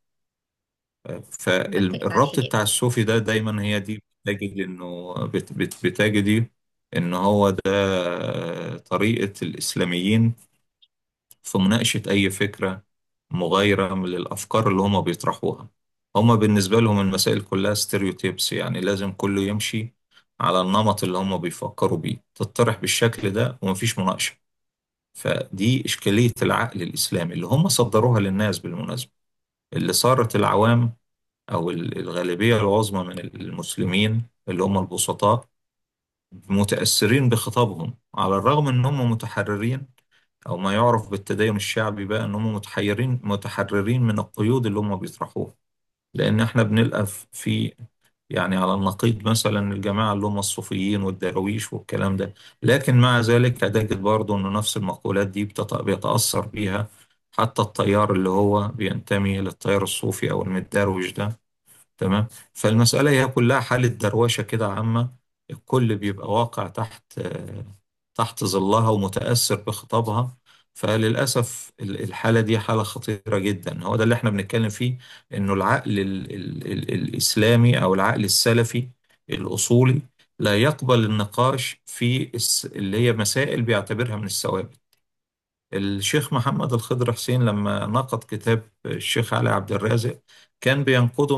منطق فعلا فالربط حقيقي. التعسفي ده دايما هي دي بتجد إنه بتجدي إن هو ده طريقة الإسلاميين في مناقشة أي فكرة مغايرة من الأفكار اللي هما بيطرحوها. هما بالنسبة لهم المسائل كلها ستيريوتيبس، يعني لازم كله يمشي على النمط اللي هما بيفكروا بيه، تطرح بالشكل ده ومفيش مناقشة. فدي إشكالية العقل الإسلامي اللي هم صدروها للناس بالمناسبة، اللي صارت العوام أو الغالبية العظمى من المسلمين اللي هم البسطاء متأثرين بخطابهم، على الرغم إن هم متحررين، أو ما يعرف بالتدين الشعبي بقى إن هم متحررين من القيود اللي هم بيطرحوها. لأن إحنا بنلقى في يعني على النقيض مثلا الجماعة اللي هم الصوفيين والدراويش والكلام ده، لكن مع ذلك هتجد برضه إن نفس المقولات دي بيتأثر بيها حتى التيار اللي هو بينتمي للتيار الصوفي أو المتدروش ده. تمام. فالمسألة هي كلها حالة دروشة كده عامة، الكل بيبقى واقع تحت ظلها ومتأثر بخطابها. فللأسف الحالة دي حالة خطيرة جدا. هو ده اللي احنا بنتكلم فيه، انه العقل ال الإسلامي او العقل السلفي الأصولي لا يقبل النقاش في اللي هي مسائل بيعتبرها من الثوابت. الشيخ محمد الخضر حسين لما نقد كتاب الشيخ علي عبد الرازق كان بينقده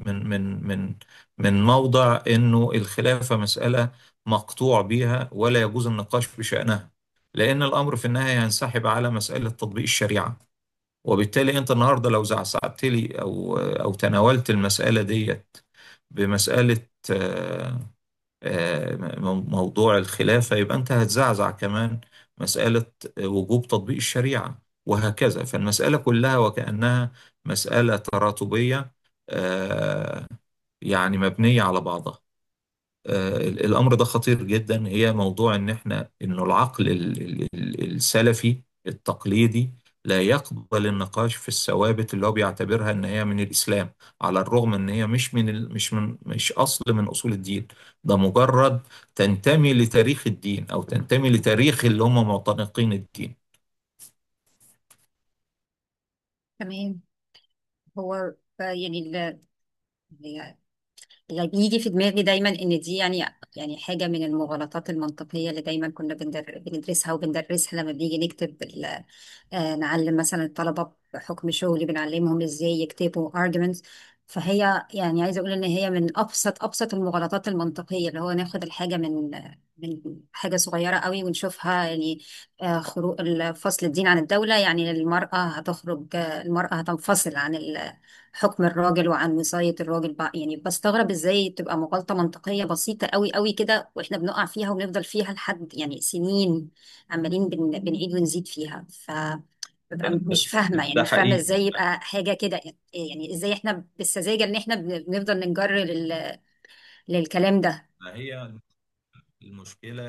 من موضع انه الخلافة مسألة مقطوع بيها ولا يجوز النقاش بشأنها، لأن الأمر في النهاية ينسحب على مسألة تطبيق الشريعة. وبالتالي أنت النهاردة لو زعزعت لي أو تناولت المسألة ديت بمسألة موضوع الخلافة، يبقى أنت هتزعزع كمان مسألة وجوب تطبيق الشريعة، وهكذا. فالمسألة كلها وكأنها مسألة تراتبية، آه، يعني مبنية على بعضها. الأمر ده خطير جدا. هي موضوع إنه العقل السلفي التقليدي لا يقبل النقاش في الثوابت اللي هو بيعتبرها إن هي من الإسلام، على الرغم إن هي مش أصل من أصول الدين. ده مجرد تنتمي لتاريخ الدين أو تنتمي لتاريخ اللي هم معتنقين الدين. تمام. هو يعني اللي بيجي في دماغي دايما ان دي يعني حاجه من المغالطات المنطقيه اللي دايما كنا بندرسها وبندرسها لما بنيجي نكتب نعلم مثلا الطلبه بحكم شغلي بنعلمهم ازاي يكتبوا arguments. فهي يعني عايزه اقول ان هي من ابسط المغالطات المنطقيه، اللي هو ناخد الحاجه من حاجه صغيره قوي ونشوفها يعني خروج فصل الدين عن الدوله، يعني المراه هتنفصل عن حكم الراجل وعن وصاية الراجل بقى. يعني بستغرب ازاي تبقى مغالطة منطقية بسيطة قوي قوي كده، واحنا بنقع فيها ونفضل فيها لحد يعني سنين عمالين بنعيد ونزيد فيها. ببقى مش فاهمة، يعني ده مش فاهمة حقيقي. ازاي يبقى حاجة كده. يعني ازاي احنا بالسذاجة ان احنا بنفضل ننجر للكلام ده. ما هي المشكلة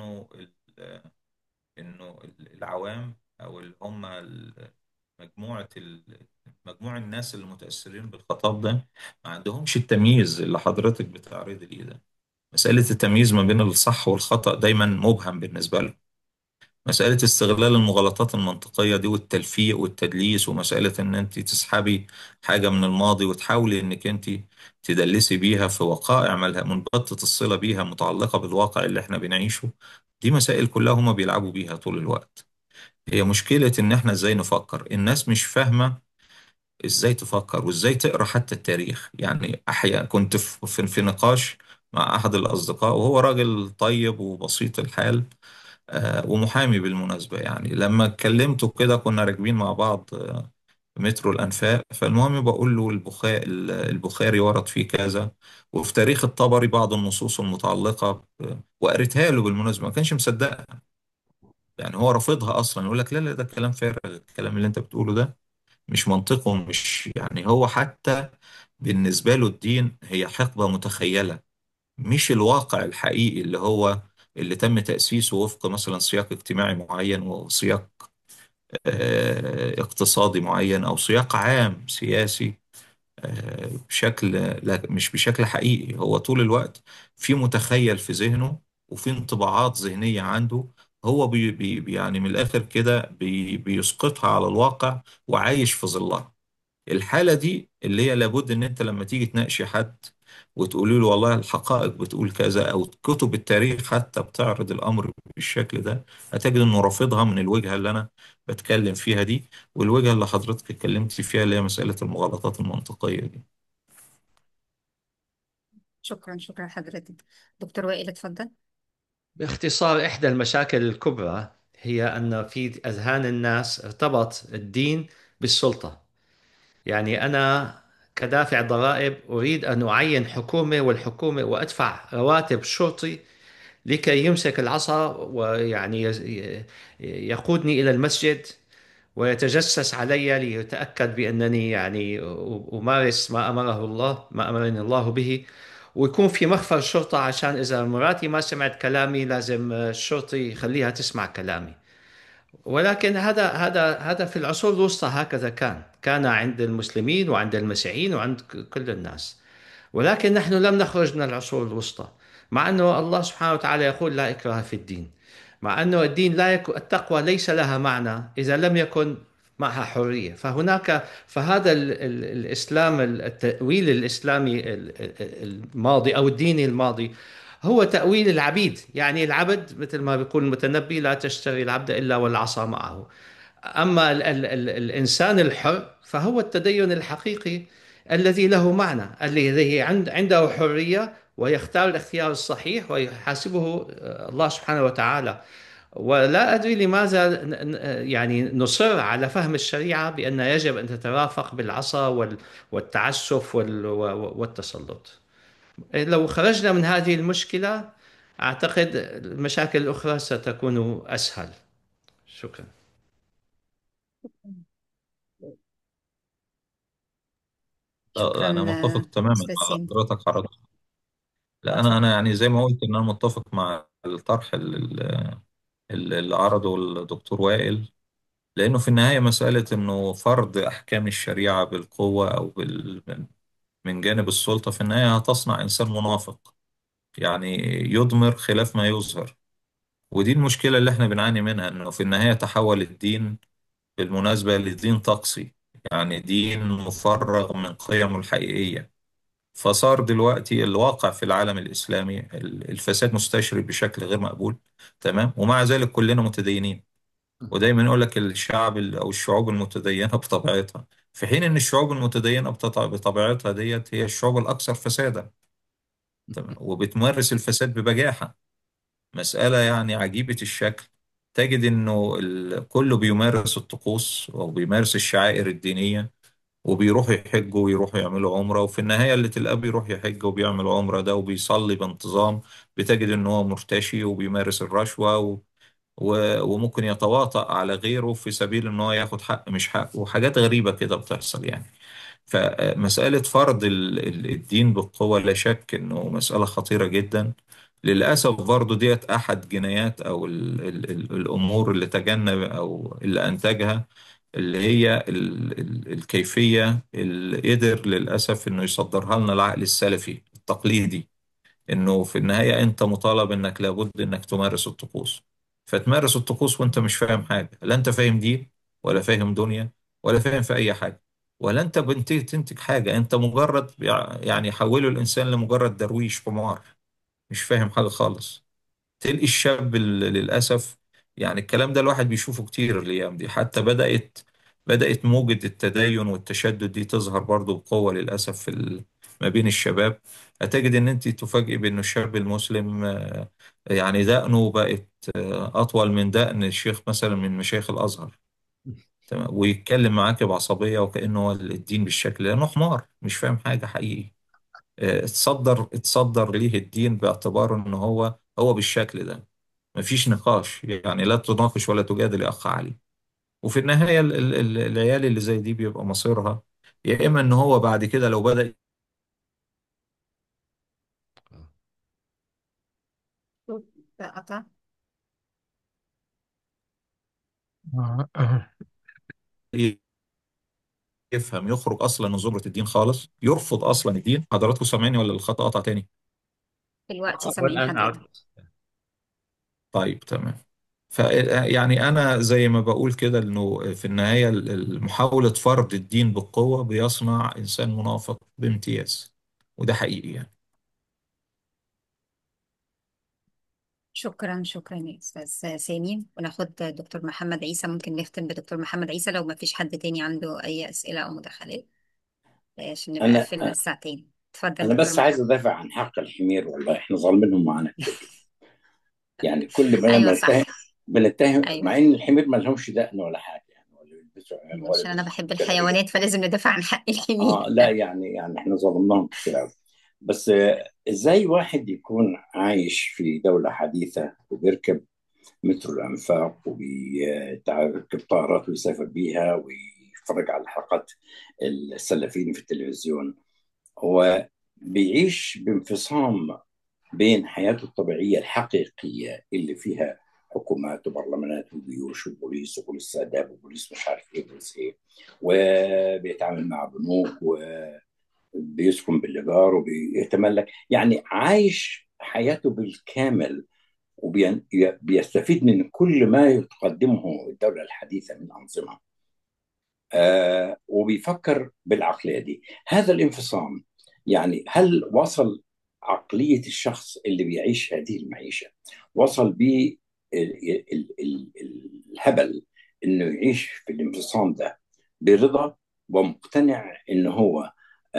إنه العوام أو اللي هم مجموعة مجموع الناس اللي متأثرين بالخطاب ده ما عندهمش التمييز اللي حضرتك بتعرض ليه ده. مسألة التمييز ما بين الصح والخطأ دايما مبهم بالنسبة له. مسألة استغلال المغالطات المنطقية دي والتلفيق والتدليس، ومسألة ان انت تسحبي حاجة من الماضي وتحاولي انك انت تدلسي بيها في وقائع منبتة الصلة بيها متعلقة بالواقع اللي احنا بنعيشه. دي مسائل كلها هما بيلعبوا بيها طول الوقت. هي مشكلة ان احنا ازاي نفكر. الناس مش فاهمة ازاي تفكر وازاي تقرا حتى التاريخ. يعني احيانا كنت في نقاش مع احد الاصدقاء وهو راجل طيب وبسيط الحال، ومحامي بالمناسبة. يعني لما اتكلمته كده كنا راكبين مع بعض مترو الأنفاق، فالمهم بقول له البخاري ورد فيه كذا، وفي تاريخ الطبري بعض النصوص المتعلقة وقريتها له بالمناسبة، ما كانش مصدقها. يعني هو رافضها أصلا، يقول لك لا لا ده كلام فارغ، الكلام اللي أنت بتقوله ده مش منطقه، مش يعني هو حتى بالنسبة له الدين هي حقبة متخيلة، مش الواقع الحقيقي اللي تم تأسيسه وفق مثلا سياق اجتماعي معين، وسياق اقتصادي معين، أو سياق عام سياسي بشكل، لا مش بشكل حقيقي. هو طول الوقت في متخيل في ذهنه، وفي انطباعات ذهنية عنده، هو يعني من الآخر كده بيسقطها على الواقع وعايش في ظلها. الحالة دي اللي هي لابد ان انت لما تيجي تناقشي حد وتقولي له والله الحقائق بتقول كذا، او كتب التاريخ حتى بتعرض الامر بالشكل ده، هتجد انه رافضها من الوجهة اللي انا بتكلم فيها دي، والوجهة اللي حضرتك اتكلمتي فيها اللي هي مسألة المغالطات المنطقية دي. شكرا، شكرا حضرتك. دكتور وائل اتفضل. باختصار، إحدى المشاكل الكبرى هي أن في أذهان الناس ارتبط الدين بالسلطة. يعني أنا كدافع ضرائب أريد أن أعين حكومة، والحكومة وأدفع رواتب شرطي لكي يمسك العصا ويعني يقودني إلى المسجد ويتجسس علي ليتأكد بأنني يعني أمارس ما أمره الله، ما أمرني الله به. ويكون في مخفر شرطة عشان إذا مراتي ما سمعت كلامي لازم الشرطي يخليها تسمع كلامي. ولكن هذا في العصور الوسطى هكذا كان عند المسلمين وعند المسيحيين وعند كل الناس. ولكن نحن لم نخرج من العصور الوسطى، مع أنه الله سبحانه وتعالى يقول لا إكراه في الدين. مع أنه الدين لا يكون، التقوى ليس لها معنى إذا لم يكن معها حرية. فهذا الإسلام، التأويل الإسلامي الماضي أو الديني الماضي هو تأويل العبيد. يعني العبد مثل ما بيقول المتنبي: لا تشتري العبد إلا والعصا معه. أما الإنسان الحر فهو التدين الحقيقي الذي له معنى، الذي عنده حرية ويختار الاختيار الصحيح ويحاسبه الله سبحانه وتعالى. ولا أدري لماذا يعني نصر على فهم الشريعة بأن يجب أن تترافق بالعصا والتعسف والتسلط. لو خرجنا من هذه المشكلة أعتقد المشاكل الأخرى ستكون أسهل. شكرا. شكرا انا متفق تماما أستاذ مع سامي. حضرتك. لا انا اتفضل. يعني زي ما قلت ان انا متفق مع الطرح اللي عرضه الدكتور وائل، لأنه في النهاية مسألة إنه فرض أحكام الشريعة بالقوة أو من جانب السلطة، في النهاية هتصنع إنسان منافق، يعني يضمر خلاف ما يظهر. ودي المشكلة اللي احنا بنعاني منها، إنه في النهاية تحول الدين بالمناسبة لدين طقسي، يعني دين مفرغ من قيمه الحقيقية. فصار دلوقتي الواقع في العالم الإسلامي الفساد مستشري بشكل غير مقبول، تمام، ومع ذلك كلنا متدينين. ودايما يقول لك الشعب او الشعوب المتدينه بطبيعتها، في حين ان الشعوب المتدينه بطبيعتها ديت هي الشعوب الاكثر فسادا، تمام، وبتمارس الفساد ببجاحه. مساله يعني عجيبه الشكل. تجد انه كله بيمارس الطقوس او بيمارس الشعائر الدينيه، وبيروحوا يحجوا ويروحوا يعملوا عمره، وفي النهايه اللي تلقاه بيروح يحج وبيعمل عمره ده وبيصلي بانتظام، بتجد ان هو مرتشي وبيمارس الرشوه وممكن يتواطأ على غيره في سبيل ان هو ياخد حق مش حق، وحاجات غريبة كده بتحصل يعني. فمسألة فرض الدين بالقوة لا شك انه مسألة خطيرة جدا. للأسف برضو ديت أحد جنايات أو الأمور اللي تجنب أو اللي أنتجها، اللي هي الكيفية اللي قدر للأسف إنه يصدرها لنا العقل السلفي التقليدي، انه في النهاية انت مطالب انك لابد انك تمارس الطقوس. فتمارس الطقوس وانت مش فاهم حاجة، لا انت فاهم دين ولا فاهم دنيا ولا فاهم في اي حاجة، ولا انت تنتج حاجة. انت مجرد يعني حولوا الانسان لمجرد درويش حمار مش فاهم حاجة خالص. تلقي الشاب للأسف، يعني الكلام ده الواحد بيشوفه كتير الأيام دي، حتى بدأت موجة التدين والتشدد دي تظهر برضو بقوة للأسف ما بين الشباب، هتجد ان انت تفاجئ بانه الشاب المسلم يعني دقنه بقت اطول من دقن الشيخ مثلا من مشايخ الازهر. تمام، ويتكلم معاك بعصبية وكأنه هو الدين بالشكل ده، لأنه حمار مش فاهم حاجة حقيقي. اتصدر ليه الدين باعتباره ان هو بالشكل ده. مفيش نقاش، يعني لا تناقش ولا تجادل يا اخ علي. وفي النهاية العيال اللي زي دي بيبقى مصيرها يا اما ان هو بعد كده لو بدأ. ده قطع. يفهم يخرج اصلا من زمرة الدين خالص، يرفض اصلا الدين. حضراتكم سامعيني ولا الخط قطع تاني؟ دلوقتي سامعين والآن حضرتك. أعود. طيب تمام. ف يعني انا زي ما بقول كده انه في النهايه محاوله فرض الدين بالقوه بيصنع انسان منافق بامتياز، وده حقيقي يعني. شكرا شكرا يا أستاذ سامي. وناخد دكتور محمد عيسى. ممكن نختم بدكتور محمد عيسى لو ما فيش حد تاني عنده أي أسئلة أو مداخلات، عشان نبقى انا قفلنا الساعتين. اتفضل انا دكتور بس عايز محمد. ادافع عن حق الحمير، والله احنا ظالمينهم معانا كتير. يعني كل ما أيوة بنتهم صح. أيوة. مع ان الحمير ما لهمش دقن ولا حاجه يعني، ولا بيلبسوا ولا عشان أنا بيلبسوا بحب جلابيه. الحيوانات فلازم ندافع عن حق الحمير. لا يعني احنا ظلمناهم كتير قوي. بس ازاي واحد يكون عايش في دوله حديثه وبيركب مترو الانفاق وبيركب طائرات ويسافر بيها ويتفرج على حلقات السلفيين في التلفزيون، هو بيعيش بانفصام بين حياته الطبيعية الحقيقية اللي فيها حكومات وبرلمانات وجيوش وبوليس وبوليس آداب وبوليس مش عارف ايه بوليس ايه، وبيتعامل مع بنوك وبيسكن بالإيجار وبيتملك، يعني عايش حياته بالكامل وبيستفيد من كل ما تقدمه الدولة الحديثة من أنظمة. وبيفكر بالعقلية دي. هذا الانفصام يعني هل وصل عقلية الشخص اللي بيعيش هذه المعيشة، وصل به الهبل انه يعيش في الانفصام ده برضا ومقتنع انه هو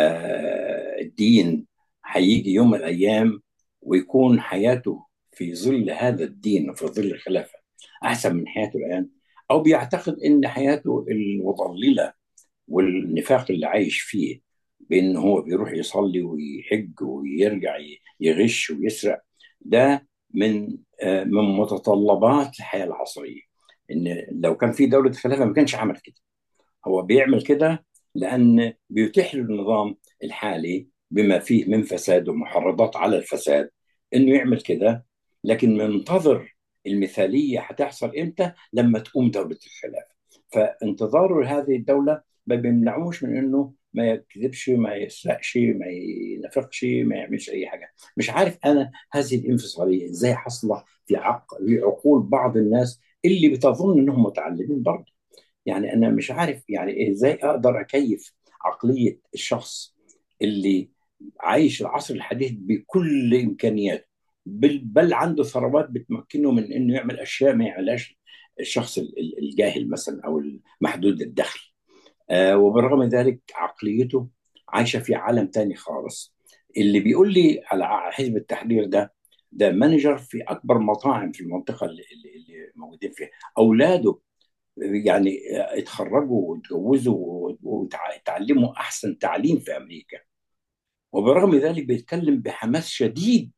الدين هيجي يوم من الايام ويكون حياته في ظل هذا الدين وفي ظل الخلافة احسن من حياته الان، او بيعتقد ان حياته المضللة والنفاق اللي عايش فيه بان هو بيروح يصلي ويحج ويرجع يغش ويسرق، ده من متطلبات الحياه العصريه. ان لو كان في دوله خلافه ما كانش عمل كده. هو بيعمل كده لان بيتيح له النظام الحالي بما فيه من فساد ومحرضات على الفساد انه يعمل كده، لكن منتظر المثاليه هتحصل امتى؟ لما تقوم دوله الخلافه. فانتظاره لهذه الدوله ما بيمنعوش من انه ما يكذبش ما يسرقش ما ينافقش ما يعملش اي حاجه. مش عارف انا هذه الانفصاليه ازاي حصلت في عقول بعض الناس اللي بتظن انهم متعلمين برضه. يعني انا مش عارف يعني ازاي اقدر اكيف عقليه الشخص اللي عايش العصر الحديث بكل امكانياته، بل عنده ثروات بتمكنه من انه يعمل اشياء ما يعملهاش الشخص الجاهل مثلا او محدود الدخل. وبالرغم من ذلك عقليته عايشه في عالم تاني خالص. اللي بيقول لي على حزب التحرير ده مانجر في اكبر مطاعم في المنطقه اللي موجودين فيها. اولاده يعني اتخرجوا واتجوزوا وتعلموا احسن تعليم في امريكا، وبرغم ذلك بيتكلم بحماس شديد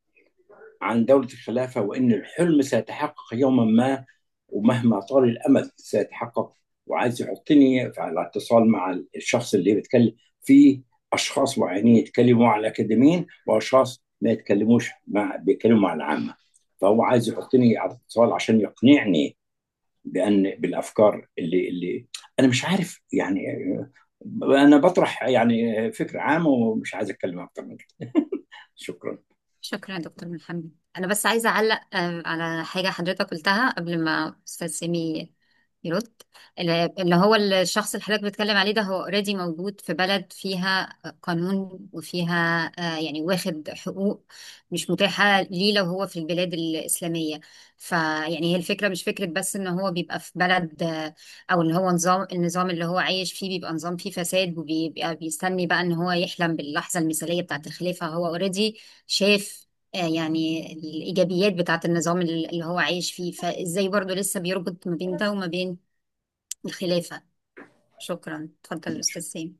عن دولة الخلافة وان الحلم سيتحقق يوما ما ومهما طال الامد سيتحقق. وعايز يحطني على اتصال مع الشخص اللي بيتكلم في اشخاص معينين يتكلموا مع الاكاديميين واشخاص ما يتكلموش بيتكلموا مع العامة. فهو عايز يحطني على اتصال عشان يقنعني بالافكار اللي انا مش عارف يعني. انا بطرح يعني فكره عامه ومش عايز اتكلم اكتر من كده. شكرا. شكرا يا دكتور محمد. أنا بس عايزة أعلق على حاجة حضرتك قلتها قبل ما أستاذ سامي يرد. اللي هو الشخص اللي حضرتك بتتكلم عليه ده هو اوريدي موجود في بلد فيها قانون وفيها يعني واخد حقوق مش متاحة ليه لو هو في البلاد الإسلامية. فيعني هي الفكرة مش فكرة بس ان هو بيبقى في بلد او ان هو النظام اللي هو عايش فيه بيبقى نظام فيه فساد وبيبقى بيستني بقى ان هو يحلم باللحظة المثالية بتاعت الخلافة. هو اوريدي شاف يعني الإيجابيات بتاعت النظام اللي هو عايش فيه، فإزاي برضو لسه بيربط ما بين ده وما بين الخلافة. شكرا، اتفضل الأستاذ سامي.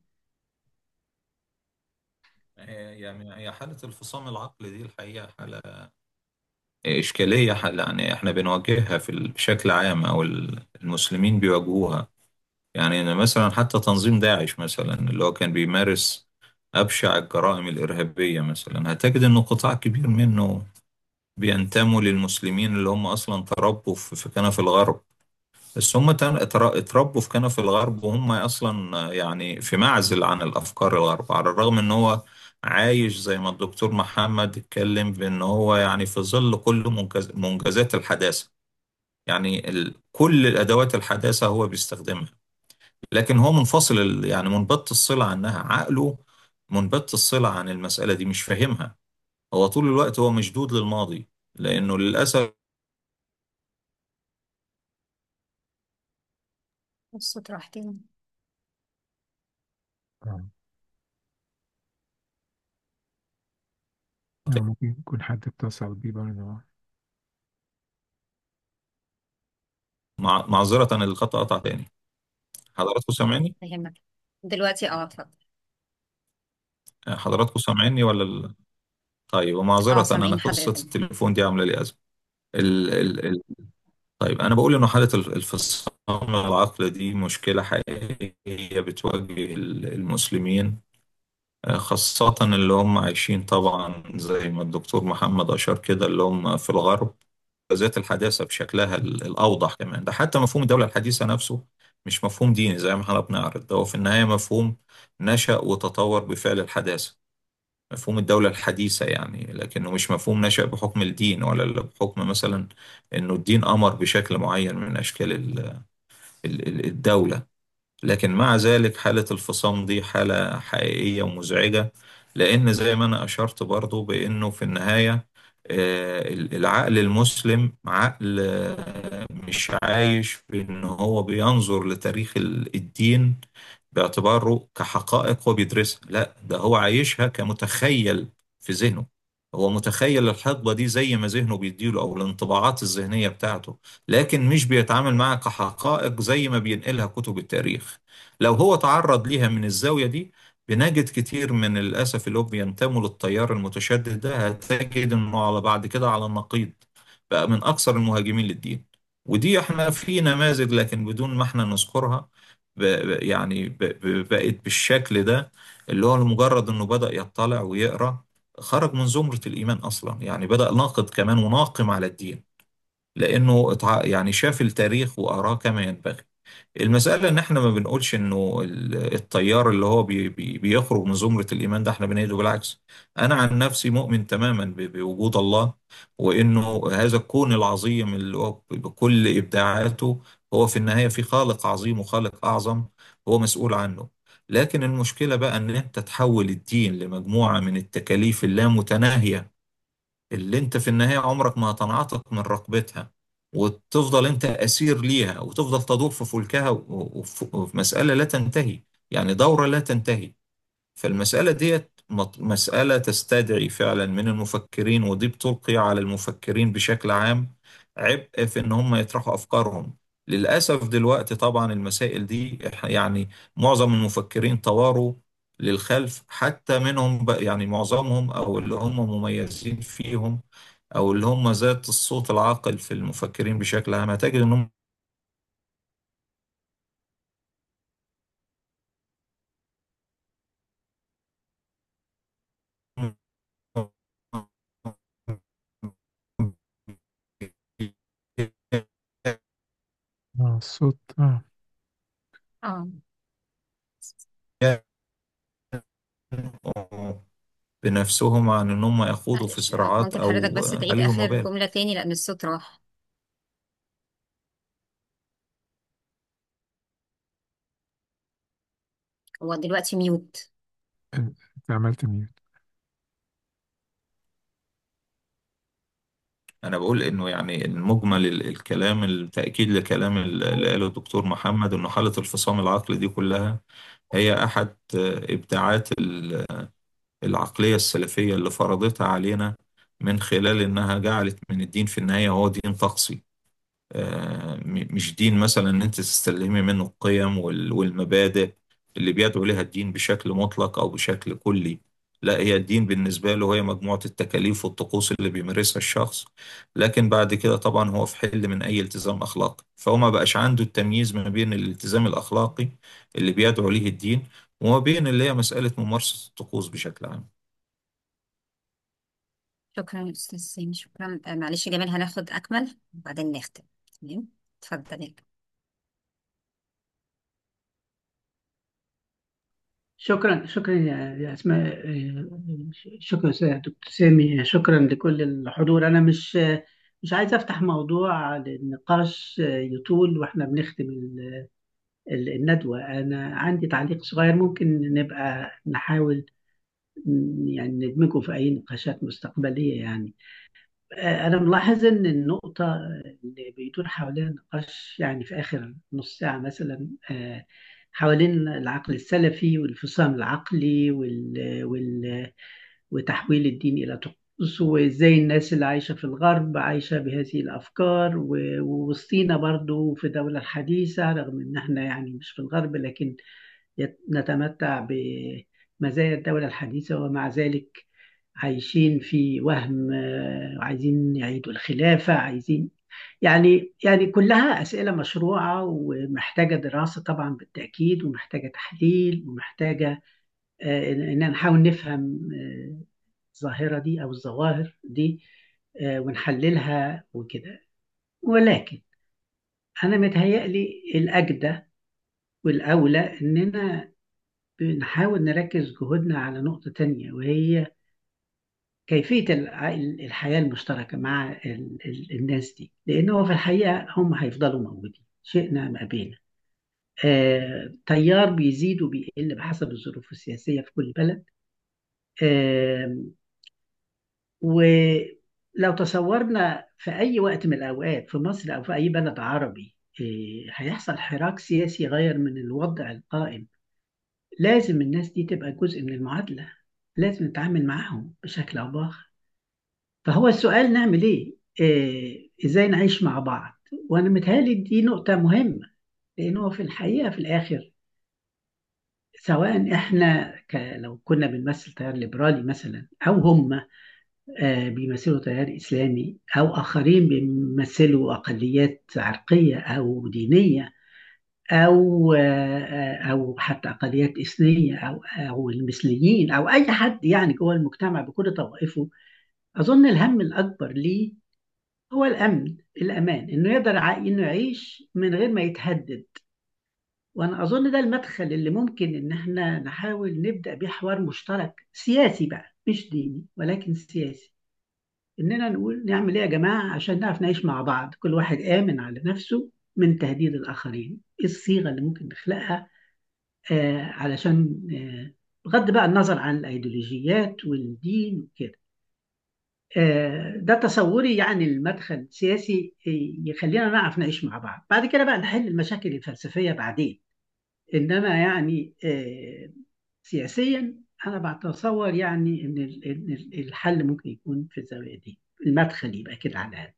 يعني هي حالة الفصام العقلي دي الحقيقة حالة إشكالية، حالة يعني إحنا بنواجهها بشكل عام، أو المسلمين بيواجهوها. يعني أنا مثلا حتى تنظيم داعش مثلا اللي هو كان بيمارس أبشع الجرائم الإرهابية، مثلا هتجد إنه قطاع كبير منه بينتموا للمسلمين اللي هم أصلا تربوا في كنف الغرب. بس هم اتربوا في كنف الغرب، وهم أصلا يعني في معزل عن الأفكار الغرب، على الرغم إن هو عايش زي ما الدكتور محمد اتكلم بأن هو يعني في ظل كل منجزات الحداثة. يعني كل الأدوات الحداثة هو بيستخدمها، لكن هو منفصل يعني منبت الصلة عنها. عقله منبت الصلة عن المسألة دي، مش فاهمها. هو طول الوقت هو مشدود للماضي، لأنه للأسف. الصوت راح تاني. آه. ممكن يكون حد اتصل بيه برضه. معذرة الخط قطع تاني. حضراتكم سامعيني؟ فهمك دلوقتي، اتفضل. حضراتكم سامعيني ولا طيب، اه، ومعذرة أنا سامعين قصة حضرتك. التليفون دي عاملة لي أزمة. ال... ال... ال... طيب أنا بقول إنه حالة الفصام العقل دي مشكلة حقيقية بتواجه المسلمين، خاصة اللي هم عايشين طبعا زي ما الدكتور محمد أشار كده، اللي هم في الغرب. ذات الحداثة بشكلها الأوضح كمان، ده حتى مفهوم الدولة الحديثة نفسه مش مفهوم ديني زي ما احنا بنعرض، ده هو في النهاية مفهوم نشأ وتطور بفعل الحداثة. مفهوم الدولة الحديثة يعني، لكنه مش مفهوم نشأ بحكم الدين، ولا بحكم مثلا إنه الدين أمر بشكل معين من أشكال الدولة. لكن مع ذلك حالة الفصام دي حالة حقيقية ومزعجة، لأن زي ما أنا أشرت برضو بأنه في النهاية العقل المسلم عقل مش عايش بأنه هو بينظر لتاريخ الدين باعتباره كحقائق هو بيدرسها، لا ده هو عايشها كمتخيل في ذهنه. هو متخيل الحقبة دي زي ما ذهنه بيديله، أو الانطباعات الذهنية بتاعته، لكن مش بيتعامل معها كحقائق زي ما بينقلها كتب التاريخ. لو هو تعرض ليها من الزاوية دي، بنجد كتير من الأسف اللي هو بينتموا للتيار المتشدد ده، هتجد إنه على بعد كده على النقيض بقى من أكثر المهاجمين للدين. ودي احنا في نماذج لكن بدون ما احنا نذكرها، يعني بقت بالشكل ده، اللي هو لمجرد انه بدأ يطلع ويقرأ خرج من زمرة الإيمان أصلا، يعني بدأ ناقد كمان وناقم على الدين، لأنه يعني شاف التاريخ وأراه كما ينبغي. المسألة إن إحنا ما بنقولش إنه التيار اللي هو بيخرج من زمرة الإيمان ده إحنا بنيده، بالعكس. أنا عن نفسي مؤمن تماما بوجود الله، وإنه هذا الكون العظيم اللي هو بكل إبداعاته هو في النهاية في خالق عظيم وخالق أعظم هو مسؤول عنه. لكن المشكلة بقى إن أنت تحول الدين لمجموعة من التكاليف اللامتناهية، اللي انت في النهاية عمرك ما هتنعتق من رقبتها، وتفضل انت اسير ليها، وتفضل تدور في فلكها وفي مسألة لا تنتهي، يعني دورة لا تنتهي. فالمسألة ديت مسألة تستدعي فعلا من المفكرين، ودي بتلقي على المفكرين بشكل عام عبء في ان هم يطرحوا افكارهم. للأسف دلوقتي طبعا المسائل دي يعني معظم المفكرين طواروا للخلف، حتى منهم يعني معظمهم او اللي هم مميزين فيهم، او اللي هم ذات الصوت العاقل في المفكرين بشكل عام، هتجد انهم الصوت اه، بنفسهم عن ان هم يخوضوا في معلش، صراعات ممكن حضرتك او بس تعيد عليهم آخر وبال. جملة تاني لأن الصوت راح. هو دلوقتي ميوت. انت عملت ميوت. أنا بقول إنه يعني المجمل الكلام التأكيد لكلام اللي قاله الدكتور محمد، إنه حالة الفصام العقلي دي كلها هي أحد إبداعات العقلية السلفية اللي فرضتها علينا، من خلال إنها جعلت من الدين في النهاية هو دين طقسي. مش دين مثلا ان انت تستلهمي منه القيم والمبادئ اللي بيدعو لها الدين بشكل مطلق او بشكل كلي. لا، هي الدين بالنسبة له هي مجموعة التكاليف والطقوس اللي بيمارسها الشخص، لكن بعد كده طبعا هو في حل من اي التزام اخلاقي، فهو ما بقاش عنده التمييز ما بين الالتزام الاخلاقي اللي بيدعو ليه الدين وما بين اللي هي مسألة ممارسة الطقوس بشكل عام. شكرا يا أستاذ سامي، شكرا. معلش يا جمال، هناخد أكمل وبعدين نختم. تمام، اتفضل. شكرا شكرا يا اسماء، شكرا يا دكتور سامي، شكرا لكل الحضور. انا مش عايز افتح موضوع للنقاش يطول واحنا بنختم الندوة. انا عندي تعليق صغير ممكن نبقى نحاول يعني ندمجه في اي نقاشات مستقبلية يعني. أنا ملاحظ إن النقطة اللي بيدور حوالين النقاش يعني في آخر نص ساعة مثلا حوالين العقل السلفي والانفصام العقلي وتحويل الدين إلى طقوس، وإزاي الناس اللي عايشة في الغرب عايشة بهذه الأفكار، ووسطينا برضو في الدولة الحديثة رغم إن إحنا يعني مش في الغرب لكن نتمتع بمزايا الدولة الحديثة، ومع ذلك عايشين في وهم، عايزين يعيدوا الخلافة، عايزين يعني كلها أسئلة مشروعة ومحتاجة دراسة طبعا بالتأكيد، ومحتاجة تحليل، ومحتاجة إن نحاول نفهم الظاهرة دي أو الظواهر دي ونحللها وكده. ولكن أنا متهيألي الأجدى والأولى إننا نحاول نركز جهودنا على نقطة تانية، وهي كيفية الحياة المشتركة مع الناس دي، لأنه في الحقيقة هم هيفضلوا موجودين شئنا ما أبينا. تيار بيزيد وبيقل بحسب الظروف السياسية في كل بلد. آه ولو تصورنا في أي وقت من الأوقات في مصر أو في أي بلد عربي هيحصل حراك سياسي غير من الوضع القائم، لازم الناس دي تبقى جزء من المعادلة، لازم نتعامل معاهم بشكل أو بآخر. فهو السؤال نعمل إيه؟ إزاي نعيش مع بعض؟ وأنا متهيألي دي نقطة مهمة، لأنه في الحقيقة في الآخر سواء إحنا لو كنا بنمثل تيار ليبرالي مثلا، أو هم بيمثلوا تيار إسلامي، أو آخرين بيمثلوا أقليات عرقية أو دينية، أو حتى أقليات إثنية، أو المثليين، أو أي حد يعني جوه المجتمع بكل طوائفه، أظن الهم الأكبر ليه هو الأمن، الأمان، إنه يقدر إنه يعيش من غير ما يتهدد. وأنا أظن ده المدخل اللي ممكن إن إحنا نحاول نبدأ بيه حوار مشترك سياسي بقى، مش ديني ولكن سياسي. إننا نقول نعمل إيه يا جماعة عشان نعرف نعيش مع بعض، كل واحد آمن على نفسه من تهديد الآخرين. إيه الصيغة اللي ممكن نخلقها علشان بغض بقى النظر عن الأيديولوجيات والدين وكده. ده تصوري يعني المدخل السياسي يخلينا نعرف نعيش مع بعض. بعد كده بقى نحل المشاكل الفلسفية بعدين، إنما يعني سياسيا أنا بتصور يعني إن الحل ممكن يكون في الزاوية دي، المدخل يبقى كده على الأقل.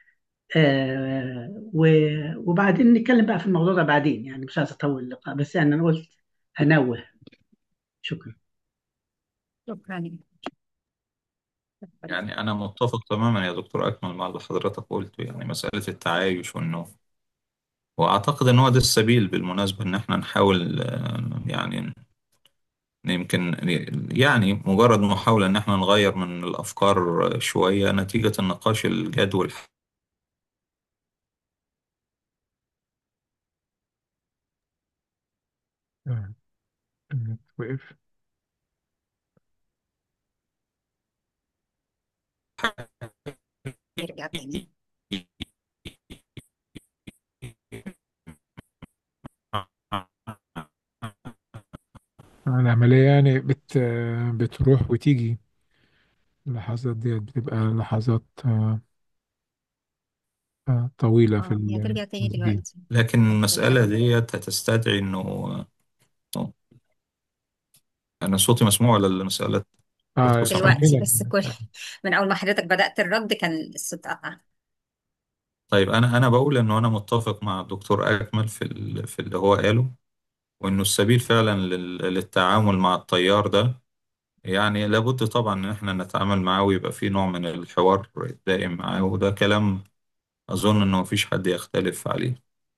وبعدين نتكلم بقى في الموضوع ده بعدين، يعني مش عايز أطول اللقاء، بس يعني أنا قلت أنوه. شكرا. شكرا. يعني أنا متفق تماما يا دكتور أكمل مع اللي حضرتك قلته، يعني مسألة التعايش وأعتقد إن هو ده السبيل بالمناسبة، إن إحنا نحاول يعني يمكن يعني مجرد محاولة إن إحنا نغير من الأفكار شوية نتيجة النقاش الجاد النت وقف. نرجع تاني. العملية يعني بتروح وتيجي. اللحظات ديت بتبقى لحظات طويلة في اه، هي هترجع تاني التسجيل. دلوقتي. لكن هترجع المسألة تاني. ديت هتستدعي إنه أنا صوتي مسموع ولا المسألة تخص حاجة؟ دلوقتي كملت. بس كل من أول ما حضرتك بدأت الرد كان الصوت قطع. طيب أنا بقول إنه أنا متفق مع الدكتور أكمل في اللي هو قاله، وإنه السبيل فعلا للتعامل مع التيار ده يعني لابد طبعا إن إحنا نتعامل معاه ويبقى فيه نوع من الحوار الدائم معاه، وده كلام أظن إنه مفيش حد يختلف عليه.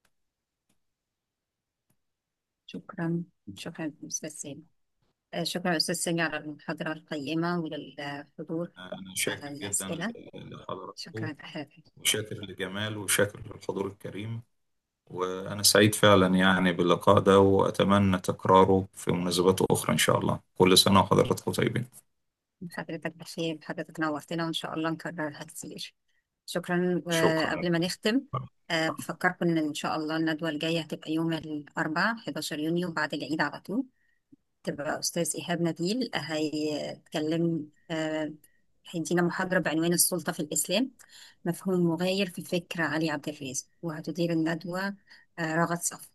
شكرا. شكرا أستاذ سامي. شكرا أستاذ سامي على المحاضرة القيمة وللحضور أنا على شاكر جدا الأسئلة. لحضراتكم، شكرا أحبابي. وشاكر لجمال، وشاكر للحضور الكريم. وأنا سعيد فعلا يعني باللقاء ده، وأتمنى تكراره في مناسبات أخرى إن شاء الله. كل سنة وحضراتكم طيبين. حضرتك بخير، حضرتك نورتنا وإن شاء الله نكررها كتير. شكرا. شكرا. قبل ما نختم، بفكركم إن شاء الله الندوة الجاية هتبقى يوم الأربعاء 11 يونيو بعد العيد على طول. تبقى أستاذ إيهاب نبيل هيتكلم، هيدينا محاضرة بعنوان السلطة في الإسلام، مفهوم مغاير في فكر علي عبد الرازق، وهتدير الندوة رغد صف.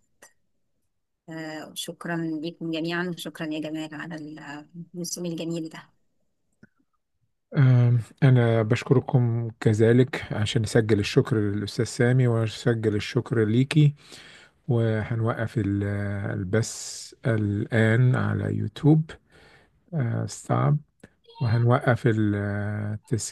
شكرا لكم جميعا، وشكرا يا جمال على الموسم الجميل ده. أنا بشكركم كذلك، عشان نسجل الشكر للأستاذ سامي ونسجل الشكر ليكي. وهنوقف البث الآن على يوتيوب. استعب. وهنوقف التسجيل